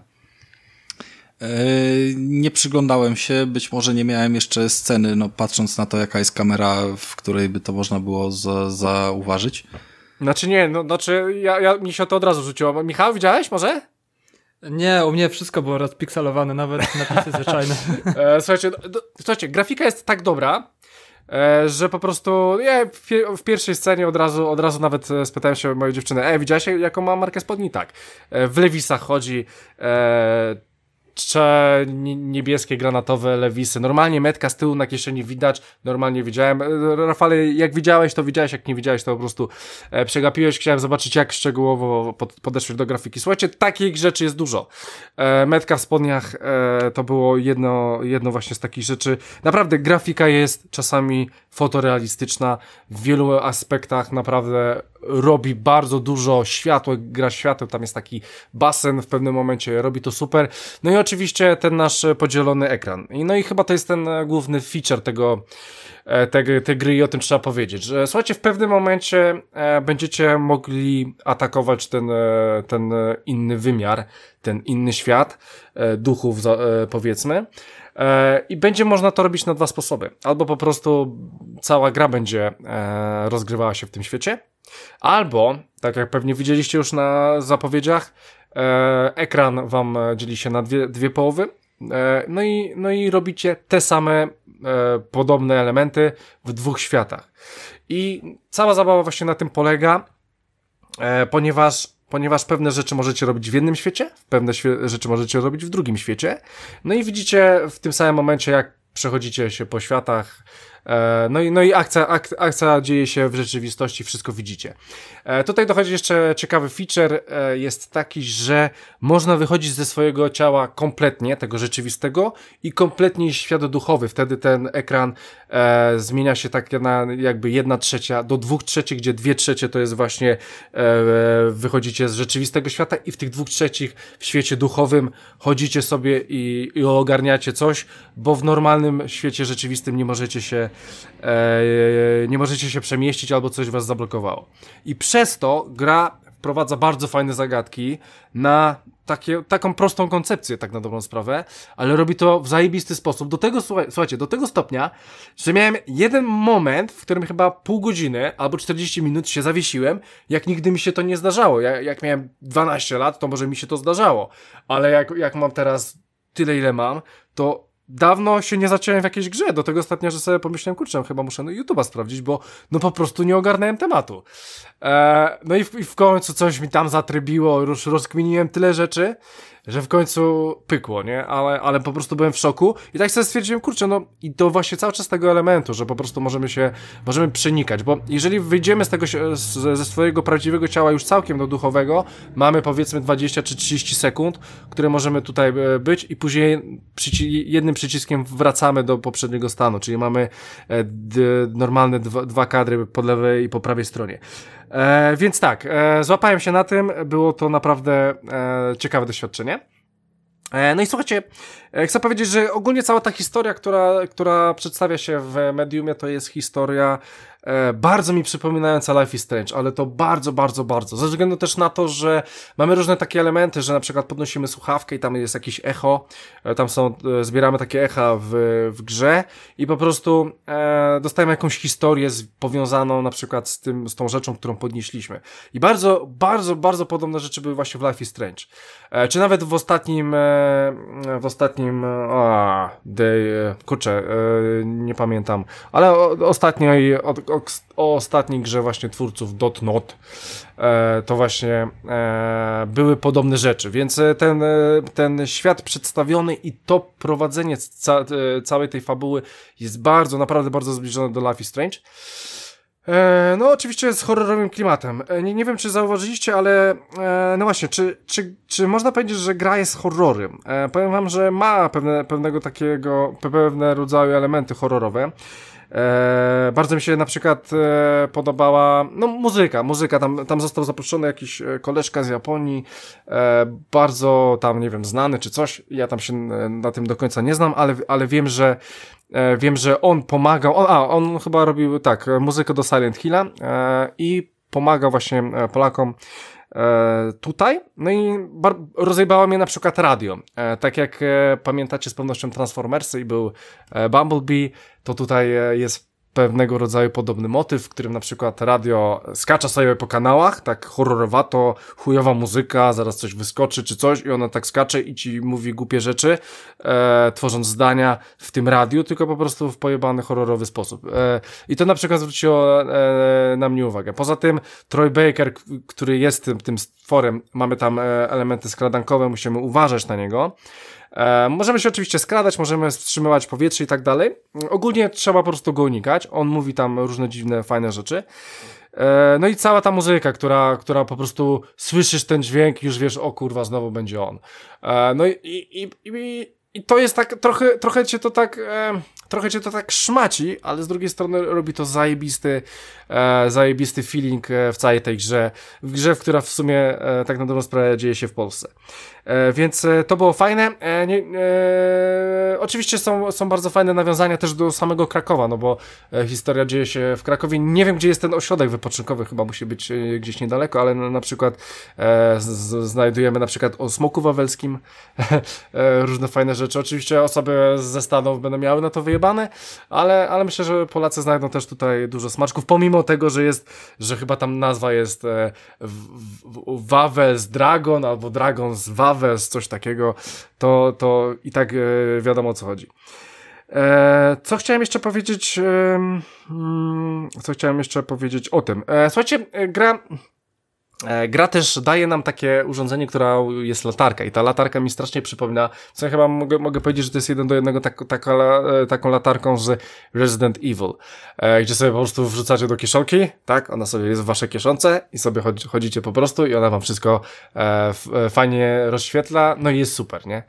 E, nie przyglądałem się, być może nie miałem jeszcze sceny, no patrząc na to, jaka jest kamera, w której by to można było za, zauważyć. Znaczy nie, no znaczy ja, ja, mi się to od razu rzuciło. Michał, widziałeś może? Nie, u mnie wszystko było rozpikselowane, nawet napisy zwyczajne. E, słuchajcie, do, słuchajcie, grafika jest tak dobra, e, że po prostu ja w, pie, w pierwszej scenie od razu, od razu nawet spytałem się mojej dziewczyny, e, widziałeś jaką ma markę spodni? Tak. E, w lewisach chodzi, e, cze niebieskie, granatowe lewisy. Normalnie metka z tyłu na kieszeni widać, normalnie widziałem. Rafale, jak widziałeś, to widziałeś, jak nie widziałeś, to po prostu e, przegapiłeś. Chciałem zobaczyć, jak szczegółowo pod, podeszłeś do grafiki. Słuchajcie, takich rzeczy jest dużo. E, metka w spodniach e, to było jedno, jedno właśnie z takich rzeczy. Naprawdę grafika jest czasami fotorealistyczna. W wielu aspektach naprawdę robi bardzo dużo. Światło, gra światłem, tam jest taki basen w pewnym momencie, robi to super. No i oczywiście ten nasz podzielony ekran. I no i chyba to jest ten główny feature tego, tej, tej gry i o tym trzeba powiedzieć, że słuchajcie, w pewnym momencie e, będziecie mogli atakować ten, e, ten inny wymiar, ten inny świat e, duchów, za, e, powiedzmy. E, I będzie można to robić na dwa sposoby. Albo po prostu cała gra będzie e, rozgrywała się w tym świecie, albo, tak jak pewnie widzieliście już na zapowiedziach, e, ekran wam dzieli się na dwie, dwie połowy, e, no, i, no i robicie te same e, podobne elementy w dwóch światach. I cała zabawa właśnie na tym polega, e, ponieważ ponieważ pewne rzeczy możecie robić w jednym świecie, pewne świe- rzeczy możecie robić w drugim świecie, no i widzicie w tym samym momencie, jak przechodzicie się po światach, e, no i, no i akcja, ak, akcja dzieje się w rzeczywistości, wszystko widzicie. E, tutaj dochodzi jeszcze ciekawy feature, e, jest taki, że można wychodzić ze swojego ciała kompletnie, tego rzeczywistego i kompletnie świat duchowy, wtedy ten ekran e, zmienia się tak na jakby jedna trzecia do dwóch trzecich, gdzie dwie trzecie to jest właśnie e, wychodzicie z rzeczywistego świata i w tych dwóch trzecich w świecie duchowym chodzicie sobie i, i ogarniacie coś, bo w normalnym świecie rzeczywistym nie możecie się e, nie możecie się przemieścić albo coś was zablokowało. I przez to gra wprowadza bardzo fajne zagadki na takie, taką prostą koncepcję, tak na dobrą sprawę, ale robi to w zajebisty sposób. Do tego, słuchajcie, do tego stopnia, że miałem jeden moment, w którym chyba pół godziny albo czterdzieści minut się zawiesiłem, jak nigdy mi się to nie zdarzało. Ja, jak miałem dwanaście lat, to może mi się to zdarzało, ale jak, jak mam teraz tyle, ile mam, to dawno się nie zaciąłem w jakiejś grze, do tego ostatnio, że sobie pomyślałem, kurczę, chyba muszę YouTube'a sprawdzić, bo no po prostu nie ogarnąłem tematu. E, no i w, i w końcu coś mi tam zatrybiło, już rozkminiłem tyle rzeczy, że w końcu pykło, nie? Ale, ale po prostu byłem w szoku i tak sobie stwierdziłem, kurczę, no i to właśnie cały czas tego elementu, że po prostu możemy się, możemy przenikać, bo jeżeli wyjdziemy z tego, z, ze swojego prawdziwego ciała już całkiem do duchowego, mamy powiedzmy dwadzieścia czy trzydzieści sekund, które możemy tutaj być i później przyci- jednym przyciskiem wracamy do poprzedniego stanu, czyli mamy d- normalne dwa, dwa kadry po lewej i po prawej stronie. E, więc tak, e, złapałem się na tym, było to naprawdę e, ciekawe doświadczenie. E, no i słuchajcie, e, chcę powiedzieć, że ogólnie cała ta historia, która, która przedstawia się w Mediumie, to jest historia e, bardzo mi przypominająca Life is Strange, ale to bardzo, bardzo, bardzo. Ze względu też na to, że mamy różne takie elementy, że na przykład podnosimy słuchawkę i tam jest jakieś echo, e, tam są, e, zbieramy takie echa w, w grze i po prostu e, dostajemy jakąś historię z, powiązaną na przykład z tym, z tą rzeczą, którą podnieśliśmy. I bardzo, bardzo, bardzo podobne rzeczy były właśnie w Life is Strange. E, czy nawet w ostatnim, e, w ostatnim, a, day, kurczę, e, nie pamiętam, ale o, ostatniej, o, o, o ostatniej grze właśnie twórców Dot Not, e, to właśnie e, były podobne rzeczy, więc ten, ten świat przedstawiony i to prowadzenie ca, całej tej fabuły jest bardzo, naprawdę bardzo zbliżone do Life is Strange. E, no oczywiście z horrorowym klimatem. E, nie, nie wiem, czy zauważyliście, ale e, no właśnie, czy, czy, czy można powiedzieć, że gra jest horrorem? E, powiem wam, że ma pewne, pewnego takiego, pewne rodzaju elementy horrorowe. E, bardzo mi się na przykład e, podobała, no muzyka, muzyka, tam, tam został zaproszony jakiś koleżka z Japonii, e, bardzo tam, nie wiem, znany czy coś, ja tam się na tym do końca nie znam, ale, ale wiem, że e, wiem, że on pomagał, on, a, on chyba robił tak, muzykę do Silent Hilla e, i pomagał właśnie Polakom E, tutaj, no i bar- rozjebało mnie na przykład radio, e, tak jak e, pamiętacie z pewnością Transformersy i był e, Bumblebee, to tutaj e, jest pewnego rodzaju podobny motyw, w którym na przykład radio skacza sobie po kanałach, tak horrorowato, chujowa muzyka, zaraz coś wyskoczy czy coś i ona tak skacze i ci mówi głupie rzeczy, e, tworząc zdania w tym radiu, tylko po prostu w pojebany, horrorowy sposób. E, I to na przykład zwróciło e, na mnie uwagę. Poza tym Troy Baker, k- który jest tym, tym stworem, mamy tam e, elementy skradankowe, musimy uważać na niego. E, możemy się oczywiście skradać, możemy wstrzymywać powietrze i tak dalej. Ogólnie trzeba po prostu go unikać. On mówi tam różne dziwne, fajne rzeczy. E, no i cała ta muzyka, która, która po prostu słyszysz ten dźwięk i już wiesz, o kurwa, znowu będzie on. E, no i, i, i, i to jest tak, trochę, trochę cię to tak... E, Trochę cię to tak szmaci, ale z drugiej strony robi to zajebisty, e, zajebisty feeling w całej tej grze, w grze, w która w sumie e, tak na dobrą sprawę dzieje się w Polsce. E, więc e, to było fajne. E, nie, e, oczywiście są, są bardzo fajne nawiązania też do samego Krakowa, no bo e, historia dzieje się w Krakowie. Nie wiem, gdzie jest ten ośrodek wypoczynkowy, chyba musi być e, gdzieś niedaleko, ale na, na przykład e, z, z, znajdujemy na przykład o Smoku Wawelskim e, różne fajne rzeczy. Oczywiście osoby ze Stanów będą miały na to wyjebane, ale, ale myślę, że Polacy znajdą też tutaj dużo smaczków, pomimo tego, że jest, że chyba tam nazwa jest e, Wawels Dragon albo Dragon z Wawels, coś takiego, to, to i tak e, wiadomo, o co chodzi. E, co chciałem jeszcze powiedzieć e, mm, co chciałem jeszcze powiedzieć o tym. E, słuchajcie, e, gra Gra też daje nam takie urządzenie, która jest latarka i ta latarka mi strasznie przypomina, co ja chyba mogę, mogę powiedzieć, że to jest jeden do jednego tak, taka, taką latarką z Resident Evil, e, gdzie sobie po prostu wrzucacie do kieszonki, tak, ona sobie jest w waszej kieszonce i sobie chodzi, chodzicie po prostu i ona wam wszystko e, f, e, fajnie rozświetla, no i jest super, nie?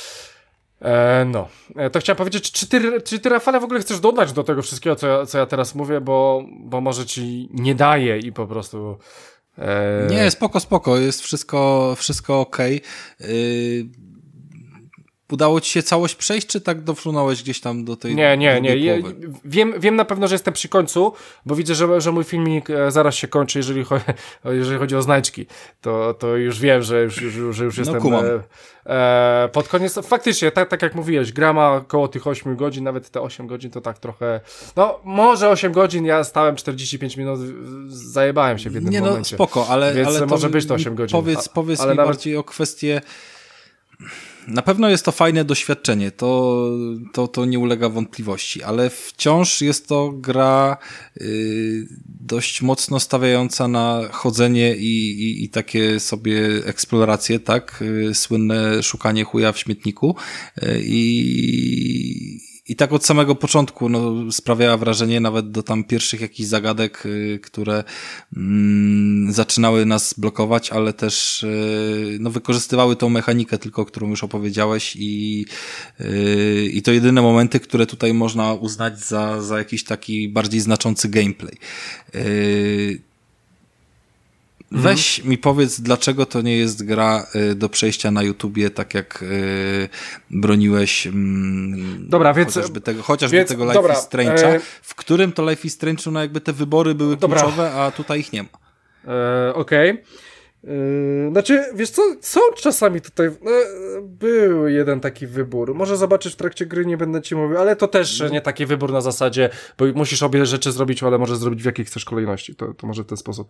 E, no, e, to chciałem powiedzieć, czy ty, czy ty Rafale w ogóle chcesz dodać do tego wszystkiego, co ja, co ja teraz mówię, bo, bo może ci nie daje i po prostu... Nie, spoko, spoko, jest wszystko, wszystko okej. Okay. Yy, udało ci się całość przejść, czy tak dofrunąłeś gdzieś tam do tej... Nie, nie, nie. Ja, wiem, wiem na pewno, że jestem przy końcu, bo widzę, że, że mój filmik zaraz się kończy, jeżeli, cho jeżeli chodzi o znajdźki. To, to już wiem, że już, już, że już jestem... No, e, pod koniec. Faktycznie, tak, tak jak mówiłeś, gra ma około tych ośmiu godzin, nawet te osiem godzin to tak trochę... No, może osiem godzin, ja stałem czterdzieści pięć minut, zajebałem się w jednym nie, no, momencie. Spoko, ale... Więc ale może być to osiem godzin. Powiedz, powiedz ale mi nawet... bardziej o kwestię... Na pewno jest to fajne doświadczenie, to, to, to nie ulega wątpliwości, ale wciąż jest to gra y, dość mocno stawiająca na chodzenie i, i, i takie sobie eksploracje, tak? Y, słynne szukanie chuja w śmietniku y, i I tak od samego początku no, sprawiała wrażenie nawet do tam pierwszych jakichś zagadek, y, które mm, zaczynały nas blokować, ale też y, no, wykorzystywały tą mechanikę tylko, którą już opowiedziałeś i, y, i to jedyne momenty, które tutaj można uznać za, za jakiś taki bardziej znaczący gameplay. Y, Weź mhm. mi powiedz, dlaczego to nie jest gra y, do przejścia na YouTubie, tak jak y, broniłeś mm, dobra, więc, chociażby tego, chociażby więc, tego Life dobra, is Strange'a, e... w którym to Life is Strange'u no jakby te wybory były dobra. kluczowe, a tutaj ich nie ma. E, Okej. Okay. Yy, znaczy, wiesz co, są czasami tutaj, no, był jeden taki wybór, może zobaczysz w trakcie gry, nie będę ci mówił, ale to też no. nie taki wybór na zasadzie, bo musisz obie rzeczy zrobić, ale możesz zrobić w jakiej chcesz kolejności, to, to może w ten sposób.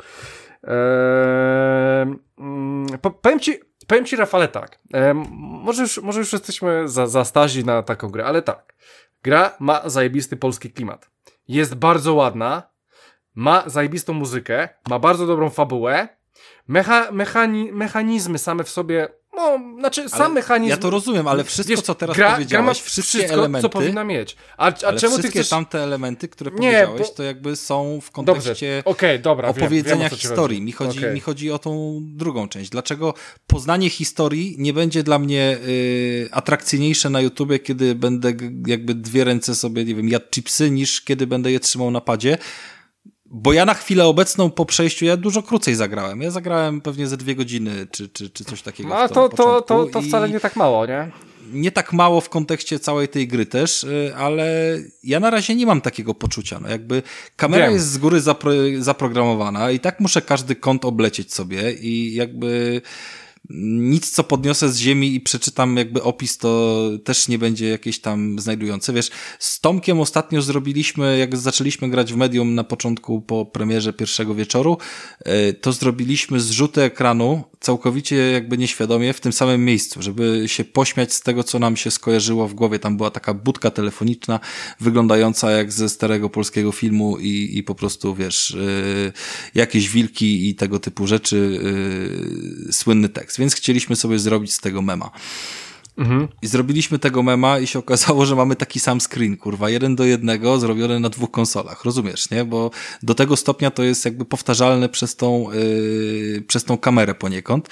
Eee, po, powiem ci, powiem ci Rafale tak, eee, może, już, może już jesteśmy za, za starzy na taką grę, ale tak, gra ma zajebisty polski klimat, jest bardzo ładna, ma zajebistą muzykę, ma bardzo dobrą fabułę, Mecha, mechani, mechanizmy same w sobie, no, znaczy ale sam mechanizm... Ja to rozumiem, ale wszystko, wiesz, co teraz gra, powiedziałeś, gra wszystkie wszystko, elementy... co powinna mieć. A, a ale czemu wszystkie ty chcesz... tamte elementy, które nie, powiedziałeś, bo... to jakby są w kontekście okay, dobra, opowiedzenia wiem, wiem, historii. Mi chodzi, okay. mi chodzi o tą drugą część. Dlaczego poznanie historii nie będzie dla mnie y, atrakcyjniejsze na YouTubie, kiedy będę jakby dwie ręce sobie, nie wiem, jadł chipsy, niż kiedy będę je trzymał na padzie? Bo ja na chwilę obecną po przejściu, ja dużo krócej zagrałem. Ja zagrałem pewnie ze dwie godziny, czy, czy, czy coś takiego. No, a to, to, to, to wcale nie tak mało, nie? Nie tak mało w kontekście całej tej gry też, ale ja na razie nie mam takiego poczucia. No jakby kamera Wiem. jest z góry zapro zaprogramowana i tak muszę każdy kąt oblecieć sobie i jakby... nic, co podniosę z ziemi i przeczytam jakby opis, to też nie będzie jakieś tam znajdujące. Wiesz, z Tomkiem ostatnio zrobiliśmy, jak zaczęliśmy grać w Medium na początku po premierze pierwszego wieczoru, to zrobiliśmy zrzuty ekranu całkowicie jakby nieświadomie w tym samym miejscu, żeby się pośmiać z tego, co nam się skojarzyło w głowie. Tam była taka budka telefoniczna wyglądająca jak ze starego polskiego filmu i, i po prostu, wiesz, yy, jakieś wilki i tego typu rzeczy, yy, słynny tekst. Więc chcieliśmy sobie zrobić z tego mema. Mhm. I zrobiliśmy tego mema i się okazało, że mamy taki sam screen, kurwa, jeden do jednego, zrobiony na dwóch konsolach, rozumiesz, nie? Bo do tego stopnia to jest jakby powtarzalne przez tą, yy, przez tą kamerę poniekąd.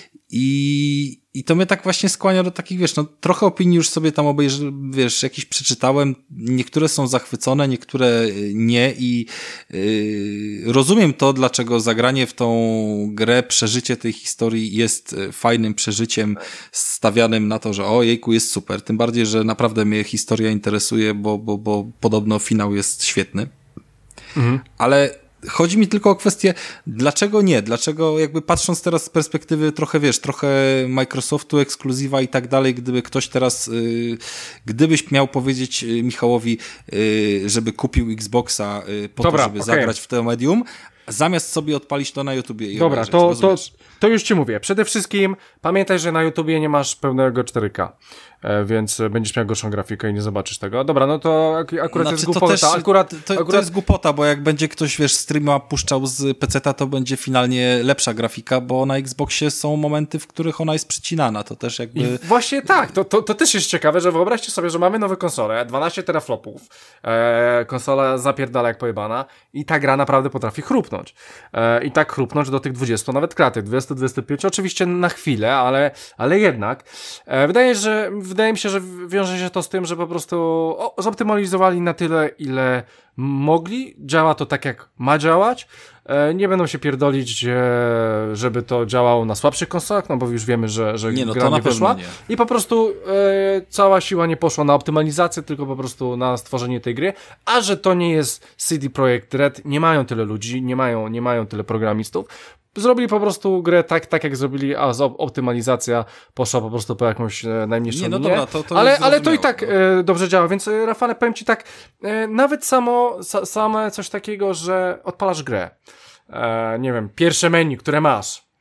I, I to mnie tak właśnie skłania do takich, wiesz, no trochę opinii już sobie tam obejrzałem, wiesz, jakiś przeczytałem, niektóre są zachwycone, niektóre nie i yy, rozumiem to, dlaczego zagranie w tą grę, przeżycie tej historii jest fajnym przeżyciem stawianym na to, że o jejku, jest super, tym bardziej, że naprawdę mnie historia interesuje, bo, bo, bo podobno finał jest świetny. Mhm. Ale chodzi mi tylko o kwestię, dlaczego nie? Dlaczego jakby patrząc teraz z perspektywy trochę, wiesz, trochę Microsoftu, ekskluzywa i tak dalej, gdyby ktoś teraz, yy, gdybyś miał powiedzieć Michałowi, yy, żeby kupił Xboxa yy, po Dobra, to, żeby okay. zagrać w to medium, zamiast sobie odpalić to na YouTubie i Dobra, to, to, to już ci mówię. Przede wszystkim pamiętaj, że na YouTubie nie masz pełnego cztery K, e, więc będziesz miał gorszą grafikę i nie zobaczysz tego. Dobra, no to ak akurat znaczy, jest głupota. To, też, akurat, to, akurat... to jest głupota, bo jak będzie ktoś, wiesz, streama puszczał z peceta, to będzie finalnie lepsza grafika, bo na Xboxie są momenty, w których ona jest przycinana. To też jakby... I właśnie tak, to, to, to też jest ciekawe, że wyobraźcie sobie, że mamy nowe konsole, dwanaście teraflopów, e, konsola zapierdala jak pojebana i ta gra naprawdę potrafi chrupnąć. E, I tak chrupnąć do tych dwudziestu nawet klatek, dwadzieścia dwadzieścia pięć, oczywiście na chwilę, ale, ale jednak. E, wydaje, że, wydaje mi się, że wiąże się to z tym, że po prostu o, zoptymalizowali na tyle, ile mogli. Działa to tak, jak ma działać. E, nie będą się pierdolić, e, żeby to działało na słabszych konsolach, no bo już wiemy, że, że nie, no gra to nie wyszła. Nie. I po prostu e, cała siła nie poszła na optymalizację, tylko po prostu na stworzenie tej gry. A że to nie jest C D Projekt Red, nie mają tyle ludzi, nie mają, nie mają tyle programistów. Zrobili po prostu grę tak, tak jak zrobili, a optymalizacja poszła po prostu po jakąś e, najmniejszą nie, no linię. dobra, to, to ale, ale to i tak e, dobrze działa, więc e, Rafale, powiem ci tak, e, nawet samo, sa, same coś takiego, że odpalasz grę, e, nie wiem, pierwsze menu, które masz,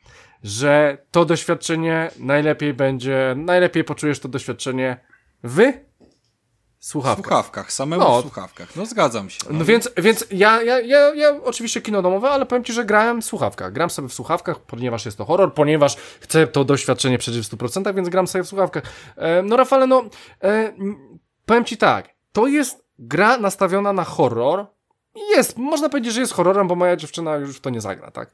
że to doświadczenie najlepiej będzie, najlepiej poczujesz to doświadczenie w słuchawkach. W słuchawkach, samemu No. w słuchawkach. No zgadzam się. No więc, więc ja, ja, ja, ja oczywiście kino domowe, ale powiem ci, że grałem w słuchawkach. Gram sobie w słuchawkach, ponieważ jest to horror, ponieważ chcę to doświadczenie przeżyć w stu procentach, więc gram sobie w słuchawkach. E, no Rafale, no e, powiem ci tak, to jest gra nastawiona na horror. Jest, można powiedzieć, że jest horrorem, bo moja dziewczyna już w to nie zagra, tak?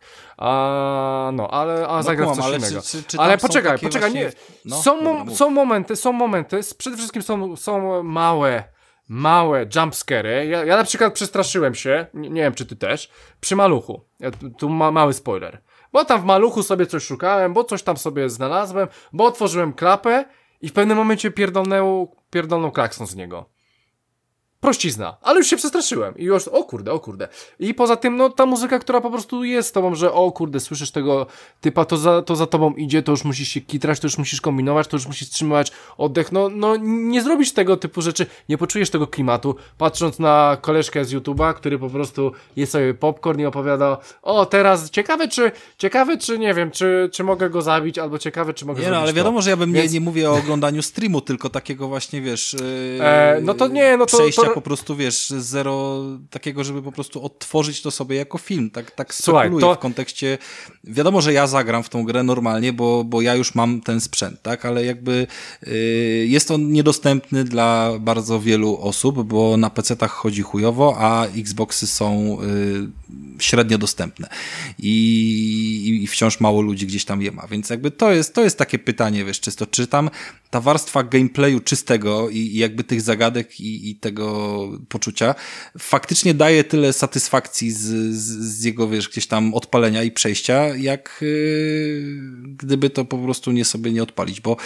A, no, ale a No zagra w kumam, coś ale innego. czy- czy- czy ale tam są poczekaj, takie poczekaj, właśnie- nie. No, są, dobra, mom- mów. są momenty, są momenty, przede wszystkim są, są małe, małe jumpscary. Ja, ja na przykład przestraszyłem się, nie, nie wiem czy ty też, przy Maluchu. Ja, tu tu ma, mały spoiler. Bo tam w Maluchu sobie coś szukałem, bo coś tam sobie znalazłem, bo otworzyłem klapę i w pewnym momencie pierdolnął, pierdolnął klakson z niego. Prościzna, ale już się przestraszyłem i już, o kurde, o kurde. I poza tym, no ta muzyka, która po prostu jest z tobą, że o kurde, słyszysz tego typa, to za, to za tobą idzie, to już musisz się kitrać, to już musisz kombinować, to już musisz wstrzymywać oddech, no, no nie zrobisz tego typu rzeczy, nie poczujesz tego klimatu, patrząc na koleżkę z YouTube'a, który po prostu je sobie popcorn i opowiada, o teraz, ciekawe czy, ciekawe czy, nie wiem, czy, czy mogę go zabić, albo ciekawe czy mogę Nie no, zrobić ale to. wiadomo, że ja bym Więc- nie, nie mówię o oglądaniu streamu, tylko takiego właśnie, wiesz... Yy, E, no to nie, no to- Przejścia to- po prostu, wiesz, zero takiego, żeby po prostu odtworzyć to sobie jako film. Tak, tak Słuchaj, spekuluję to- w kontekście... Wiadomo, że ja zagram w tą grę normalnie, bo, bo ja już mam ten sprzęt, tak? Ale jakby yy, jest on niedostępny dla bardzo wielu osób, bo na pecetach chodzi chujowo, a Xboxy są yy, średnio dostępne. I, I wciąż mało ludzi gdzieś tam je ma. Więc jakby to jest, to jest takie pytanie, wiesz, czysto, czy tam ta warstwa gameplayu czystego i, i jakby tych zagadek i, i tego poczucia faktycznie daje tyle satysfakcji z, z, z jego, wiesz, gdzieś tam odpalenia i przejścia, jak yy, gdyby to po prostu nie sobie nie odpalić, bo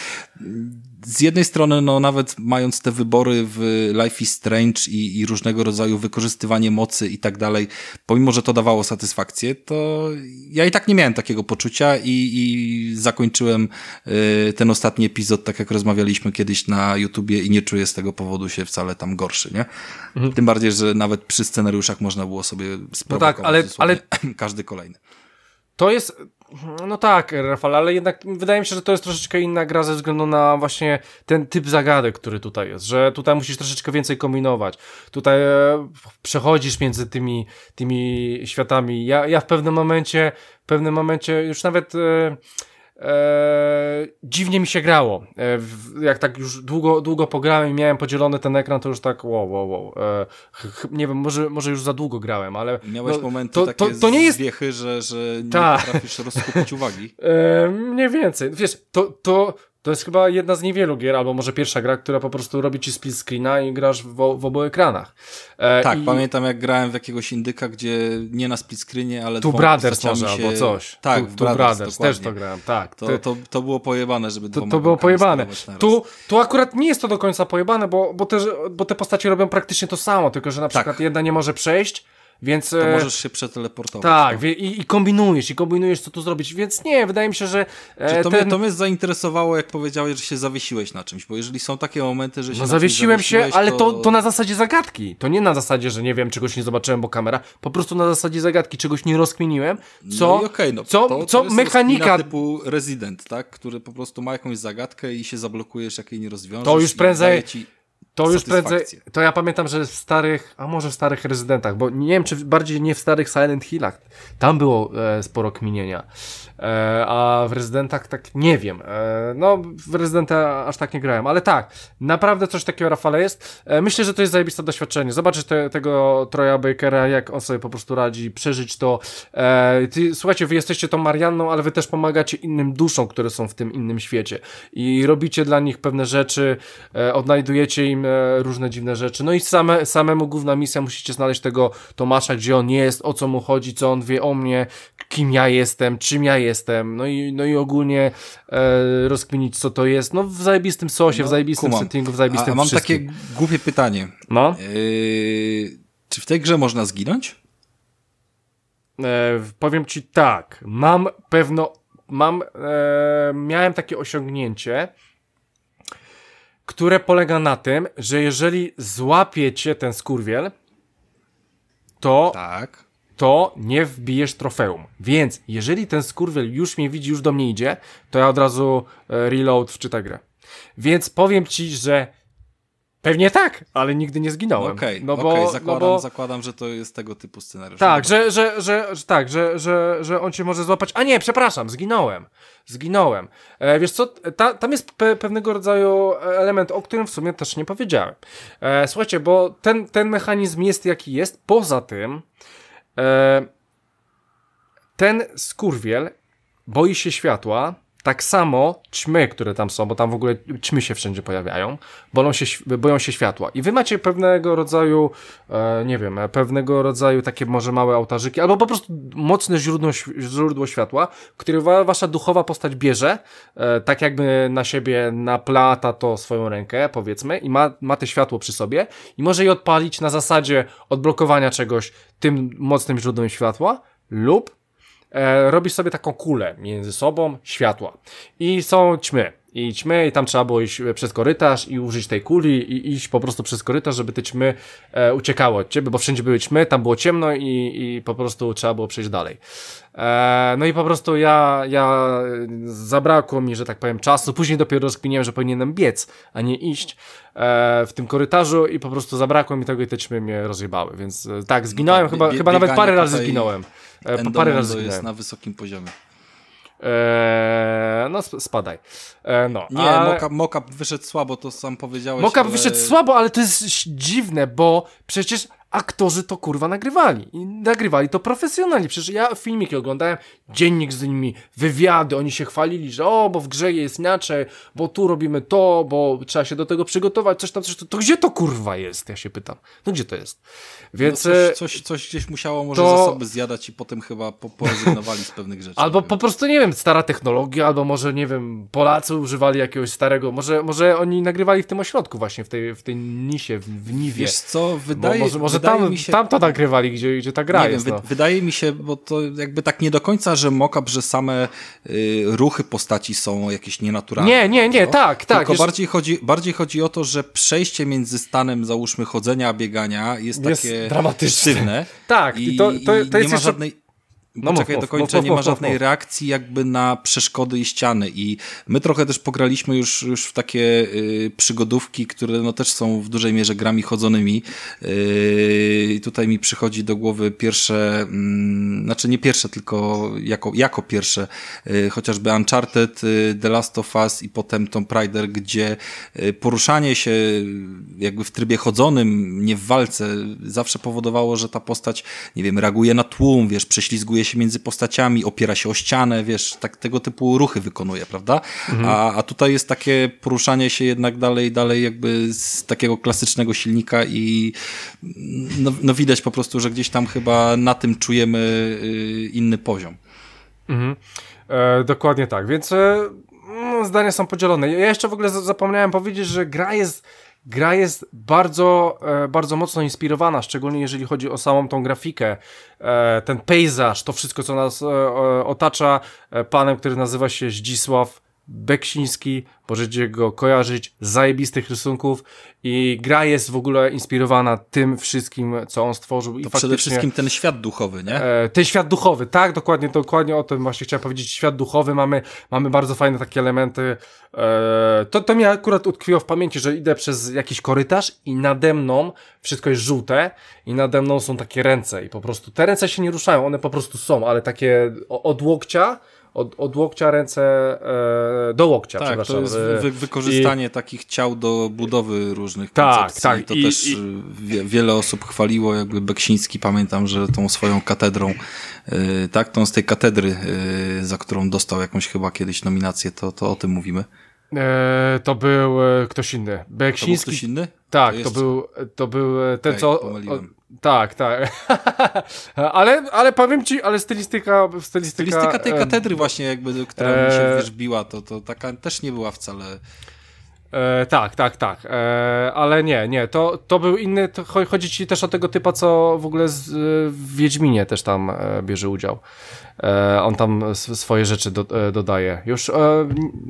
z jednej strony, no nawet mając te wybory w Life is Strange i, i różnego rodzaju wykorzystywanie mocy i tak dalej, pomimo, że to dawało satysfakcję, to ja i tak nie miałem takiego poczucia i, i zakończyłem y, ten ostatni epizod, tak jak rozmawialiśmy kiedyś na YouTubie i nie czuję z tego powodu się wcale tam gorszy, nie? Mhm. Tym bardziej, że nawet przy scenariuszach można było sobie sprowokować tak, ale- ale- każdy kolejny. To jest, no tak, Rafał, ale jednak wydaje mi się, że to jest troszeczkę inna gra ze względu na właśnie ten typ zagadek, który tutaj jest, że tutaj musisz troszeczkę więcej kombinować. Tutaj e, przechodzisz między tymi, tymi światami. Ja, ja w pewnym momencie, w pewnym momencie już nawet e, e, dziwnie mi się grało. E, w, jak tak już długo, długo pograłem i miałem podzielony ten ekran, to już tak wow, wow, wow. E, ch, nie wiem, może, może już za długo grałem, ale... Miałeś no, momenty to, takie to, to nie jest zwiechy, że, że nie Ta. potrafisz rozkupić uwagi. E, mniej więcej. Wiesz, to, to, to jest chyba jedna z niewielu gier, albo może pierwsza gra, która po prostu robi ci split screena i grasz w, w obu ekranach. E, Tak, i pamiętam jak grałem w jakiegoś indyka, gdzie nie na split screenie, ale Two dwoma Brothers postaciami może, się... albo coś. Tak, Two, w Two Brothers, Brothers też dokładnie. to grałem, tak. To, Ty- to, to było pojebane, żeby To, dwoma to było gałkami pojebane. sterować naraz. Tu, tu akurat nie jest to do końca pojebane, bo, bo, te, bo te postacie robią praktycznie to samo, tylko że na Tak. przykład jedna nie może przejść, więc... To e, możesz się przeteleportować. tak, no. wie, i, i kombinujesz, i kombinujesz, co tu zrobić, więc nie, wydaje mi się, że e, Czy to, ten... mnie, to mnie zainteresowało, jak powiedziałeś, że się zawiesiłeś na czymś, bo jeżeli są takie momenty, że się No na czymś zawiesiłem się, zawiesiłeś, ale to, to na zasadzie zagadki. To nie na zasadzie, że nie wiem, czegoś nie zobaczyłem, bo kamera. Po prostu na zasadzie zagadki, czegoś nie rozkminiłem. Co, no i okej, no, co, to, co to jest mechanika... rozkmina typu Resident, tak? Który po prostu ma jakąś zagadkę i się zablokujesz, jak jej nie rozwiążesz. To już i prędzej- daje ci To już prędzej, satysfakcję. to ja pamiętam, że w starych, a może w starych Rezydentach, bo nie wiem, czy bardziej nie w starych Silent Hillach, tam było e, sporo kminienia, e, a w Rezydentach tak nie wiem, e, no w Rezydenta aż tak nie grałem, ale tak, naprawdę coś takiego, Rafale, jest. E, myślę, że to jest zajebiste doświadczenie, zobaczyć te, tego Troya Bakera, jak on sobie po prostu radzi, przeżyć to. E, ty, słuchajcie, wy jesteście tą Marianną, ale wy też pomagacie innym duszom, które są w tym innym świecie i robicie dla nich pewne rzeczy, e, odnajdujecie im e, różne dziwne rzeczy. No i same, samemu główna misja, musicie znaleźć tego Tomasza, gdzie on jest, o co mu chodzi, co on wie o mnie, kim ja jestem, czym ja jestem, no i, no i ogólnie e, rozkminić, co to jest. No w zajebistym sosie, No, w zajebistym kumam. settingu, w zajebistym A, a mam wszystkim. takie głupie pytanie. No, Yy, czy w tej grze można zginąć? e, powiem ci tak, mam pewno, mam, e, miałem takie osiągnięcie, które polega na tym, że jeżeli złapie cię ten skurwiel, to Tak. to to nie wbijesz trofeum. Więc jeżeli ten skurwiel już mnie widzi, już do mnie idzie, to ja od razu e, reload wczytam grę. Więc powiem ci, że pewnie tak, ale nigdy nie zginąłem. Okej, okay, no okay, bo, zakładam, no bo... zakładam, że to jest tego typu scenariusz. Tak, że, że, że, że, tak że, że, że on cię może złapać. A nie, przepraszam, zginąłem. Zginąłem. E, wiesz co, ta, tam jest pe, pewnego rodzaju element, o którym w sumie też nie powiedziałem. E, słuchajcie, bo ten, ten mechanizm jest jaki jest. Poza tym e, ten skurwiel boi się światła. Tak samo ćmy, które tam są, bo tam w ogóle ćmy się wszędzie pojawiają, boją się, boją się światła. I wy macie pewnego rodzaju, e, nie wiem, pewnego rodzaju takie może małe ołtarzyki, albo po prostu mocne źródło, źródło światła, które wa, wasza duchowa postać bierze, e, tak jakby na siebie naplata to swoją rękę, powiedzmy, i ma, ma te światło przy sobie i może je odpalić na zasadzie odblokowania czegoś tym mocnym źródłem światła, lub E, robisz sobie taką kulę między sobą światła i są ćmy i ćmy i tam trzeba było iść przez korytarz i użyć tej kuli i iść po prostu przez korytarz, żeby te ćmy e, uciekały od ciebie, bo wszędzie były ćmy, tam było ciemno i, i po prostu trzeba było przejść dalej. E, no i po prostu ja, ja zabrakło mi, że tak powiem, czasu, później dopiero rozkminiłem, że powinienem biec, a nie iść e, w tym korytarzu i po prostu zabrakło mi tego i te ćmy mnie rozjebały, więc e, tak, zginąłem, no tak, chyba, bie, chyba nawet parę razy tutaj... zginąłem. E, parę razy jest na wysokim poziomie. Eee, no spadaj. Eee, no, nie, ale... mockup, mockup wyszedł słabo, to sam powiedziałeś. Mockup ale... wyszedł słabo, ale to jest dziwne, bo przecież aktorzy to kurwa nagrywali. I nagrywali to profesjonalnie. Przecież ja filmiki oglądałem, dziennik z nimi, wywiady, oni się chwalili, że o, bo w grze jest inaczej, bo tu robimy to, bo trzeba się do tego przygotować, coś tam, coś tam. To gdzie to kurwa jest? Ja się pytam. No gdzie to jest? Więc... No coś, coś, coś gdzieś musiało może to... zasoby zjadać i potem chyba po, porezygnowali z pewnych rzeczy. Albo po prostu, nie wiem, stara technologia, albo może, nie wiem, Polacy używali jakiegoś starego, może, może oni nagrywali w tym ośrodku właśnie, w tej, w tej nisie, w, w Niwie. Wiesz co, wydaje, bo może, może wydaje tam, mi się... tam to nagrywali, gdzie, gdzie ta gra nie jest. Wiem, no. wy, wydaje mi się, bo to jakby tak nie do końca, że mockup, że same y, ruchy postaci są jakieś nienaturalne. Nie, nie, nie, no? tak, tak. Tylko jeszcze... bardziej, chodzi, bardziej chodzi o to, że przejście między stanem, załóżmy, chodzenia a biegania jest, jest takie dramatyczne. sztywne. Tak, i to, to, to jest nie jeszcze... ma żadnej... No Poczekaj mów, do końca, mów, nie ma mów, żadnej mów, mów. reakcji jakby na przeszkody i ściany i my trochę też pograliśmy już, już w takie y, przygodówki, które no też są w dużej mierze grami chodzonymi i y, tutaj mi przychodzi do głowy pierwsze, y, znaczy nie pierwsze, tylko jako, jako pierwsze, y, chociażby Uncharted, y, The Last of Us i potem Tomb Raider, gdzie y, poruszanie się jakby w trybie chodzonym, nie w walce, zawsze powodowało, że ta postać, nie wiem, reaguje na tłum, wiesz, prześlizguje się między postaciami, opiera się o ścianę, wiesz, tak tego typu ruchy wykonuje, prawda? Mhm. A, a tutaj jest takie poruszanie się jednak dalej, dalej jakby z takiego klasycznego silnika i no, no widać po prostu, że gdzieś tam chyba na tym czujemy y, inny poziom. Mhm. E, dokładnie tak, więc e, zdania są podzielone. Ja jeszcze w ogóle zapomniałem powiedzieć, że gra jest Gra jest bardzo, e, bardzo mocno inspirowana, szczególnie jeżeli chodzi o samą tą grafikę, e, ten pejzaż, to wszystko, co nas e, e, otacza, e, panem, który nazywa się Zdzisław Beksiński, możecie go kojarzyć, z zajebistych rysunków i gra jest w ogóle inspirowana tym wszystkim, co on stworzył. To i przede faktycznie, wszystkim ten świat duchowy, nie? E, ten świat duchowy, tak, dokładnie, dokładnie o tym właśnie chciałem powiedzieć, świat duchowy, mamy, mamy bardzo fajne takie elementy, e, to, to mi akurat utkwiło w pamięci, że idę przez jakiś korytarz i nade mną wszystko jest żółte i nade mną są takie ręce i po prostu, te ręce się nie ruszają, one po prostu są, ale takie od łokcia, Od, od łokcia ręce e, do łokcia, tak, przepraszam. To jest wy, wykorzystanie I... takich ciał do budowy różnych tak, koncepcji. Tak, to I, też i... Wie, wiele osób chwaliło, jakby Beksiński, pamiętam, że tą swoją katedrą, y, tak, tą z tej katedry, y, za którą dostał jakąś chyba kiedyś nominację, to, to o tym mówimy. E, to był e, ktoś inny. Beksiński. To był ktoś inny? Tak, to, to był, to był ten, okay, co... pomyliłem. Tak, tak. ale, ale powiem ci, ale stylistyka... Stylistyka, stylistyka tej e, katedry właśnie jakby, która e, mi się wiesz, biła, to, to taka też nie była wcale... E, tak, tak, tak. E, ale nie, nie, to, to był inny, to chodzi ci też o tego typa, co w ogóle z, w Wiedźminie też tam e, bierze udział. E, on tam s- swoje rzeczy do, e, dodaje. Już e,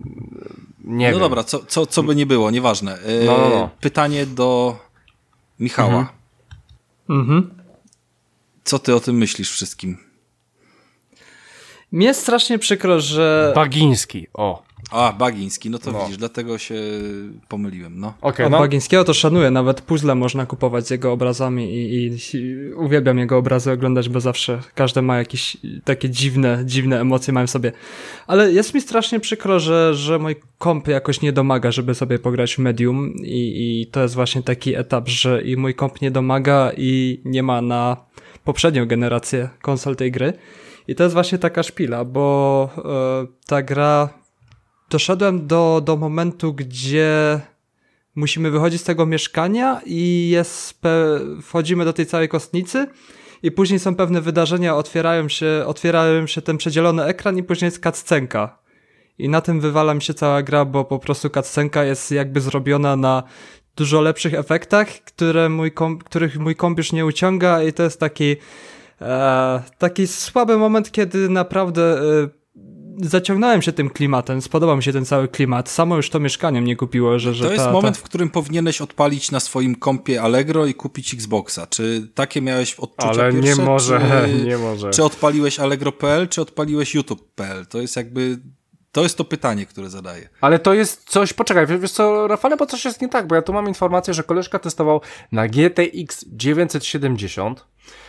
nie no wiem. No dobra, co, co, co by nie było, nieważne. E, no, no, no. Pytanie do Michała. Mhm. Mhm. Co ty o tym myślisz wszystkim? Mnie jest strasznie przykro, że... Bagiński, o. A, Bagiński, no to no. widzisz, dlatego się pomyliłem, no. Okay, Od no. Bagińskiego to szanuję, nawet puzzle można kupować z jego obrazami i, i, i uwielbiam jego obrazy oglądać, bo zawsze każdy ma jakieś takie dziwne, dziwne emocje mają w sobie. Ale jest mi strasznie przykro, że, że mój komp jakoś nie domaga, żeby sobie pograć w Medium i, i to jest właśnie taki etap, że i mój komp nie domaga i nie ma na poprzednią generację konsol tej gry. I to jest właśnie taka szpila, bo e, ta gra... Doszedłem do, do momentu, gdzie musimy wychodzić z tego mieszkania i jest pe... wchodzimy do tej całej kostnicy i później są pewne wydarzenia, otwierają się, otwierają się ten przedzielony ekran i później jest cutscenka. I na tym wywala mi się cała gra, bo po prostu cutscenka jest jakby zrobiona na dużo lepszych efektach, które mój komp, których mój komp już nie uciąga i to jest taki e, taki słaby moment, kiedy naprawdę e, zaciągnąłem się tym klimatem, spodobał mi się ten cały klimat. Samo już to mieszkanie mnie kupiło, że... że to jest ta, moment, ta... w którym powinieneś odpalić na swoim kompie Allegro i kupić Xboxa. Czy takie miałeś odczucia Ale pierwsze? nie może, czy, nie może. Czy odpaliłeś Allegro kropka pe el, czy odpaliłeś YouTube kropka pe el? To jest jakby... To jest to pytanie, które zadaję. Ale to jest coś... Poczekaj, wiesz co, Rafale, bo coś jest nie tak, bo ja tu mam informację, że koleżka testował na G T X dziewięćset siedemdziesiąt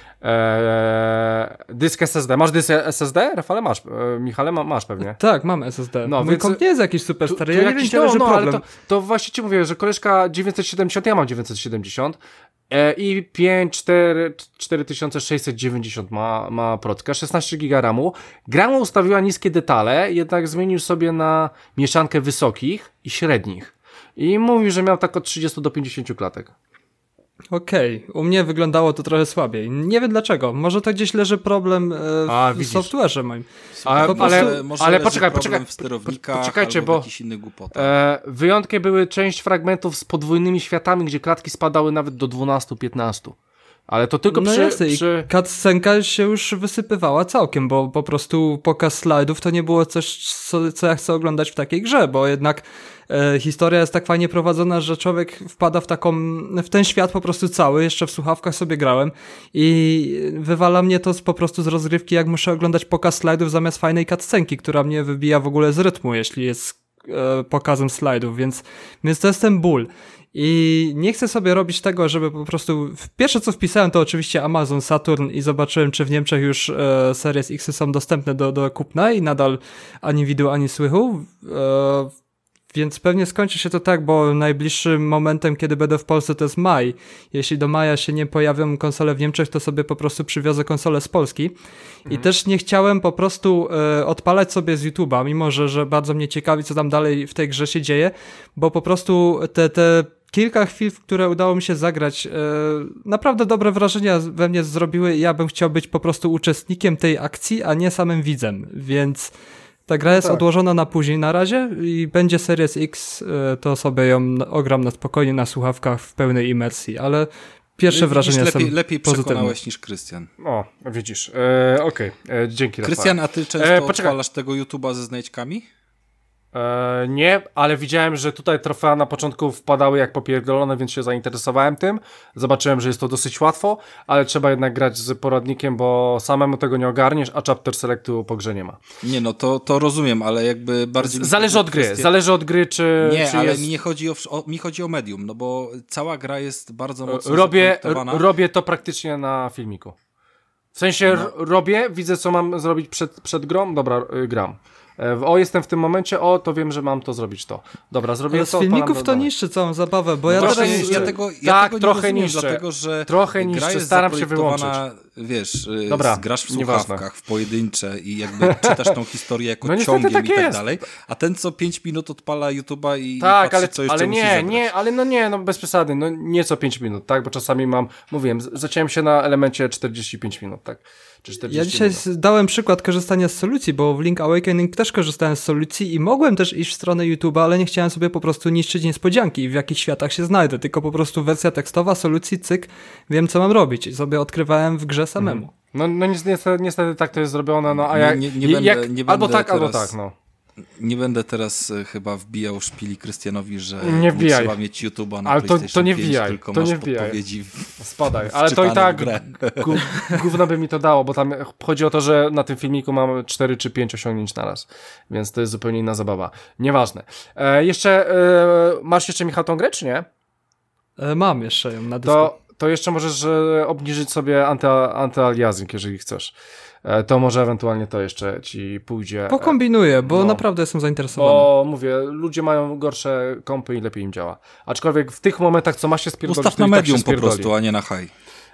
Eee, dysk S S D. Masz dysk S S D? Rafale, masz. Eee, Michale, ma, masz pewnie. Tak, mam S S D. No, Mój więc, komp nie jest jakiś super stary. Tu, tu ja nie jakiś, wiem, no, że no, problem. ale to, to właśnie ci mówię, że koleżka dziewięćset siedemdziesiąt, ja mam dziewięćset siedemdziesiąt e, i pięć cztery tysiące sześćset dziewięćdziesiąt ma, ma procka, szesnaście giga ramu. Gra mu ustawiła niskie detale, jednak zmienił sobie na mieszankę wysokich i średnich. I mówił, że miał tak od trzydziestu do pięćdziesięciu klatek. Okej, okay. U mnie wyglądało to trochę słabiej. Nie wiem dlaczego. Może to gdzieś leży problem e, A, w widzisz. software'ze moim. A, Po ale, może, może ale leży poczekaj, problem poczekaj. w sterownikach Poczekajcie, albo bo w jakichś innych głupotach. e, wyjątkiem były część fragmentów z podwójnymi światami, gdzie klatki spadały nawet do dwunastu piętnastu. Ale to tylko no przy... jasne, przy... i cutscenka się już wysypywała całkiem, bo po prostu pokaz slajdów to nie było coś, co, co ja chcę oglądać w takiej grze, bo jednak e, historia jest tak fajnie prowadzona, że człowiek wpada w taką, w ten świat po prostu cały, jeszcze w słuchawkach sobie grałem i wywala mnie to z, po prostu z rozgrywki, jak muszę oglądać pokaz slajdów zamiast fajnej cutscenki, która mnie wybija w ogóle z rytmu, jeśli jest e, pokazem slajdów, więc, więc to jest ten ból. I nie chcę sobie robić tego, żeby po prostu... Pierwsze co wpisałem to oczywiście Amazon Saturn i zobaczyłem, czy w Niemczech już e, Series X są dostępne do, do kupna i nadal ani widu, ani słychu. E, więc pewnie skończy się to tak, bo najbliższym momentem, kiedy będę w Polsce, to jest maj. Jeśli do maja się nie pojawią konsole w Niemczech, to sobie po prostu przywiozę konsolę z Polski. Mhm. I też nie chciałem po prostu e, odpalać sobie z YouTube'a, mimo że, że bardzo mnie ciekawi, co tam dalej w tej grze się dzieje, bo po prostu te... te kilka chwil, w które udało mi się zagrać, e, naprawdę dobre wrażenia we mnie zrobiły i ja bym chciał być po prostu uczestnikiem tej akcji, a nie samym widzem, więc ta gra no jest tak. odłożona na później na razie i będzie Series X, e, to sobie ją ogram na spokojnie na słuchawkach w pełnej imersji, ale pierwsze wrażenia lepiej, są lepiej pozytywne. przekonałeś niż Krystian. O, widzisz. E, Okej, okay. Dzięki. Krystian, a ty często e, odpalasz tego YouTube'a ze znajdźkami? E, nie, ale widziałem, że tutaj trofea na początku wpadały jak popierdolone, więc się zainteresowałem tym. Zobaczyłem, że jest to dosyć łatwo, ale trzeba jednak grać z poradnikiem, bo samemu tego nie ogarniesz, a chapter selectu po grze nie ma. Nie, no to, to rozumiem, ale jakby bardziej... Zależy od gry, kwestie... zależy od gry, czy... Nie, czy ale jest... mi nie chodzi o, o, mi chodzi o medium, no bo cała gra jest bardzo mocno robię, robię to praktycznie na filmiku. W sensie no. robię, widzę co mam zrobić przed, przed grą, dobra, y, gram. O, jestem w tym momencie, o, to wiem, że mam to zrobić to. Dobra, zrobię ale to. z filmików to niszczy całą zabawę, bo no ja właśnie, teraz... Ja tego, ja tak, tego nie trochę rozumiem, niszczę. Dlatego, że trochę niszczę, gra jest staram się wyłączyć. Wiesz, Dobra, grasz w nieważne. słuchawkach, w pojedyncze i jakby czytasz tą historię jako no ciągiem tak i tak jest. dalej, a ten co pięć minut odpala YouTube'a i tak, patrzy, ale, co jeszcze ale musi nie, zebrać. nie, ale no nie, no bez przesady, no nie co pięć minut, tak, bo czasami mam, mówiłem, zaciąłem się na elemencie czterdzieści pięć minut, tak. Ja dzisiaj minut. dałem przykład korzystania z solucji, bo w Link Awakening też korzystałem z solucji i mogłem też iść w stronę YouTube'a, ale nie chciałem sobie po prostu niszczyć niespodzianki i w jakich światach się znajdę, tylko po prostu wersja tekstowa, solucji, cyk, wiem co mam robić i sobie odkrywałem w grze samemu. No, no niestety, niestety tak to jest zrobione, no a jak... Nie, nie, nie jak będę, nie albo będę tak, albo teraz... tak, no. Nie będę teraz e, chyba wbijał szpili Krystianowi, że Nie nie wbijaj. trzeba mieć YouTube'a na Ale to- PlayStation to nie pięć, wbijaj, tylko to masz nie wbijaj. podpowiedzi w, Spadaj, ale to i wczytane tak w grę. gó- gówno by mi to dało, bo tam chodzi o to, że na tym filmiku mam cztery czy pięć osiągnięć naraz, więc to jest zupełnie inna zabawa. Nieważne. E, jeszcze, e, masz jeszcze, Michał, tą grę, czy nie? E, mam jeszcze ją na dysku. To, to jeszcze możesz e, obniżyć sobie anty, antyaliasing, jeżeli chcesz. E, to może ewentualnie to jeszcze ci pójdzie. Pokombinuję, bo no. naprawdę jestem zainteresowany. Bo mówię, ludzie mają gorsze kompy i lepiej im działa. Aczkolwiek w tych momentach, co ma się spierdolić, Ustaw to na i tak medium się po spierdoli. prostu, a nie na high.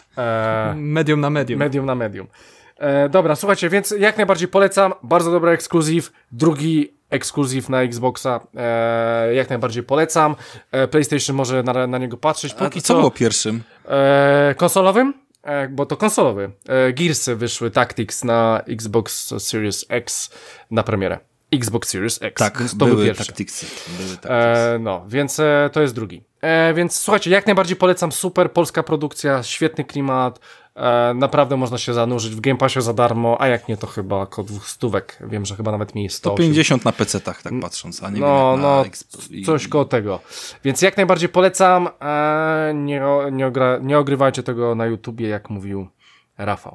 E, Medium na medium. medium na medium. E, dobra, słuchajcie, więc jak najbardziej polecam. Bardzo dobry ekskluzyw. Drugi ekskluzyw na Xboxa. E, jak najbardziej polecam. E, PlayStation może na, na niego patrzeć. A Póki co co było pierwszym? e, konsolowym? E, bo to konsolowy. E, Gearsy wyszły Tactics na Xbox Series X na premierę. Xbox Series X. Tak, więc to był były pierwszy. taktyksy. Były taktyksy. E, no, więc e, to jest drugi. E, więc słuchajcie, jak najbardziej polecam, super polska produkcja, świetny klimat, e, naprawdę można się zanurzyć w Game Passie za darmo, a jak nie, to chyba około dwóch stówek. Wiem, że chyba nawet mniej jest sto sto pięćdziesiąt na pecetach, tak patrząc, a nie No, wiem jak no, na Xbox. I- coś koło tego. Więc jak najbardziej polecam, e, nie, nie, ogra, nie ogrywajcie tego na YouTubie, jak mówił Rafał.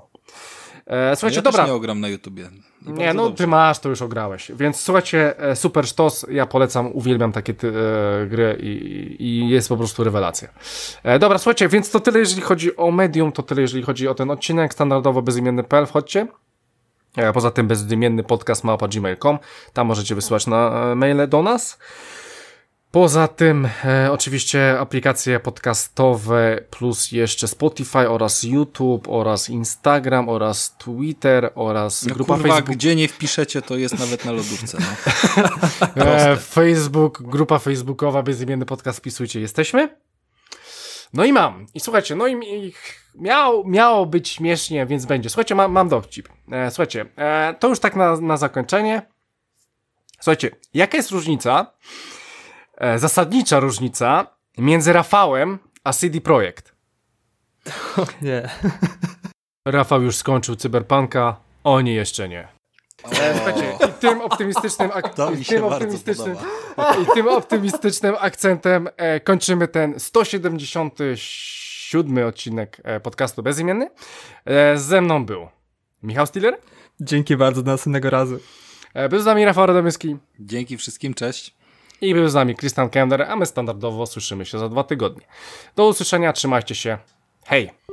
E, słuchajcie, ja dobra. też nie ogram na YouTubie. I Nie, bardzo no dobrze. ty masz, to już ograłeś. Więc słuchajcie, e, super sztos, ja polecam, uwielbiam takie ty, e, gry i, i jest po prostu rewelacja. E, dobra, słuchajcie, więc to tyle, jeżeli chodzi o Medium, to tyle, jeżeli chodzi o ten odcinek. Standardowo bezimienny kropka p l, wchodźcie. E, poza tym bezimienny podcast małpa gmail kropka com, tam możecie wysyłać na e, maile do nas. Poza tym e, oczywiście aplikacje podcastowe plus jeszcze Spotify oraz YouTube oraz Instagram oraz Twitter oraz No, grupa kurwa, Facebook. gdzie nie wpiszecie, to jest nawet na lodówce. No. E, Facebook, grupa facebookowa, bezimienny podcast, wpisujcie, jesteśmy. No i mam. I słuchajcie, no i, i miał, miało być śmiesznie, więc będzie. Słuchajcie, mam, mam dowcip. E, słuchajcie, e, to już tak na, na zakończenie. Słuchajcie, jaka jest różnica, e, zasadnicza różnica między Rafałem a C D Projekt? Nie. Rafał już skończył Cyberpunka, oni jeszcze nie. E, słuchajcie, i tym optymistycznym, ak- To i mi tym się bardzo optymistycznym, podoba. i tym optymistycznym akcentem e, kończymy ten sto siedemdziesiąty siódmy odcinek e, podcastu Bezimienny. E, ze mną był Michał Stiller, Dzięki bardzo, do następnego razu. e, był z nami Rafał Radomyski Dzięki wszystkim, cześć. i był z nami Christian Kender, a my standardowo słyszymy się za dwa tygodnie. Do usłyszenia, trzymajcie się, hej!